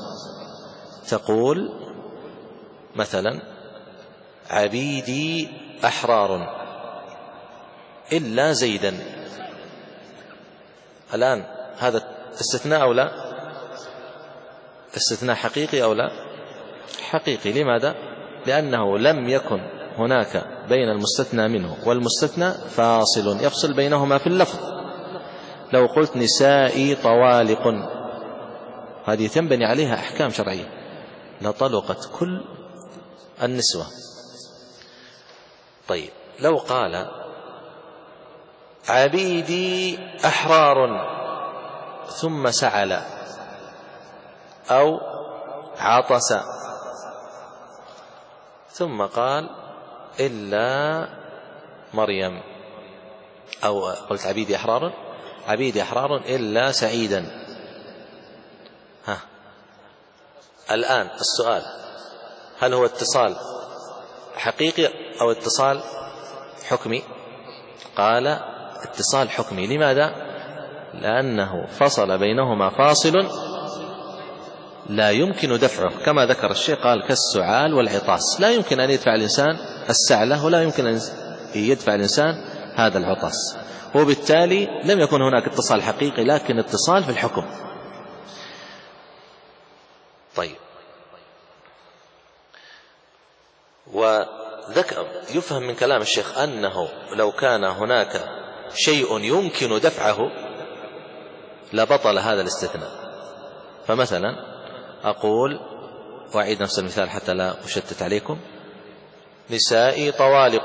Speaker 1: تقول مثلا عبيدي أحرار إلا زيدا. الآن هذا استثناء أو لا؟ استثناء حقيقي أو لا؟ حقيقي. لماذا؟ لأنه لم يكن هناك بين المستثنى منه والمستثنى فاصل يفصل بينهما في اللفظ. لو قلت نسائي طوالق، هذه تنبني عليها أحكام شرعية، لطلقت كل النسوة. طيب، لو قال عبيدي أحرار ثم سعل أو عطس ثم قال إلا مريم، أو قلت عبيدي أحرار إلا سعيدا. الآن السؤال: هل هو اتصال حقيقي أو اتصال حكمي؟ قال اتصال حكمي. لماذا؟ لأنه فصل بينهما فاصل لا يمكن دفعه، كما ذكر الشيخ قال كالسعال والعطاس، لا يمكن أن يدفع الإنسان السعلة ولا يمكن أن يدفع الإنسان هذا العطاس، وبالتالي لم يكن هناك اتصال حقيقي لكن اتصال في الحكم. طيب، يفهم من كلام الشيخ أنه لو كان هناك شيء يمكن دفعه لبطل هذا الاستثناء. فمثلا أقول، وأعيد نفس المثال حتى لا أشتت عليكم، نسائي طوالق،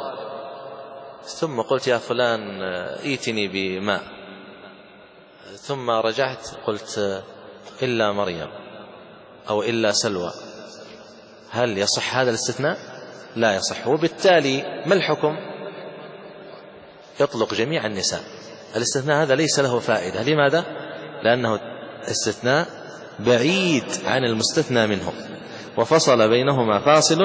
Speaker 1: ثم قلت يا فلان ائتني بماء، ثم رجعت قلت إلا مريم أو إلا سلوى، هل يصح هذا الاستثناء؟ لا يصح. وبالتالي ما الحكم؟ يطلق جميع النساء. الاستثناء هذا ليس له فائدة. لماذا؟ لأنه استثناء بعيد عن المستثنى منه، وفصل بينهما فاصل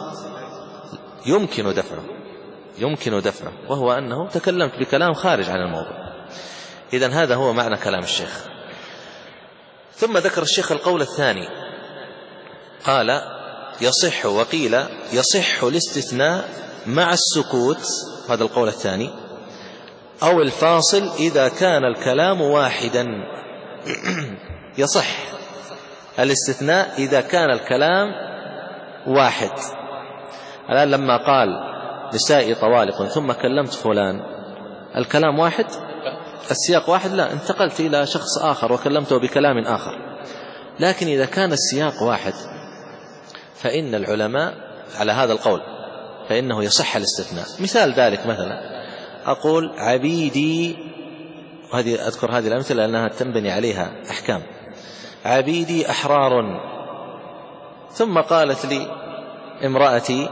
Speaker 1: يمكن دفعه، وهو أنه تكلمت بكلام خارج عن الموضوع. إذن هذا هو معنى كلام الشيخ. ثم ذكر الشيخ القول الثاني، قال يصح، وقيل يصح الاستثناء مع السكوت، هذا القول الثاني، أو الفاصل إذا كان الكلام واحدا. يصح الاستثناء إذا كان الكلام واحد. الآن لما قال نسائي طوالق ثم كلمت فلان، الكلام واحد، السياق واحد، لا، انتقلت إلى شخص آخر وكلمته بكلام آخر. لكن إذا كان السياق واحد فإن العلماء على هذا القول، فإنه يصح الاستثناء. مثال ذلك مثلا أقول عبيدي، وهذه أذكر هذه الأمثلة لأنها تنبني عليها أحكام. عبيدي أحرار، ثم قالت لي امرأتي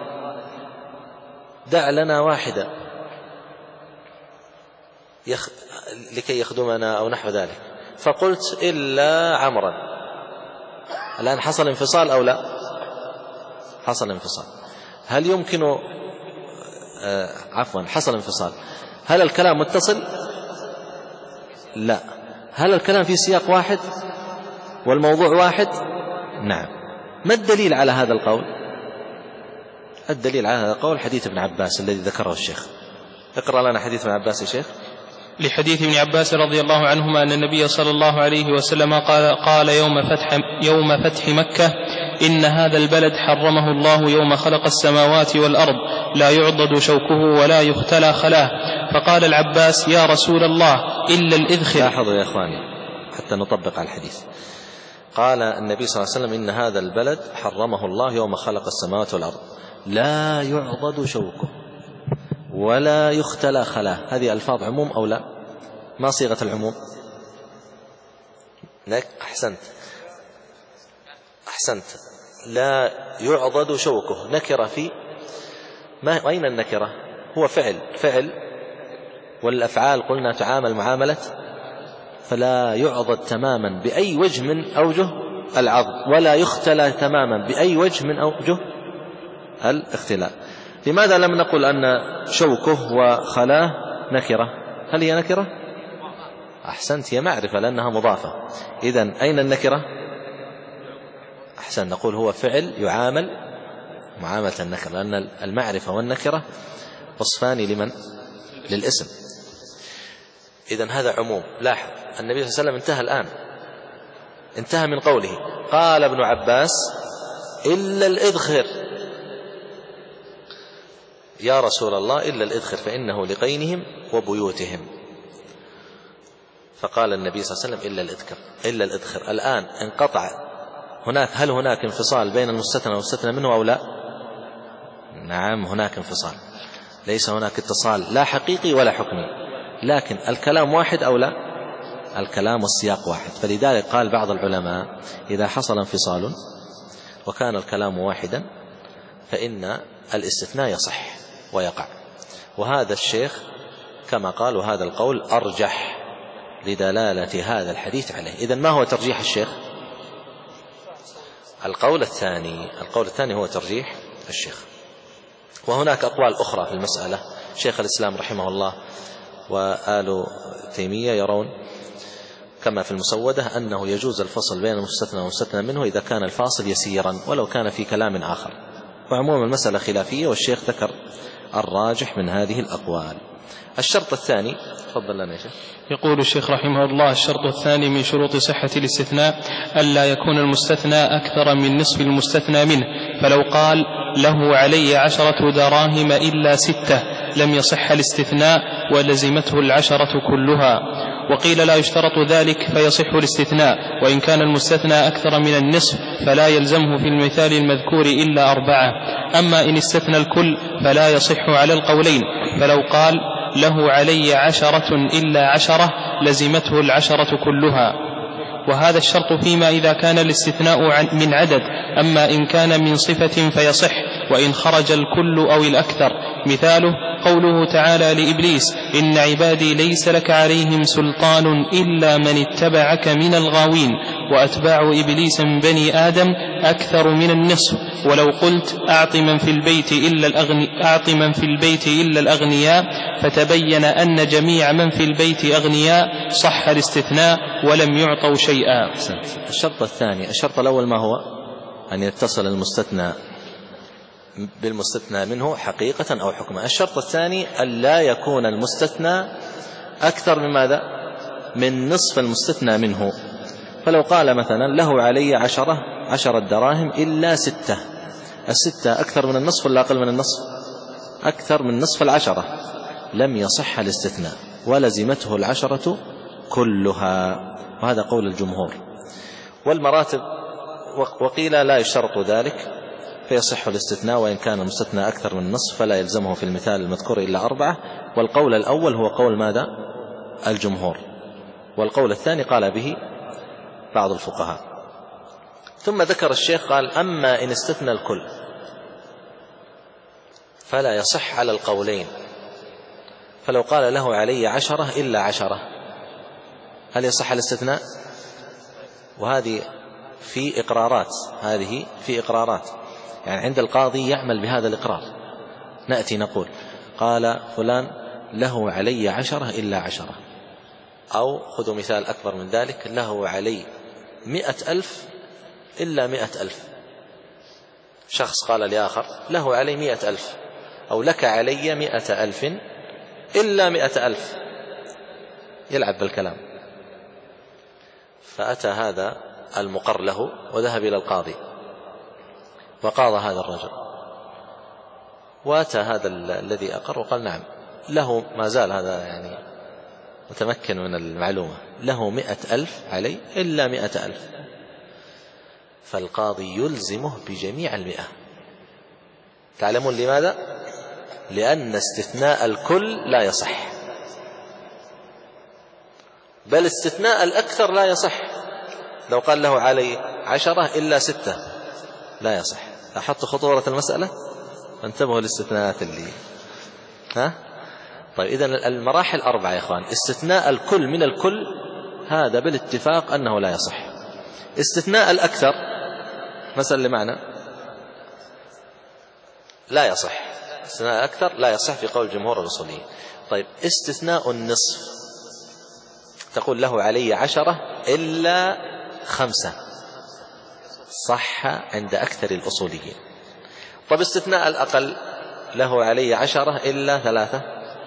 Speaker 1: دع لنا واحدة لكي يخدمنا أو نحو ذلك، فقلت إلا عمرا. الآن حصل انفصال أو لا؟ حصل انفصال. هل يمكن حصل انفصال. هل الكلام متصل؟ لا. هل الكلام في سياق واحد والموضوع واحد؟ نعم. ما الدليل على هذا القول؟ الدليل على هذا القول حديث ابن عباس الذي ذكره الشيخ. اقرأ لنا حديث ابن عباس يا شيخ.
Speaker 2: لحديث ابن عباس رضي الله عنهما أن النبي صلى الله عليه وسلم قال يوم فتح مكة: إن هذا البلد حرمه الله يوم خلق السماوات والأرض، لا يعضد شوكه ولا يختلى خلاه. فقال العباس: يا رسول الله إلا الإذخر.
Speaker 1: لاحظوا يا إخواني حتى نطبق على الحديث. قال النبي صلى الله عليه وسلم: إن هذا البلد حرمه الله يوم خلق السماوات والأرض، لا يعضد شوكه ولا يختلى خلاه. هذه ألفاظ عموم أو لا؟ ما صيغة العموم؟ أحسنت. لا يعضد شوكه نكرة في ما؟ أين النكرة؟ هو فعل، والأفعال قلنا تعامل معاملة، فلا يعضد تماما بأي وجه من أوجه العضد، ولا يختلى تماما بأي وجه من أوجه الاختلاء. لماذا لم نقل أن شوكه وخلاه نكرة؟ هل هي نكرة؟ أحسنت، هي معرفة لأنها مضافة. إذن أين النكرة؟ أحسن، نقول هو فعل يعامل معاملة النكرة، لأن المعرفة والنكرة وصفان للاسم. إذن هذا عموم. لاحظ النبي صلى الله عليه وسلم انتهى الآن، انتهى من قوله قال ابن عباس: إلا الإذخر. يا رسول الله إلا الإذخر فإنه لقينهم وبيوتهم. فقال النبي صلى الله عليه وسلم: إلا الإذخر. الآن انقطع هل هناك انفصال بين المستثنى والمستثنى منه أو لا؟ نعم، هناك انفصال، ليس هناك اتصال لا حقيقي ولا حكمي، لكن الكلام واحد أو لا؟ الكلام والسياق واحد. فلذلك قال بعض العلماء: إذا حصل انفصال وكان الكلام واحدا فإن الاستثناء يصح ويقع. وهذا الشيخ كما قال، وهذا القول أرجح لدلالة هذا الحديث عليه. إذن ما هو ترجيح الشيخ؟ القول الثاني هو ترجيح الشيخ. وهناك أقوال أخرى في المسألة. شيخ الإسلام رحمه الله وآل تيمية يرون كما في المسودة أنه يجوز الفصل بين المستثنى والمستثنى منه إذا كان الفاصل يسيرا ولو كان في كلام آخر. وعموما المسألة خلافية، والشيخ ذكر الراجح من هذه الأقوال. الشرط الثاني، تفضل لنا يا شيخ.
Speaker 2: يقول الشيخ رحمه الله: الشرط الثاني من شروط صحة الاستثناء ألا يكون المستثنى أكثر من نصف المستثنى منه، فلو قال له علي 10 دراهم إلا 6 لم يصح الاستثناء ولزمته 10 كلها. وقيل لا يشترط ذلك فيصح الاستثناء، وإن كان المستثنى أكثر من النصف فلا يلزمه في المثال المذكور إلا 4. أما إن استثنى الكل فلا يصح على القولين، فلو قال له علي 10 إلا 10 لزمته 10 كلها. وهذا الشرط فيما إذا كان الاستثناء من عدد، أما إن كان من صفة فيصح وإن خرج الكل أو الأكثر. مثاله قوله تعالى لإبليس: إن عبادي ليس لك عليهم سلطان إلا من اتبعك من الغاوين، وأتباع إبليس من بني آدم أكثر من النصف. ولو قلت أعط من في البيت إلا الأغنياء فتبين أن جميع من في البيت أغنياء صح الاستثناء ولم يعطوا شيئا.
Speaker 1: الشرط الثاني، الشرط الأول ما هو؟ أن يتصل المستثنى بالمستثنى منه حقيقة أو حكما. الشرط الثاني ألا يكون المستثنى أكثر من ماذا؟ من نصف المستثنى منه. فلو قال مثلا له علي 10 دراهم إلا 6، 6 أكثر من النصف ولا أقل من النصف؟ أكثر من نصف 10، لم يصح الاستثناء ولزمته 10 كلها، وهذا قول الجمهور. والمراتب، وقيل لا يشترط ذلك فيصح الاستثناء وإن كان المستثنى أكثر من النصف فلا يلزمه في المثال المذكور إلا 4. والقول الأول هو قول ماذا؟ الجمهور. والقول الثاني قال به بعض الفقهاء. ثم ذكر الشيخ قال: أما إن استثنى الكل فلا يصح على القولين. فلو قال له علي 10 إلا 10 هل يصح الاستثناء؟ وهذه في إقرارات، يعني عند القاضي يعمل بهذا الإقرار. نأتي نقول: قال فلان له علي 10 إلا 10، أو خذوا مثال أكبر من ذلك: له علي 100,000 إلا 100,000. شخص قال لآخر: له علي 100,000، أو لك علي 100,000 إلا 100,000. يلعب بالكلام. فأتى هذا المقر له وذهب إلى القاضي وقاضى هذا الرجل، وأتى هذا الذي أقر وقال: نعم له، ما زال هذا يعني متمكن من المعلومة، له 100,000 علي إلا 100,000. فالقاضي يلزمه بجميع 100. تعلمون لماذا؟ لأن استثناء الكل لا يصح، بل استثناء الأكثر لا يصح. لو قال له علي 10 إلا 6 لا يصح. لاحظت خطورة المسألة؟ انتبهوا للاستثناءات اللي طيب، إذن المراحل 4 يا إخوان. استثناء الكل من الكل هذا بالاتفاق أنه لا يصح. استثناء الأكثر مثلا لمعنى لا يصح، استثناء الأكثر لا يصح في قول جمهور الأصوليين. طيب، استثناء النصف تقول له علي 10 إلا 5 صح عند أكثر الأصوليين. طب استثناء الأقل له علي 10 إلا 3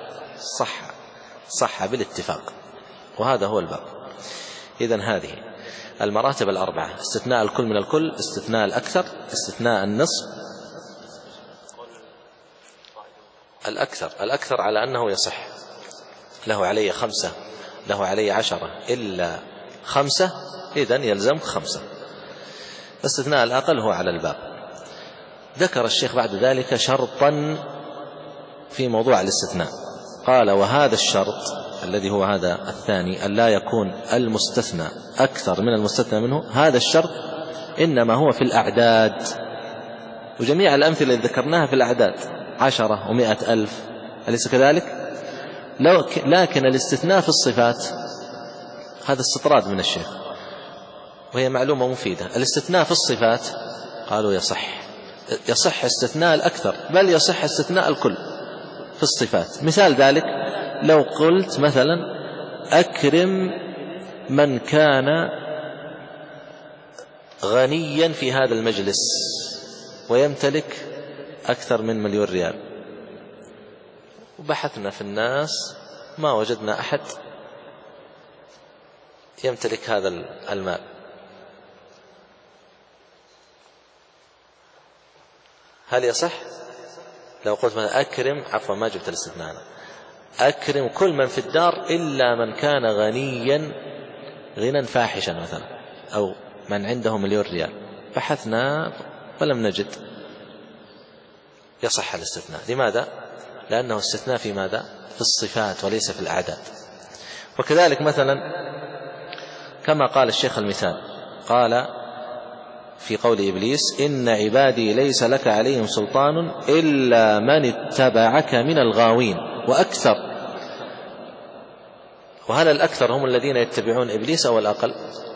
Speaker 1: صح بالاتفاق. وهذا هو الباب. إذن هذه المراتب 4: استثناء الكل من الكل، استثناء الأكثر، استثناء النصف. الأكثر على أنه يصح، له علي 5، له علي 10 إلا 5، إذن يلزم 5. استثناء الأقل هو على الباب. ذكر الشيخ بعد ذلك شرطا في موضوع الاستثناء، قال: وهذا الشرط الذي هو هذا الثاني، أن لا يكون المستثنى أكثر من المستثنى منه، هذا الشرط إنما هو في الأعداد. وجميع الأمثلة اللي ذكرناها في الأعداد 10 و100,000، أليس كذلك؟ لكن الاستثناء في الصفات هذا استطراد من الشيخ، وهي معلومة مفيدة. الاستثناء في الصفات قالوا يصح استثناء الأكثر، بل يصح استثناء الكل في الصفات. مثال ذلك لو قلت مثلا: أكرم من كان غنيا في هذا المجلس ويمتلك أكثر من 1,000,000 ريال، وبحثنا في الناس ما وجدنا أحد يمتلك هذا المال. هل يصح لو قلت مثلا أكرم، عفوا ما جبت الاستثناء أنا، أكرم كل من في الدار إلا من كان غنيا غنى فاحشا مثلا، أو من عنده 1,000,000 ريال، بحثنا فلم نجد، يصح الاستثناء. لماذا؟ لأنه استثناء في ماذا؟ في الصفات وليس في الأعداد. وكذلك مثلا كما قال الشيخ المثال، قال في قول إبليس: إن عبادي ليس لك عليهم سلطان إلا من اتبعك من الغاوين وأكثر. وهل الأكثر هم الذين يتبعون إبليس أو الأقل؟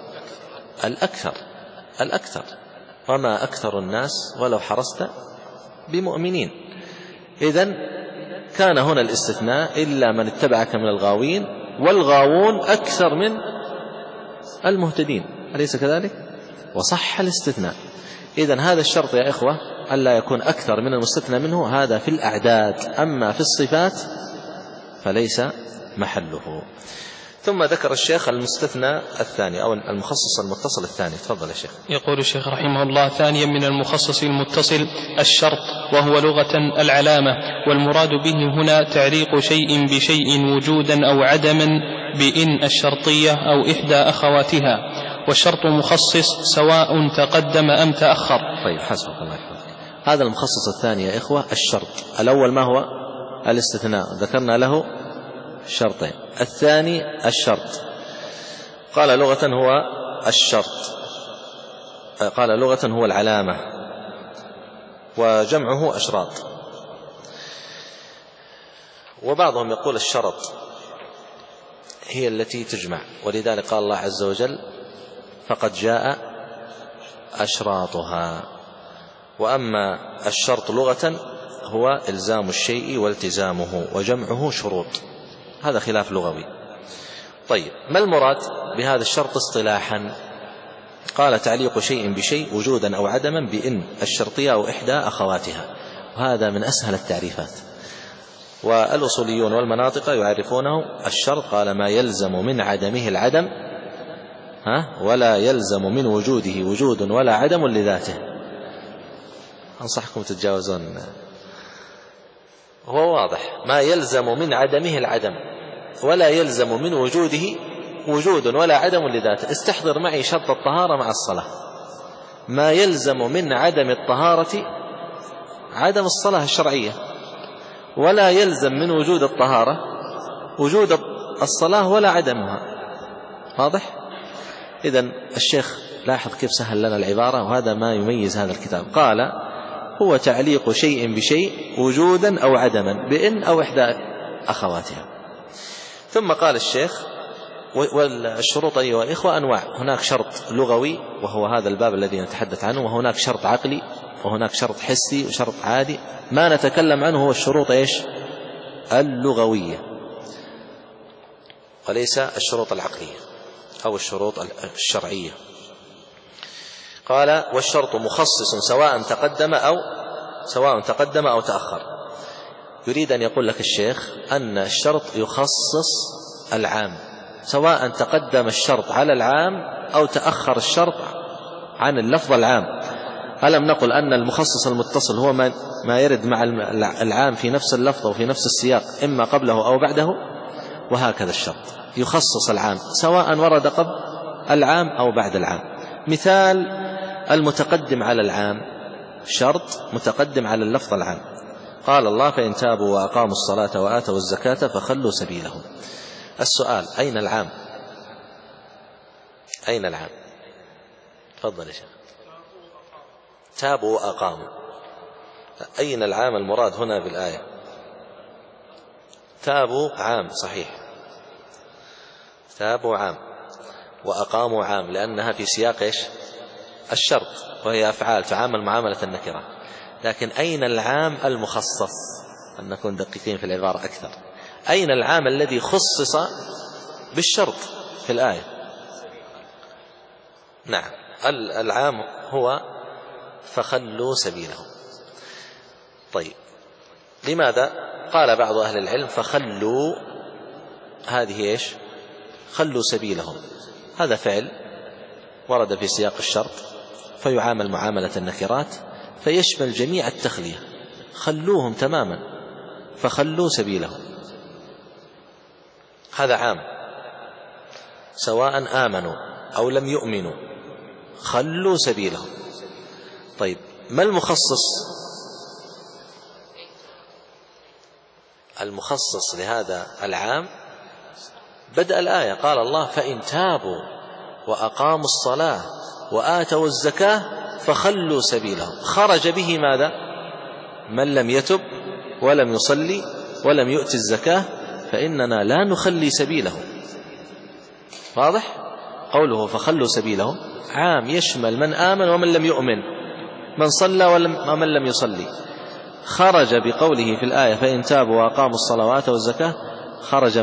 Speaker 1: الأكثر. وما أكثر الناس ولو حرصت بمؤمنين. إذن كان هنا الاستثناء إلا من اتبعك من الغاوين، والغاوون أكثر من المهتدين، أليس كذلك؟ وصح الاستثناء. إذن هذا الشرط يا إخوة ألا يكون أكثر من المستثنى منه، هذا في الأعداد، أما في الصفات فليس محله. ثم ذكر الشيخ المستثنى الثاني أو المخصص المتصل الثاني. تفضل يا شيخ.
Speaker 2: يقول الشيخ رحمه الله: ثانيا من المخصص المتصل الشرط، وهو لغة العلامة، والمراد به هنا تعليق شيء بشيء وجودا أو عدما بإن الشرطية أو إحدى أخواتها، والشرط مخصص سواء تقدم أم تأخر.
Speaker 1: طيب حسبك الله يحفظك. هذا المخصص الثاني يا إخوة الشرط. الأول ما هو؟ الاستثناء، ذكرنا له شرطين. الثاني الشرط. قال لغة هو الشرط، قال لغة هو العلامة، وجمعه أشراط. وبعضهم يقول الشرط هي التي تجمع، ولذلك قال الله عز وجل: فقد جاء أشراطها. وأما الشرط لغة هو إلزام الشيء والتزامه، وجمعه شروط. هذا خلاف لغوي. طيب ما المراد بهذا الشرط اصطلاحا؟ قال: تعليق شيء بشيء وجودا أو عدما بإن الشرطية أو إحدى أخواتها. وهذا من أسهل التعريفات. والأصوليون والمناطق يعرفونه الشرط، قال: ما يلزم من عدمه العدم ولا يلزم من وجوده وجود ولا عدم لذاته. أنصحكم تتجاوزون، هو واضح. ما يلزم من عدمه العدم ولا يلزم من وجوده وجود ولا عدم لذاته. استحضر معي شرط الطهارة مع الصلاة. ما يلزم من عدم الطهارة عدم الصلاة الشرعية، ولا يلزم من وجود الطهارة وجود الصلاة ولا عدمها. واضح؟ إذن الشيخ لاحظ كيف سهل لنا العبارة، وهذا ما يميز هذا الكتاب. قال: هو تعليق شيء بشيء وجودا أو عدما بإن أو إحدى أخواتها. ثم قال الشيخ: والشروط أيها إخوة أنواع. هناك شرط لغوي وهو هذا الباب الذي نتحدث عنه، وهناك شرط عقلي، وهناك شرط حسي وشرط عادي. ما نتكلم عنه هو الشروط اللغوية، وليس الشروط العقلية أو الشروط الشرعية. قال: والشرط مخصص سواء تقدم أو تأخر. يريد أن يقول لك الشيخ أن الشرط يخصص العام، سواء تقدم الشرط على العام أو تأخر الشرط عن اللفظ العام. ألم نقل أن المخصص المتصل هو ما يرد مع العام في نفس اللفظ وفي نفس السياق، إما قبله أو بعده؟ وهكذا الشرط يخصص العام سواء ورد قبل العام أو بعد العام. مثال: المتقدم على العام شرط متقدم على اللفظ العام. قال الله: فإن تابوا وأقاموا الصلاة وآتوا الزكاة فخلوا سبيلهم. السؤال: أين العام؟ تفضل يا شيخ. تابوا وأقاموا، أين العام المراد هنا بالآية؟ تابوا عام صحيح، تابوا عام، وأقاموا عام، لأنها في سياق الشرط، وهي أفعال تعامل معاملة النكرة. لكن أين العام المخصص؟ أن نكون دقيقين في العبارة أكثر. أين العام الذي خصص بالشرط في الآية؟ نعم، العام هو فخلوا سبيلهم. طيب، لماذا قال بعض أهل العلم فخلوا هذه إيش؟ خلوا سبيلهم، هذا فعل ورد في سياق الشرط فيعامل معاملة النكرات فيشمل جميع التخلية، خلوهم تماما، فخلوا سبيلهم، هذا عام سواء آمنوا أو لم يؤمنوا، خلوا سبيلهم. طيب، ما المخصص؟ المخصص لهذا العام بدأ الآية، قال الله فإن تابوا وأقاموا الصلاة وآتوا الزكاة فخلوا سبيلهم. خرج به ماذا؟ من لم يتب ولم يصلي ولم يؤت الزكاة فإننا لا نخلي سبيلهم. واضح؟ قوله فخلوا سبيلهم عام يشمل من آمن ومن لم يؤمن، من صلى ومن لم يصلي. خرج بقوله في الآية فإن تابوا وأقاموا الصلوات والزكاة، خرج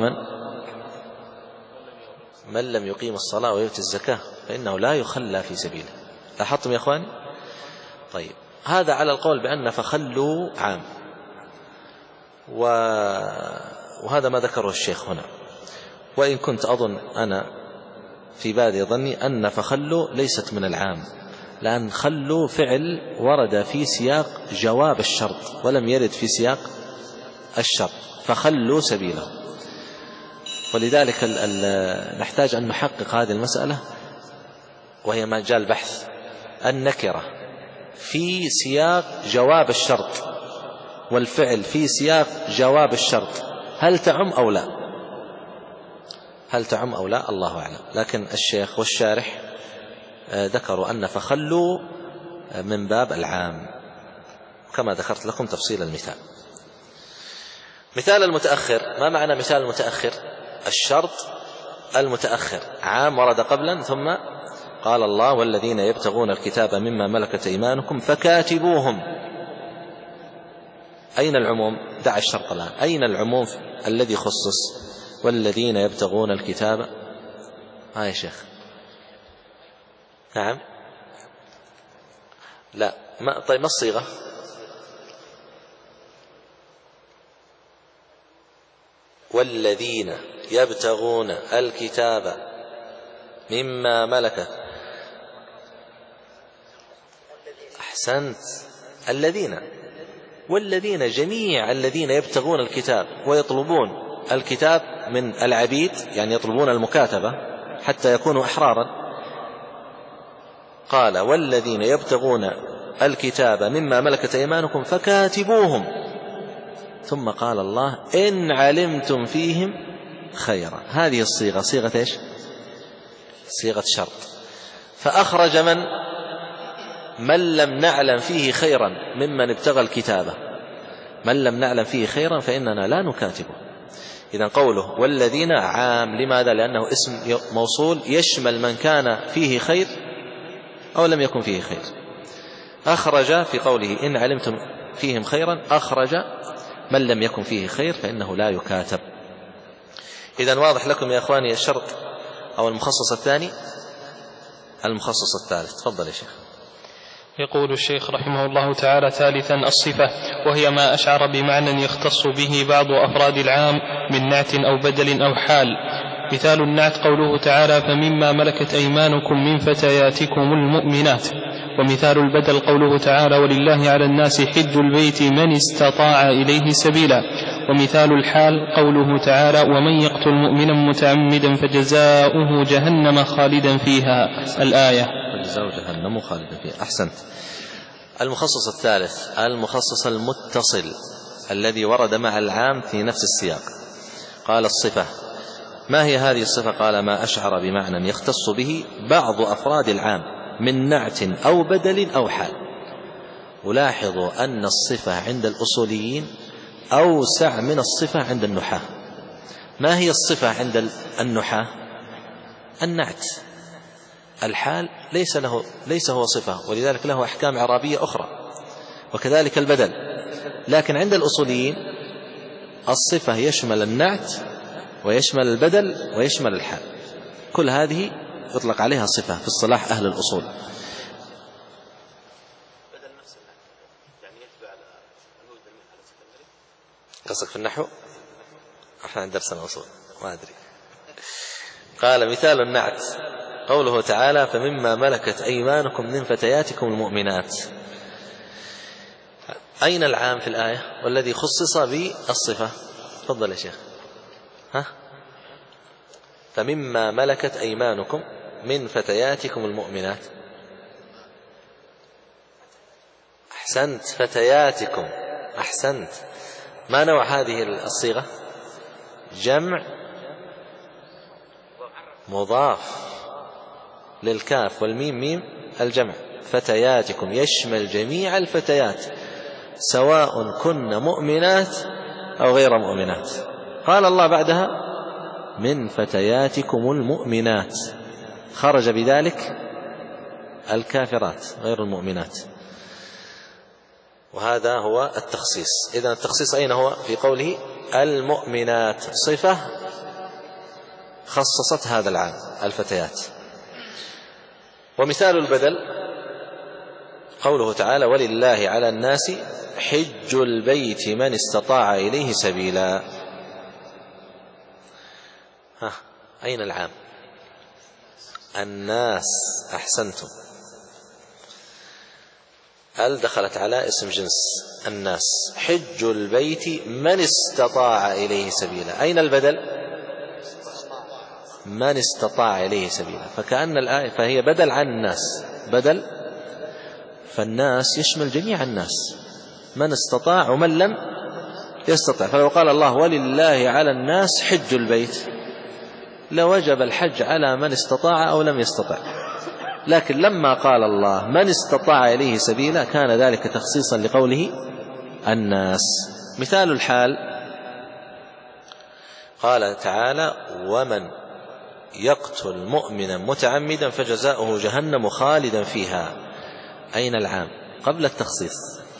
Speaker 1: من لم يقيم الصلاة ويؤتي الزكاة فإنه لا يخلى في سبيله. لاحظتم يا أخواني؟ طيب، هذا على القول بأن فخلوا عام، وهذا ما ذكره الشيخ هنا، وإن كنت أظن أنا في بادي ظني أن فخلوا ليست من العام، لأن خلوا فعل ورد في سياق جواب الشرط ولم يرد في سياق الشرط، فخلوا سبيله. ولذلك نحتاج أن نحقق هذه المسألة، وهي مجال بحث. النكرة في سياق جواب الشرط والفعل في سياق جواب الشرط هل تعم أو لا؟ هل تعم أو لا؟ الله أعلم. لكن الشيخ والشارح ذكروا أن فخلوا من باب العام، كما ذكرت لكم تفصيل المثال. مثال المتأخر، ما معنى مثال المتأخر؟ الشرط المتأخر عام ورد قبلا، ثم قال الله والذين يبتغون الكتاب مما ملكت أيمانكم فكاتبوهم. أين العموم؟ دع الشرط الآن، أين العموم الذي خصص؟ والذين يبتغون الكتاب. يا شيخ نعم، لا طيب، ما الصيغة؟ والذين يبتغون الكتاب مما ملكت. أحسنت، الذين، والذين جميع الذين يبتغون الكتاب ويطلبون الكتاب من العبيد، يعني يطلبون المكاتبة حتى يكونوا أحرارا. قال والذين يبتغون الكتاب مما ملكت أيمانكم فكاتبوهم، ثم قال الله إن علمتم فيهم خيرا. هذه الصيغة صيغة إيش؟ صيغة شرط. فأخرج من لم نعلم فيه خيرا ممن ابتغى الكتابة، من لم نعلم فيه خيرا فإننا لا نكاتبه. إذن قوله والذين عام، لماذا؟ لأنه اسم موصول يشمل من كان فيه خير أو لم يكن فيه خير. أخرج في قوله إن علمتم فيهم خيرا، أخرج من لم يكن فيه خير فإنه لا يكاتب. إذن واضح لكم يا أخواني الشرط أو المخصص الثاني. المخصص الثالث، تفضل يا شيخ.
Speaker 2: يقول الشيخ رحمه الله تعالى: ثالثا الصفة، وهي ما أشعر بمعنى يختص به بعض أفراد العام من نعت أو بدل أو حال. مثال النعت قوله تعالى: فمما ملكت أيمانكم من فتياتكم المؤمنات. ومثال البدل قوله تعالى: ولله على الناس حج البيت من استطاع إليه سبيلا. ومثال الحال قوله تعالى: ومن يقتل مؤمنا متعمدا فجزاؤه جهنم خالدا فيها، الآية.
Speaker 1: فجزاؤه جهنم خالدا فيها. أحسنت. المخصص الثالث المخصص المتصل الذي ورد مع العام في نفس السياق. قال الصفة، ما هي هذه الصفة؟ قال ما أشعر بمعنى يختص به بعض أفراد العام من نعت أو بدل أو حال. ولاحظوا أن الصفة عند الأصوليين أوسع من الصفة عند النحاة. ما هي الصفة عند النحاة؟ النعت. الحال ليس هو صفة، ولذلك له أحكام إعرابية أخرى، وكذلك البدل. لكن عند الأصوليين الصفة يشمل النعت ويشمل البدل ويشمل الحال، كل هذه يطلق عليها صفة في اصطلاح أهل الأصول. قصدك في النحو؟ احنا عند درسنا الأصول ما أدري. قال مثال النعت قوله تعالى فمما ملكت أيمانكم من فتياتكم المؤمنات. أين العام في الآية والذي خصص بالصفة؟ تفضل يا شيخ. فمما ملكت أيمانكم من فتياتكم المؤمنات. أحسنت، فتياتكم، أحسنت. ما نوع هذه الصيغة؟ جمع مضاف للكاف والميم ميم الجمع. فتياتكم يشمل جميع الفتيات سواء كن مؤمنات أو غير مؤمنات. قال الله بعدها من فتياتكم المؤمنات، خرج بذلك الكافرات غير المؤمنات، وهذا هو التخصيص. إذن التخصيص أين هو؟ في قوله المؤمنات، صفة خصصت هذا العام الفتيات. ومثال البدل قوله تعالى ولله على الناس حج البيت من استطاع إليه سبيلا. أين العام؟ الناس، أحسنتم. دخلت على اسم جنس الناس. حج البيت من استطاع إليه سبيلا. أين البدل؟ من استطاع إليه سبيلا. فكأن الآية فهي بدل عن الناس، بدل، فالناس يشمل جميع الناس، من استطاع ومن لم يستطع. فلو قال الله ولله على الناس حج البيت لوجب الحج على من استطاع أو لم يستطع، لكن لما قال الله من استطاع إليه سبيلا كان ذلك تخصيصا لقوله الناس. مثال الحال قال تعالى ومن يقتل مؤمنا متعمدا فجزاؤه جهنم خالدا فيها. أين العام قبل التخصيص؟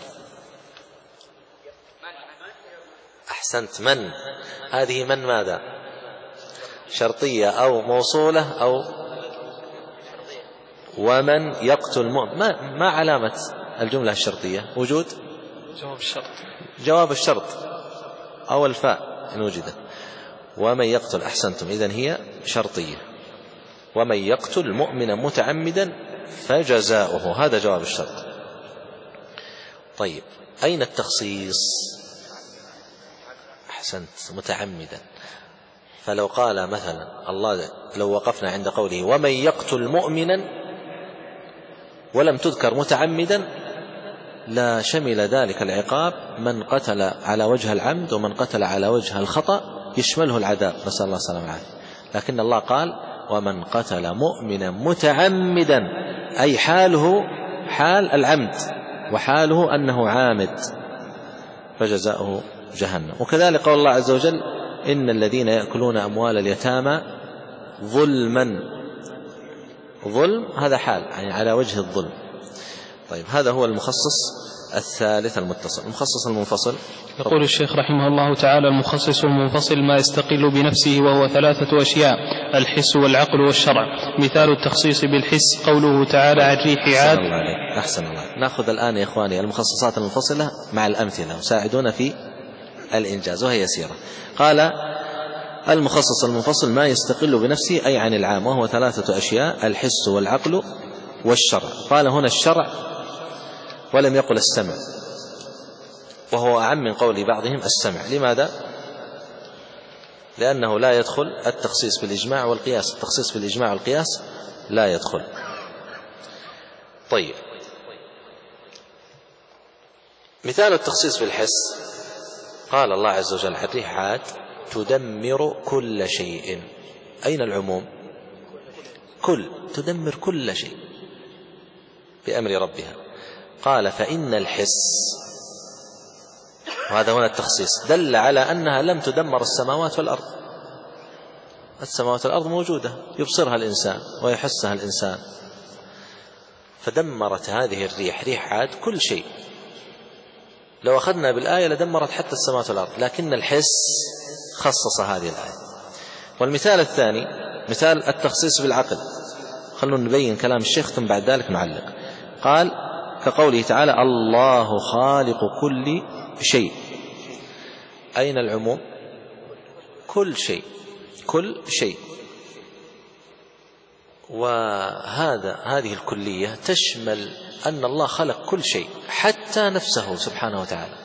Speaker 1: أحسنت، من. هذه من ماذا؟ شرطية أو موصولة أو ومن يقتل مؤمن. ما علامة الجملة الشرطية؟ وجود
Speaker 2: جواب الشرط،
Speaker 1: جواب الشرط أو الفاء إن وجدت. ومن يقتل، أحسنتم، إذن هي شرطية. ومن يقتل مؤمنا متعمدا فجزاؤه، هذا جواب الشرط. طيب أين التخصيص؟ أحسنت، متعمدا. فلو قال مثلا الله، لو وقفنا عند قوله ومن يقتل مؤمنا ولم تذكر متعمدا لا شمل ذلك العقاب من قتل على وجه العمد ومن قتل على وجه الخطأ يشمله العذاب، نسأل الله السلامة والعافية. لكن الله قال ومن قتل مؤمنا متعمدا، أي حاله حال العمد وحاله أنه عامد فجزاؤه جهنم. وكذلك قول الله عز وجل إن الذين يأكلون أموال اليتامى ظلما، ظلم هذا حال يعني على وجه الظلم. طيب هذا هو المخصص الثالث المتصل. المخصص المنفصل
Speaker 2: يقول الشيخ رحمه الله تعالى المخصص المنفصل ما يستقل بنفسه وهو 3 أشياء: الحس والعقل والشرع. مثال التخصيص بالحس قوله تعالى عن ريح عاد.
Speaker 1: أحسن الله. نأخذ الآن يا إخواني المخصصات المنفصلة مع الأمثلة وساعدونا في الإنجاز وهي يسيرة. قال المخصص المنفصل ما يستقل بنفسه أي عن العام، وهو 3 أشياء: الحس والعقل والشرع. قال هنا الشرع ولم يقل السمع، وهو أعم من قول بعضهم السمع. لماذا؟ لأنه لا يدخل التخصيص بالإجماع والقياس، التخصيص بالإجماع والقياس لا يدخل. طيب مثال التخصيص بالحس قال الله عز وجل عن ريح عاد تدمر كل شيء. أين العموم؟ كل، تدمر كل شيء بأمر ربها. قال فإن الحس، وهذا هنا التخصيص، دل على أنها لم تدمر السماوات والأرض. السماوات والأرض موجودة يبصرها الإنسان ويحسها الإنسان، فدمرت هذه الريح ريح عاد كل شيء. لو أخذنا بالآية لدمرت حتى السماوات والأرض، لكن الحس خصص هذه الآية. والمثال الثاني مثال التخصيص بالعقل. خلونا نبين كلام الشيخ ثم بعد ذلك نعلق. قال كقوله تعالى الله خالق كل شيء. أين العموم؟ كل شيء، كل شيء. وهذه الكلية تشمل أن الله خلق كل شيء حتى نفسه سبحانه وتعالى،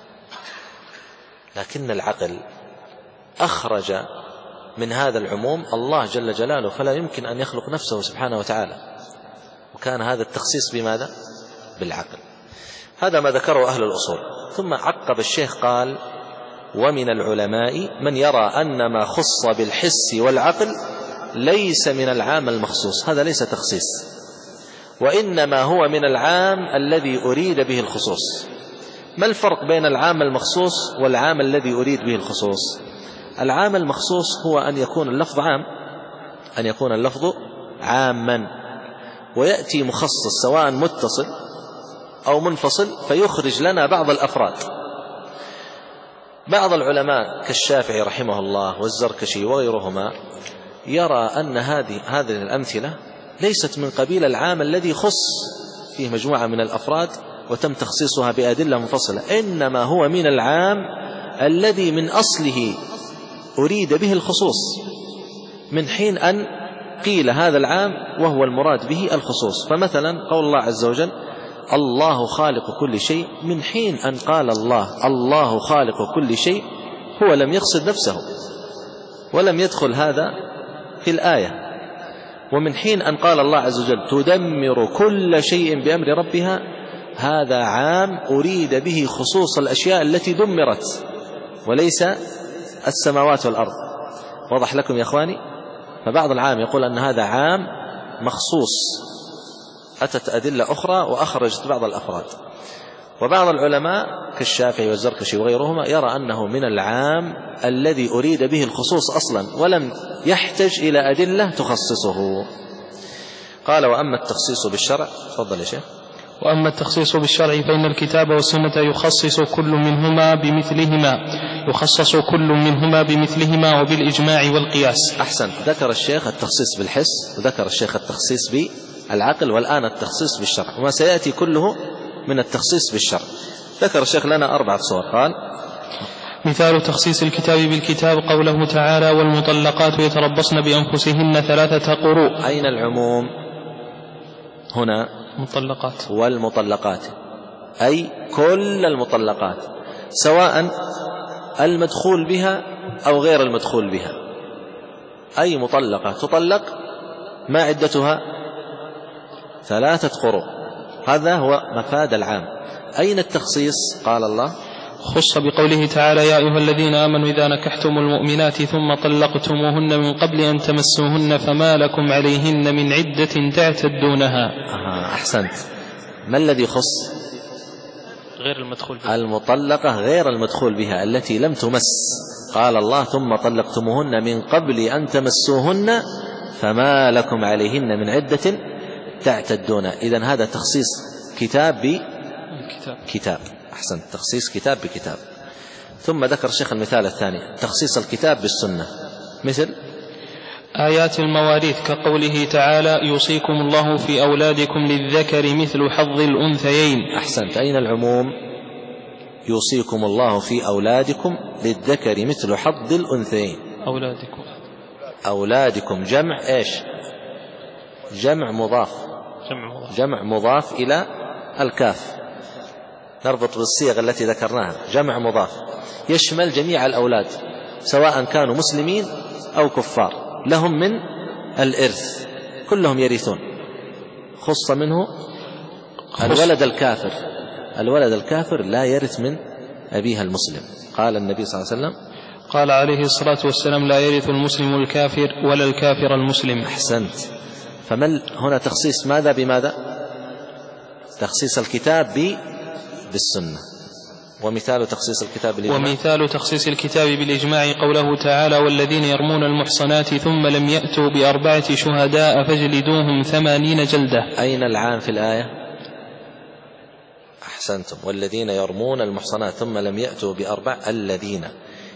Speaker 1: لكن العقل أخرج من هذا العموم الله جل جلاله، فلا يمكن أن يخلق نفسه سبحانه وتعالى، وكان هذا التخصيص بماذا؟ بالعقل. هذا ما ذكره أهل الأصول. ثم عقب الشيخ قال ومن العلماء من يرى أن ما خص بالحس والعقل ليس من العام المخصوص. هذا ليس تخصيص، وإنما هو من العام الذي أريد به الخصوص. ما الفرق بين العام المخصوص والعام الذي أريد به الخصوص؟ العام المخصوص هو أن يكون اللفظ عام، أن يكون اللفظ عاما، ويأتي مخصص سواء متصل أو منفصل فيخرج لنا بعض الأفراد. بعض العلماء كالشافعي رحمه الله والزركشي وغيرهما يرى أن هذه الأمثلة ليست من قبيل العام الذي خص فيه مجموعة من الأفراد وتم تخصيصها بأدلة منفصلة، إنما هو من العام الذي من أصله أريد به الخصوص، من حين أن قيل هذا العام وهو المراد به الخصوص. فمثلا قول الله عز وجل الله خالق كل شيء، من حين أن قال الله خالق كل شيء هو لم يقصد نفسه ولم يدخل هذا في الآية. ومن حين أن قال الله عز وجل تدمر كل شيء بأمر ربها، هذا عام أريد به خصوص الأشياء التي دمرت وليس السماوات والأرض. واضح لكم يا أخواني؟ فبعض العام يقول أن هذا عام مخصوص، أتت أدلة أخرى وأخرجت بعض الأفراد. وبعض العلماء كالشافعي والزركشي وغيرهما يرى أنه من العام الذي أريد به الخصوص أصلا ولم يحتج إلى أدلة تخصصه. قال وأما التخصيص بالشرع، تفضل يا شيخ.
Speaker 2: وأما التخصيص بالشرع فإن الكتاب والسنة يخصص كل منهما بمثلهما وبالإجماع والقياس.
Speaker 1: أحسن. ذكر الشيخ التخصيص بالحس، وذكر الشيخ التخصيص بالعقل، والآن التخصيص بالشرع، وما سيأتي كله من التخصيص بالشرع. ذكر الشيخ لنا 4 صور. قال
Speaker 2: مثال تخصيص الكتاب بالكتاب قوله تعالى والمطلقات يتربصن بأنفسهن 3 قروء.
Speaker 1: أين العموم هنا؟
Speaker 2: مطلقات.
Speaker 1: والمطلقات أي كل المطلقات، سواء المدخول بها أو غير المدخول بها. أي مطلقة تطلق ما عدتها؟ 3 قروء. هذا هو مفاد العام. أين التخصيص؟ قال الله
Speaker 2: خص بقوله تعالى يا أيها الذين آمنوا إذا نكحتم المؤمنات ثم طلقتموهن من قبل أن تمسوهن فما لكم عليهن من عدة تعتدونها.
Speaker 1: أحسنت. ما الذي خص؟
Speaker 2: غير المدخول بها.
Speaker 1: المطلقة غير المدخول بها التي لم تمس. قال الله ثم طلقتموهن من قبل أن تمسوهن فما لكم عليهن من عدة تعتدون. إذن هذا تخصيص كتاب بكتاب. أحسن. تخصيص كتاب بكتاب. ثم ذكر الشيخ المثال الثاني تخصيص الكتاب بالسنة، مثل
Speaker 2: آيات المواريث كقوله تعالى يوصيكم الله في أولادكم للذكر مثل حظ الأنثيين.
Speaker 1: أحسنت. أين العموم؟ يوصيكم الله في أولادكم للذكر مثل حظ الأنثيين. أولادكم جمع إيش؟ جمع مضاف إلى الكاف، نربط بالصيغ التي ذكرناها. جمع مضاف يشمل جميع الأولاد سواء كانوا مسلمين أو كفار، لهم من الإرث، كلهم يرثون. خص منه الولد الكافر. الولد الكافر لا يرث من أبيها المسلم. قال النبي صلى الله عليه وسلم
Speaker 2: قال عليه الصلاة والسلام لا يرث المسلم الكافر ولا الكافر المسلم.
Speaker 1: أحسنت. فمن هنا تخصيص ماذا بماذا؟ تخصيص الكتاب بالسنة. ومثال تخصيص الكتاب بالإجماع.
Speaker 2: ومثال تخصيص الكتاب بالإجماع قوله تعالى والذين يرمون المحصنات ثم لم يأتوا ب4 شهداء فاجلدوهم 80 جلدة.
Speaker 1: أين العام في الآية؟ أحسنتم. والذين يرمون المحصنات ثم لم يأتوا ب4. الذين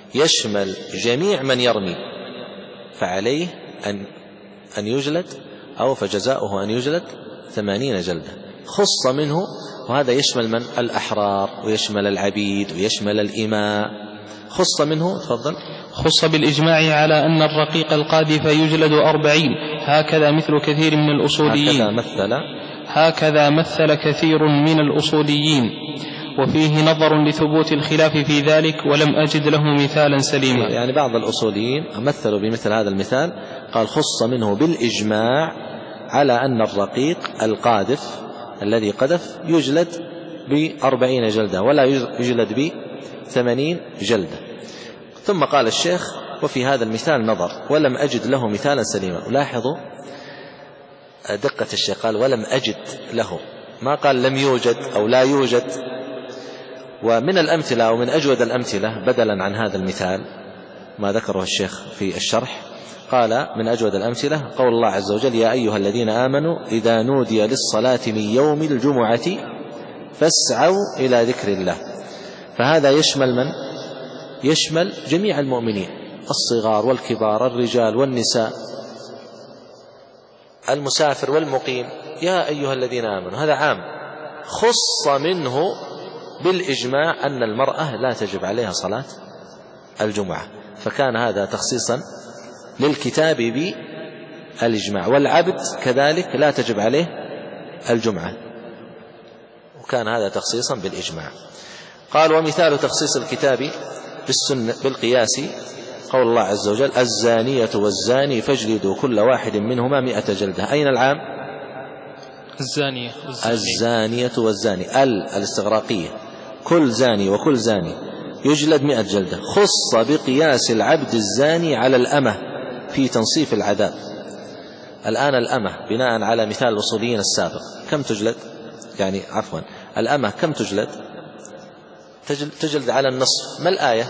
Speaker 1: يشمل جميع من يرمي، فعليه أن يجلد أو فجزاؤه أن يجلد 80 جلدة. خص منه، وهذا يشمل من؟ الأحرار، ويشمل العبيد، ويشمل الإماء. خص منه، تفضل.
Speaker 2: خص بالإجماع على أن الرقيق القاذف يجلد 40، هكذا مثل كثير من الأصوليين. هكذا مثل كثير من الأصوليين، وفيه نظر لثبوت الخلاف في ذلك، ولم أجد له مثالا سليما.
Speaker 1: يعني بعض الأصوليين مثلوا بمثل هذا المثال، قال خص منه بالإجماع على أن الرقيق القاذف الذي قذف يجلد ب40 جلدة ولا يجلد ب80 جلدة. ثم قال الشيخ: وفي هذا المثال نظر ولم أجد له مثالا سليما. لاحظوا دقة الشيخ، قال ولم أجد له، ما قال لم يوجد أو لا يوجد. ومن الأمثلة ومن أجود الأمثلة بدلا عن هذا المثال ما ذكره الشيخ في الشرح، قال من أجود الأمثلة قول الله عز وجل: يا أيها الذين آمنوا إذا نودي للصلاة من يوم الجمعة فاسعوا إلى ذكر الله. فهذا يشمل من؟ يشمل جميع المؤمنين، الصغار والكبار، الرجال والنساء، المسافر والمقيم. يا أيها الذين آمنوا، هذا عام. خص منه بالإجماع أن المرأة لا تجب عليها صلاة الجمعة، فكان هذا تخصيصا للكتاب بالإجماع. والعبد كذلك لا تجب عليه الجمعة، وكان هذا تخصيصا بالإجماع. قال: ومثال تخصيص الكتاب بالسنة بالقياس قول الله عز وجل: الزانية والزاني فاجلدوا كل واحد منهما 100 جلدة. أين العام؟ الزانية والزاني، الاستغراقية، كل زاني وكل زاني يجلد 100 جلدة. خص بقياس العبد الزاني على الأمة في تنصيف العذاب. الآن الأمة بناء على مثال الأصوليين السابق كم تجلد؟ يعني عفوا، الأمة كم تجلد؟ تجلد على النصف. ما الآية؟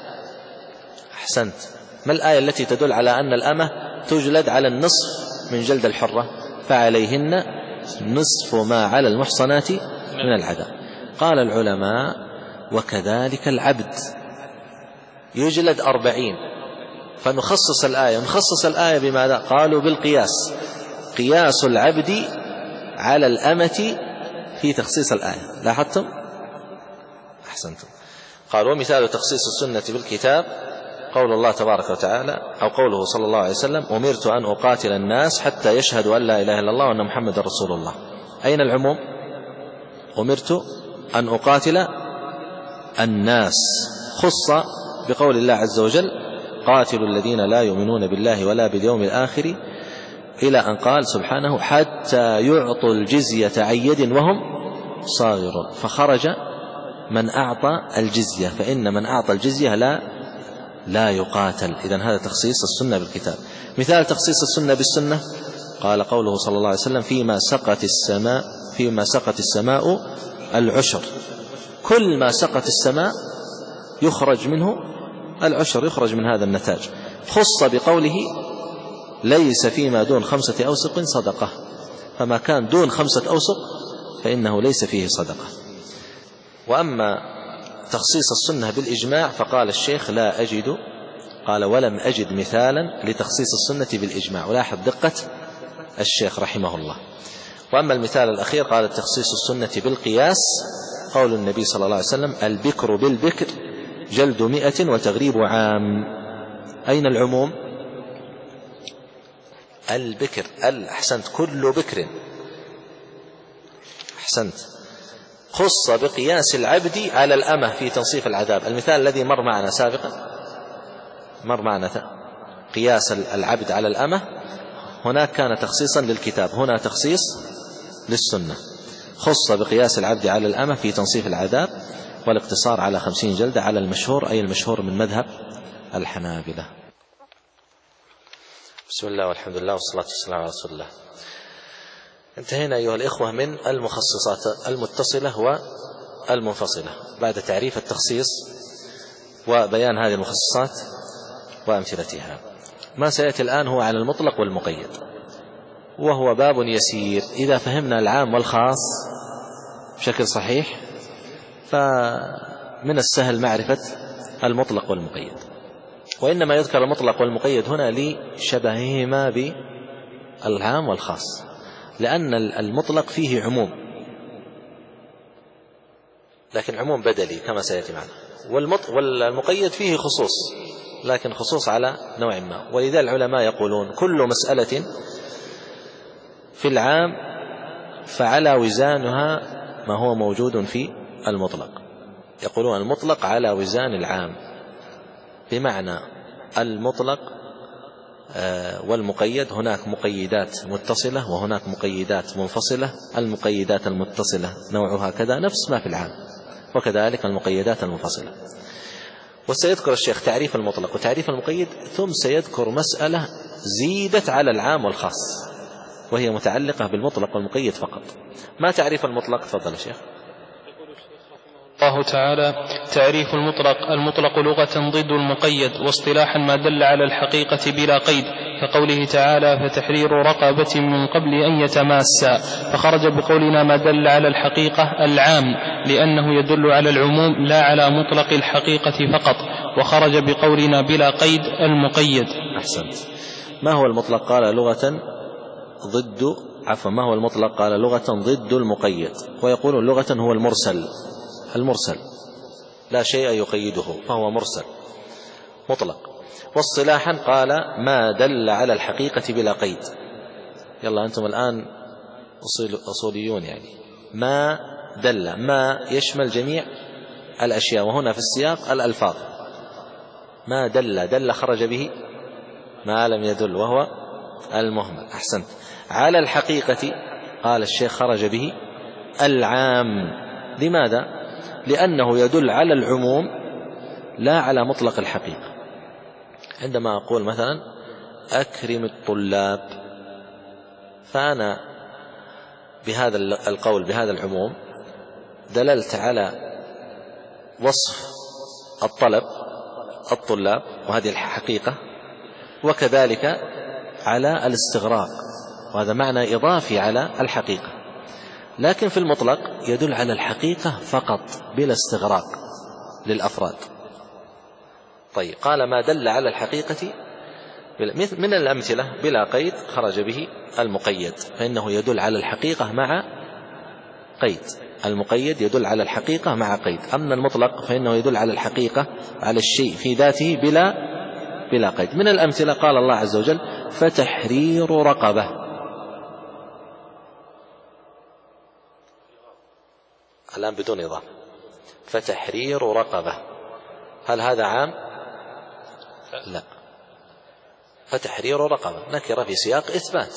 Speaker 1: أحسنت، ما الآية التي تدل على أن الأمة تجلد على النصف من جلد الحرة؟ فعليهن نصف ما على المحصنات من العذاب. قال العلماء: وكذلك العبد يجلد 40. فنخصص الآية، نخصص الآية بماذا؟ قالوا بالقياس، قياس العبد على الأمة في تخصيص الآية. لاحظتم؟ أحسنتم. قال: ومثال تخصيص السنة بالكتاب قول الله تبارك وتعالى، أو قوله صلى الله عليه وسلم: أمرت أن أقاتل الناس حتى يشهدوا أن لا إله إلا الله وأن محمد رسول الله. أين العموم؟ أمرت أن أقاتل الناس. خص بقول الله عز وجل: قاتلوا الذين لا يؤمنون بالله ولا باليوم الآخر، إلى أن قال سبحانه: حتى يعطوا الجزية عن يد وهم صاغرون. فخرج من أعطى الجزية، فإن من أعطى الجزية لا يقاتل. إذن هذا تخصيص السنة بالكتاب. مثال تخصيص السنة بالسنة قال قوله صلى الله عليه وسلم: فيما سقت السماء العشر. كل ما سقت السماء يخرج منه العشر، يخرج من هذا النتاج. خص بقوله: ليس فيما دون 5 أوسق صدقة. فما كان دون 5 أوسق فإنه ليس فيه صدقة. وأما تخصيص السنة بالإجماع فقال الشيخ: لا أجد، قال: ولم أجد مثالا لتخصيص السنة بالإجماع. ولاحظ دقة الشيخ رحمه الله. وأما المثال الأخير قال: تخصيص السنة بالقياس قول النبي صلى الله عليه وسلم: البكر بالبكر جلد 100 وتغريب عام. أين العموم؟ البكر، أحسنت، كل بكر، أحسنت. خص بقياس العبد على الأمة في تنصيف العذاب. المثال الذي مر معنا سابقا، مر معنا قياس العبد على الأمة، هناك كان تخصيصا للكتاب، هنا تخصيص للسنة. خص بقياس العبد على الأمة في تنصيف العذاب، والاقتصار على 50 جلدة على المشهور، أي المشهور من مذهب الحنابلة. بسم الله والحمد لله والصلاة والسلام على رسول الله. انتهينا أيها الإخوة من المخصصات المتصلة والمنفصلة بعد تعريف التخصيص وبيان هذه المخصصات وأمثلتها. ما سيأتي الآن هو على المطلق والمقيد، وهو باب يسير. إذا فهمنا العام والخاص بشكل صحيح فمن السهل معرفة المطلق والمقيد. وإنما يذكر المطلق والمقيد هنا لشبههما العام والخاص، لأن المطلق فيه عموم، لكن عموم بدلي كما سيأتي معنا، والمقيد فيه خصوص، لكن خصوص على نوع ما. ولذا العلماء يقولون كل مسألة في العام فعلى وزانها ما هو موجود في المطلق. يقولون المطلق على وزان العام، بمعنى المطلق والمقيد هناك مقيدات متصلة وهناك مقيدات منفصلة. المقيدات المتصلة نوعها كذا نفس ما في العام، وكذلك المقيدات المنفصلة. وسيذكر الشيخ تعريف المطلق وتعريف المقيد، ثم سيذكر مسألة زيدت على العام والخاص وهي متعلقة بالمطلق والمقيد فقط. ما تعريف المطلق؟ تفضل الشيخ.
Speaker 2: الله تعالى: تعريف المطلق لغة ضد المقيد، واصطلاحا ما دل على الحقيقة بلا قيد، كقوله تعالى: فتحرير رقبة من قبل أن يتماسا. فخرج بقولنا ما دل على الحقيقة العام، لأنه يدل على العموم لا على مطلق الحقيقة فقط. وخرج بقولنا بلا قيد المقيد.
Speaker 1: أحسنت. ما هو المطلق؟ قال لغة ضد ما هو المطلق؟ قال لغة ضد المقيد، ويقول لغة هو المرسل لا شيء يقيده فهو مرسل مطلق. واصطلاحا قال ما دل على الحقيقة بلا قيد. يلا أنتم الآن أصوليون، يعني ما دل، ما يشمل جميع الأشياء، وهنا في السياق الألفاظ. ما دل خرج به ما لم يدل وهو المهمل. أحسنت. على الحقيقة قال الشيخ خرج به العام. لماذا؟ لأنه يدل على العموم لا على مطلق الحقيقة. عندما أقول مثلا أكرم الطلاب، فأنا بهذا القول بهذا العموم دللت على وصف الطلاب وهذه الحقيقة، وكذلك على الاستغراق، وهذا معنى إضافي على الحقيقة. لكن في المطلق يدل على الحقيقة فقط بلا استغراق للأفراد. طيب، قال ما دل على الحقيقة من الأمثلة بلا قيد خرج به المقيد، فإنه يدل على الحقيقة مع قيد. المقيد يدل على الحقيقة مع قيد، أما المطلق فإنه يدل على الحقيقة على الشيء في ذاته بلا قيد. من الأمثلة قال الله عز وجل فتحرير رقبة. الآن بدون إضافة، فتحرير رقبة، هل هذا عام؟ لا. فتحرير رقبة نكرة في سياق إثبات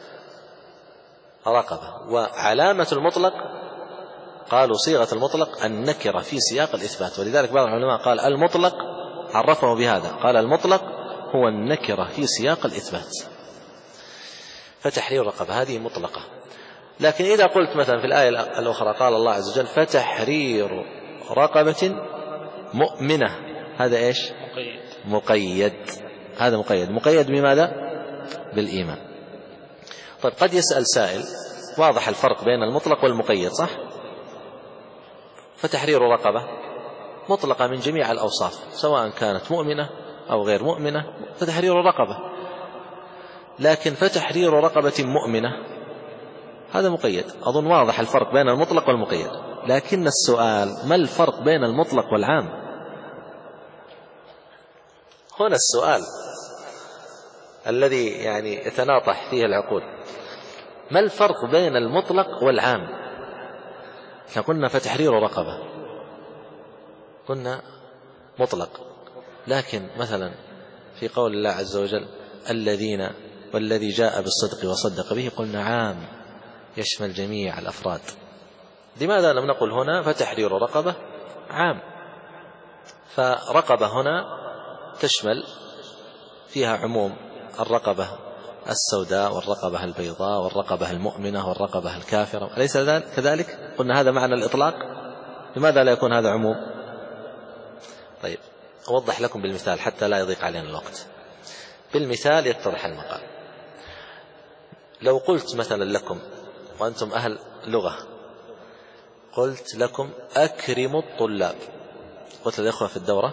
Speaker 1: رقبة. وعلامة المطلق قالوا صيغة المطلق النكرة في سياق الإثبات، ولذلك بعض العلماء قال المطلق عرفه بهذا، قال المطلق هو النكرة في سياق الإثبات. فتحرير رقبة هذه مطلقة. لكن إذا قلت مثلا في الآية الأخرى قال الله عز وجل فتحرير رقبة مؤمنة، هذا إيش؟ مقيد. هذا مقيد بماذا؟ بالإيمان. طيب، قد يسأل سائل واضح الفرق بين المطلق والمقيد، صح؟ فتحرير رقبة مطلقة من جميع الأوصاف، سواء كانت مؤمنة أو غير مؤمنة، فتحرير رقبة. لكن فتحرير رقبة مؤمنة هذا مقيد. أظن واضح الفرق بين المطلق والمقيد. لكن السؤال ما الفرق بين المطلق والعام؟ هنا السؤال الذي يعني يتناطح فيه العقول، ما الفرق بين المطلق والعام؟ قلنا فتحرير رقبة، قلنا مطلق، لكن مثلا في قول الله عز وجل الذين والذي جاء بالصدق وصدق به، قلنا عام يشمل جميع الأفراد. لماذا لم نقل هنا فتحرير رقبة عام؟ فرقبة هنا تشمل فيها عموم الرقبة السوداء والرقبة البيضاء والرقبة المؤمنة والرقبة الكافرة، أليس كذلك؟ قلنا هذا معنى الإطلاق. لماذا لا يكون هذا عموم؟ طيب، أوضح لكم بالمثال حتى لا يضيق علينا الوقت. بالمثال يتضح المقال. لو قلت مثلا لكم وأنتم أهل لغة، قلت لكم أكرموا الطلاب، قلت للإخوة في الدورة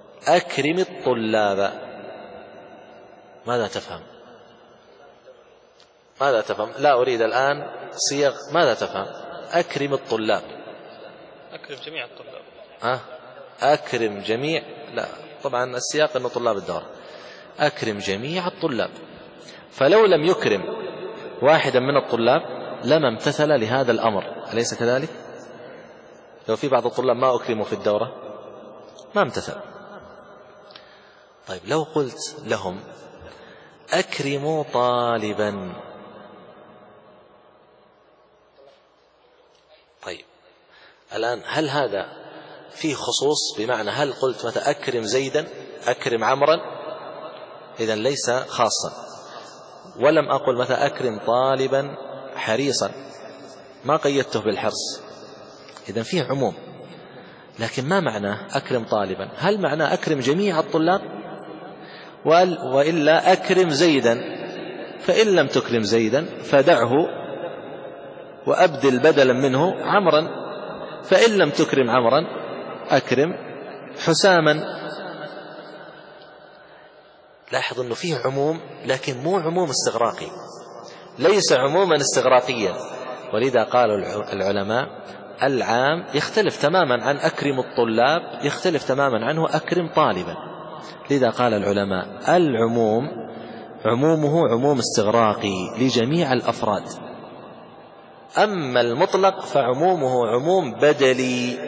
Speaker 1: أكرم الطلاب، ماذا تفهم؟ ماذا تفهم؟ لا أريد الآن صيغ. ماذا تفهم؟ أكرم الطلاب.
Speaker 2: أكرم جميع الطلاب.
Speaker 1: أكرم جميع، لا طبعا السياق أنه طلاب الدورة. أكرم جميع الطلاب. فلو لم يكرم واحدا من الطلاب لما امتثل لهذا الأمر، أليس كذلك؟ لو في بعض الطلاب ما أكرموا في الدورة ما امتثل. طيب لو قلت لهم أكرموا طالبا، طيب الآن هل هذا فيه خصوص؟ بمعنى هل قلت مثلا أكرم زيدا، أكرم عمرا؟ إذن ليس خاصا. ولم أقل مثلا أكرم طالبا حريصا، ما قيدته بالحرص، إذن فيه عموم. لكن ما معنى أكرم طالبا؟ هل معنى أكرم جميع الطلاب؟ وإلا أكرم زيدا، فإن لم تكرم زيدا فدعه وأبدل بدلا منه عمرا، فإن لم تكرم عمرا أكرم حساما. لاحظ أنه فيه عموم لكن مو عموم استغراقي، ليس عموما استغراقيا. ولذا قال العلماء العام يختلف تماما عن أكرم الطلاب، يختلف تماما عنه أكرم طالبا. لذا قال العلماء العموم عمومه عموم استغراقي لجميع الأفراد، أما المطلق فعمومه عموم بدلي.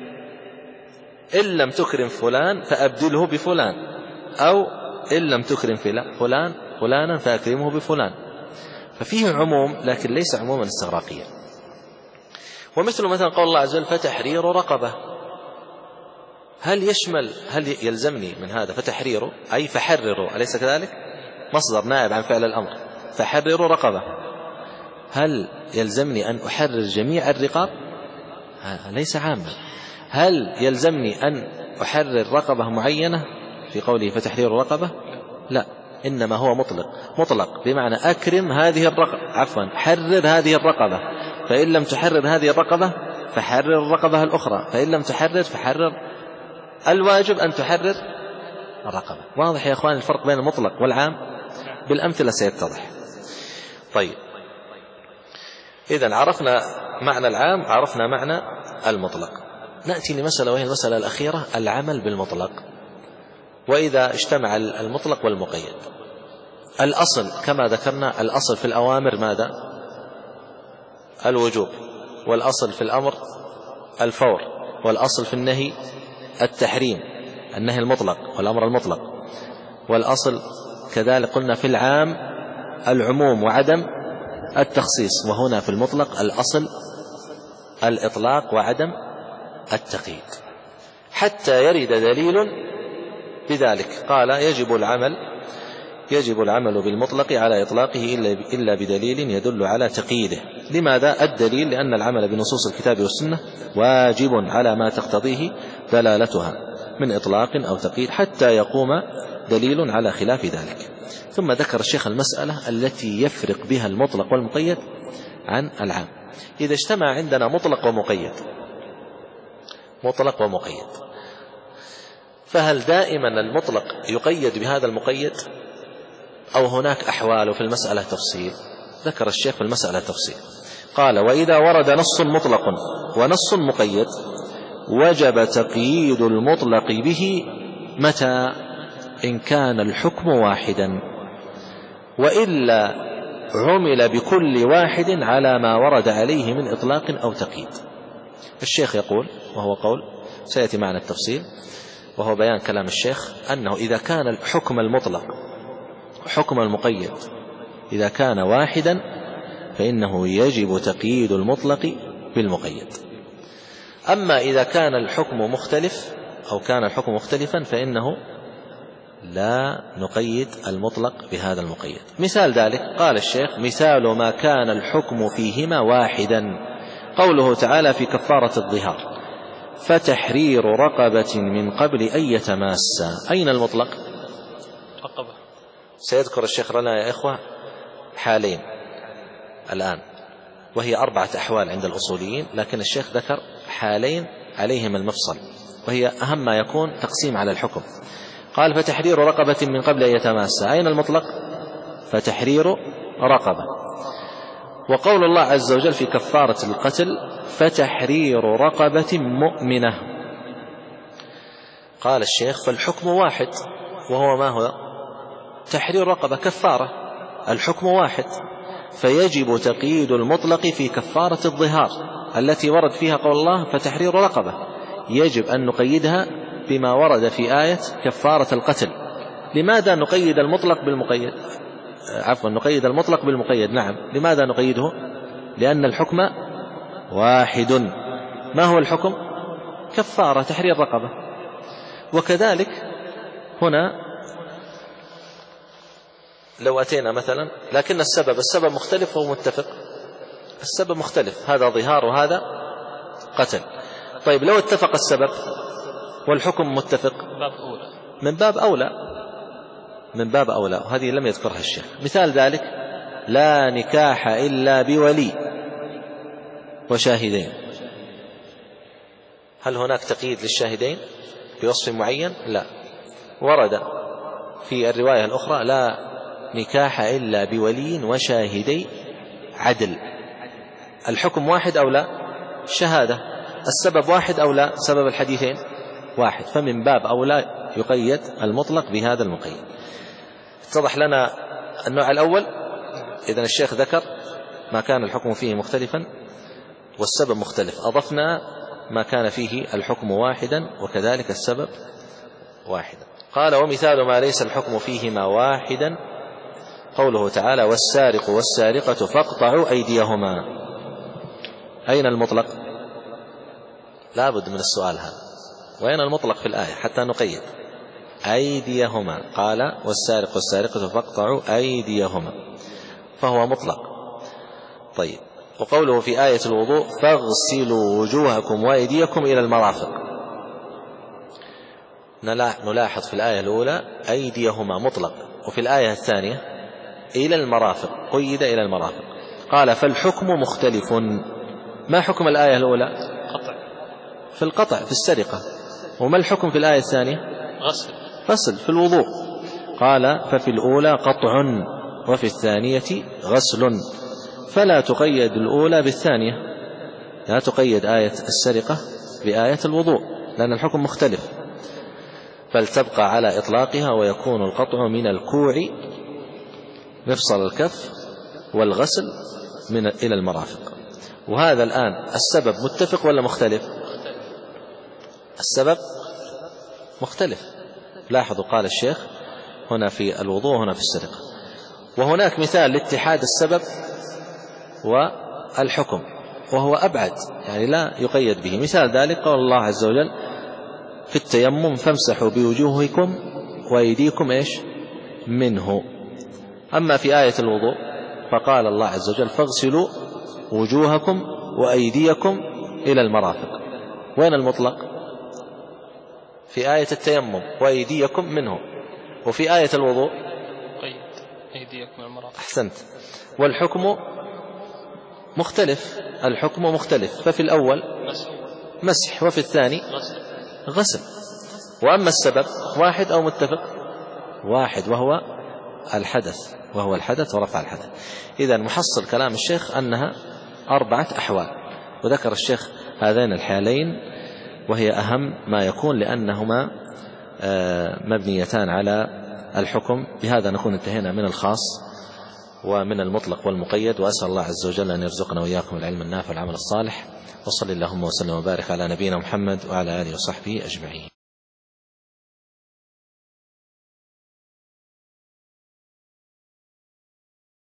Speaker 1: إن لم تكرم فلان فأبدله بفلان، أو إن لم تكرم فلانا فأكرمه بفلان. ففيه عموم لكن ليس عموما استغراقيا. ومثل مثلا قول الله عز وجل فتحرير رقبة، هل يلزمني من هذا فتحرير أي فحرروا، أليس كذلك؟ مصدر نائب عن فعل الأمر، فحرروا رقبة. هل يلزمني أن أحرر جميع الرقاب؟ ليس عاما. هل يلزمني أن أحرر رقبة معينة في قوله فتحرير رقبة؟ لا، إنما هو مطلق بمعنى أكرم هذه الرقبة، حرر هذه الرقبة، فإن لم تحرر هذه الرقبة فحرر الرقبة الأخرى، فإن لم تحرر فحرر. الواجب أن تحرر الرقبة. واضح يا أخوان الفرق بين المطلق والعام؟ بالأمثلة سيتضح. طيب إذن عرفنا معنى العام، عرفنا معنى المطلق. نأتي لمسألة وهي المسألة الأخيرة، العمل بالمطلق. وإذا اجتمع المطلق والمقيد، الأصل كما ذكرنا، الأصل في الأوامر ماذا؟ الوجوب، والأصل في الأمر الفور، والأصل في النهي التحريم، النهي المطلق والأمر المطلق. والأصل كذلك قلنا في العام العموم وعدم التخصيص، وهنا في المطلق الأصل الإطلاق وعدم التقييد، حتى يرد دليل بذلك. قال يجب العمل بالمطلق على إطلاقه إلا بدليل يدل على تقييده. لماذا؟ الدليل لأن العمل بنصوص الكتاب والسنة واجب على ما تقتضيه دلالتها من إطلاق أو تقييد، حتى يقوم دليل على خلاف ذلك. ثم ذكر الشيخ المسألة التي يفرق بها المطلق والمقيد عن العام. إذا اجتمع عندنا مطلق ومقيد، فهل دائما المطلق يقيد بهذا المقيد، أو هناك أحوال في المسألة تفصيل؟ ذكر الشيخ في المسألة تفصيل. قال وإذا ورد نص مطلق ونص مقيد وجب تقييد المطلق به متى؟ إن كان الحكم واحدا، وإلا عمل بكل واحد على ما ورد عليه من إطلاق أو تقييد. الشيخ يقول، وهو قول سيأتي معنا التفصيل، وهو بيان كلام الشيخ، أنه إذا كان الحكم المطلق حكم المقيد إذا كان واحدا فإنه يجب تقييد المطلق بالمقيد. أما إذا كان الحكم مختلف أو كان الحكم مختلفا فإنه لا نقيد المطلق بهذا المقيد. مثال ذلك قال الشيخ مثال ما كان الحكم فيهما واحدا قوله تعالى في كفارة الظهار فتحرير رقبة من قبل أن يتماسا. أين المطلق؟
Speaker 2: رقبة.
Speaker 1: سيذكر الشيخ لنا يا إخوة حالين الآن، وهي 4 أحوال عند الأصوليين، لكن الشيخ ذكر حالين عليهم المفصل، وهي أهم ما يكون تقسيم على الحكم. قال فتحرير رقبة من قبل أن يتماسا. أين المطلق؟ فتحرير رقبة. وقول الله عز وجل في كفارة القتل فتحرير رقبة مؤمنة. قال الشيخ فالحكم واحد، وهو ما هو؟ تحرير رقبة كفارة، الحكم واحد، فيجب تقييد المطلق في كفارة الظهار التي ورد فيها قول الله فتحرير رقبة، يجب أن نقيدها بما ورد في آية كفارة القتل. لماذا نقيد المطلق بالمقيد؟ نقيد المطلق بالمقيد. نعم، لماذا نقيده؟ لأن الحكم واحد. ما هو الحكم؟ كفارة تحرير رقبة. وكذلك هنا لو أتينا مثلا لكن السبب مختلف وهو متفق، السبب مختلف، هذا ظهار وهذا قتل. طيب لو اتفق السبب والحكم متفق من باب أولى، وهذه لم يذكرها الشيخ. مثال ذلك لا نكاح إلا بولي وشاهدين. هل هناك تقييد للشاهدين بوصف معين؟ لا، ورد في الرواية الأخرى لا نكاح إلا بولي وشاهدي عدل. الحكم واحد أو لا؟ شهادة. السبب واحد أو لا؟ سبب الحديثين واحد، فمن باب أولى يقيد المطلق بهذا المقيد. اتضح لنا النوع الأول. إذن الشيخ ذكر ما كان الحكم فيه مختلفا والسبب مختلف، أضفنا ما كان فيه الحكم واحدا وكذلك السبب واحدا. قال ومثال ما ليس الحكم فيهما واحدا قوله تعالى والسارق والسارقة فاقطعوا أيديهما. أين المطلق؟ لا بد من السؤال هذا، وأين المطلق في الآية حتى نقيد؟ أيديهما، قال والسارق والسارقة فاقطعوا أيديهما، فهو مطلق. طيب، وقوله في آية الوضوء فاغسلوا وجوهكم وأيديكم إلى المرافق، نلاحظ في الآية الأولى أيديهما مطلق، وفي الآية الثانية إلى المرافق، قيد إلى المرافق. قال فالحكم مختلف. ما حكم الآية الأولى؟ في القطع في السرقة. وما الحكم في الآية الثانية؟ غسل في الوضوء. قال ففي الأولى قطع وفي الثانية غسل، فلا تقيد الأولى بالثانية، لا تقيد آية السرقة بآية الوضوء لأن الحكم مختلف، بل تبقى على إطلاقها ويكون القطع من الكوع مفصل الكف والغسل إلى المرافق. وهذا الآن السبب متفق ولا مختلف؟ السبب مختلف. لاحظوا قال الشيخ هنا في الوضوء هنا في السرقة. وهناك مثال لاتحاد السبب والحكم وهو أبعد، يعني لا يقيد به. مثال ذلك قول الله عز وجل في التيمم فامسحوا بوجوهكم وأيديكم منه. أما في آية الوضوء فقال الله عز وجل فاغسلوا وجوهكم وأيديكم إلى المرافق. وين المطلق؟ في آية التيمم وأيديكم منه، وفي آية الوضوء
Speaker 2: قيد أيديكم المرافق.
Speaker 1: أحسنت. والحكم مختلف، الحكم مختلف، ففي الأول مسح وفي الثاني غسل. وأما السبب واحد أو متفق؟ واحد، وهو الحدث ورفع الحدث. إذن محصل كلام الشيخ أنها 4 أحوال، وذكر الشيخ هذين الحالين وهي أهم ما يكون لأنهما مبنيتان على الحكم. بهذا نكون انتهينا من الخاص ومن المطلق والمقيد، وأسأل الله عز وجل أن يرزقنا وإياكم العلم النافع والعمل الصالح. وصلى اللهم وسلم وبارك على نبينا محمد وعلى آله وصحبه أجمعين.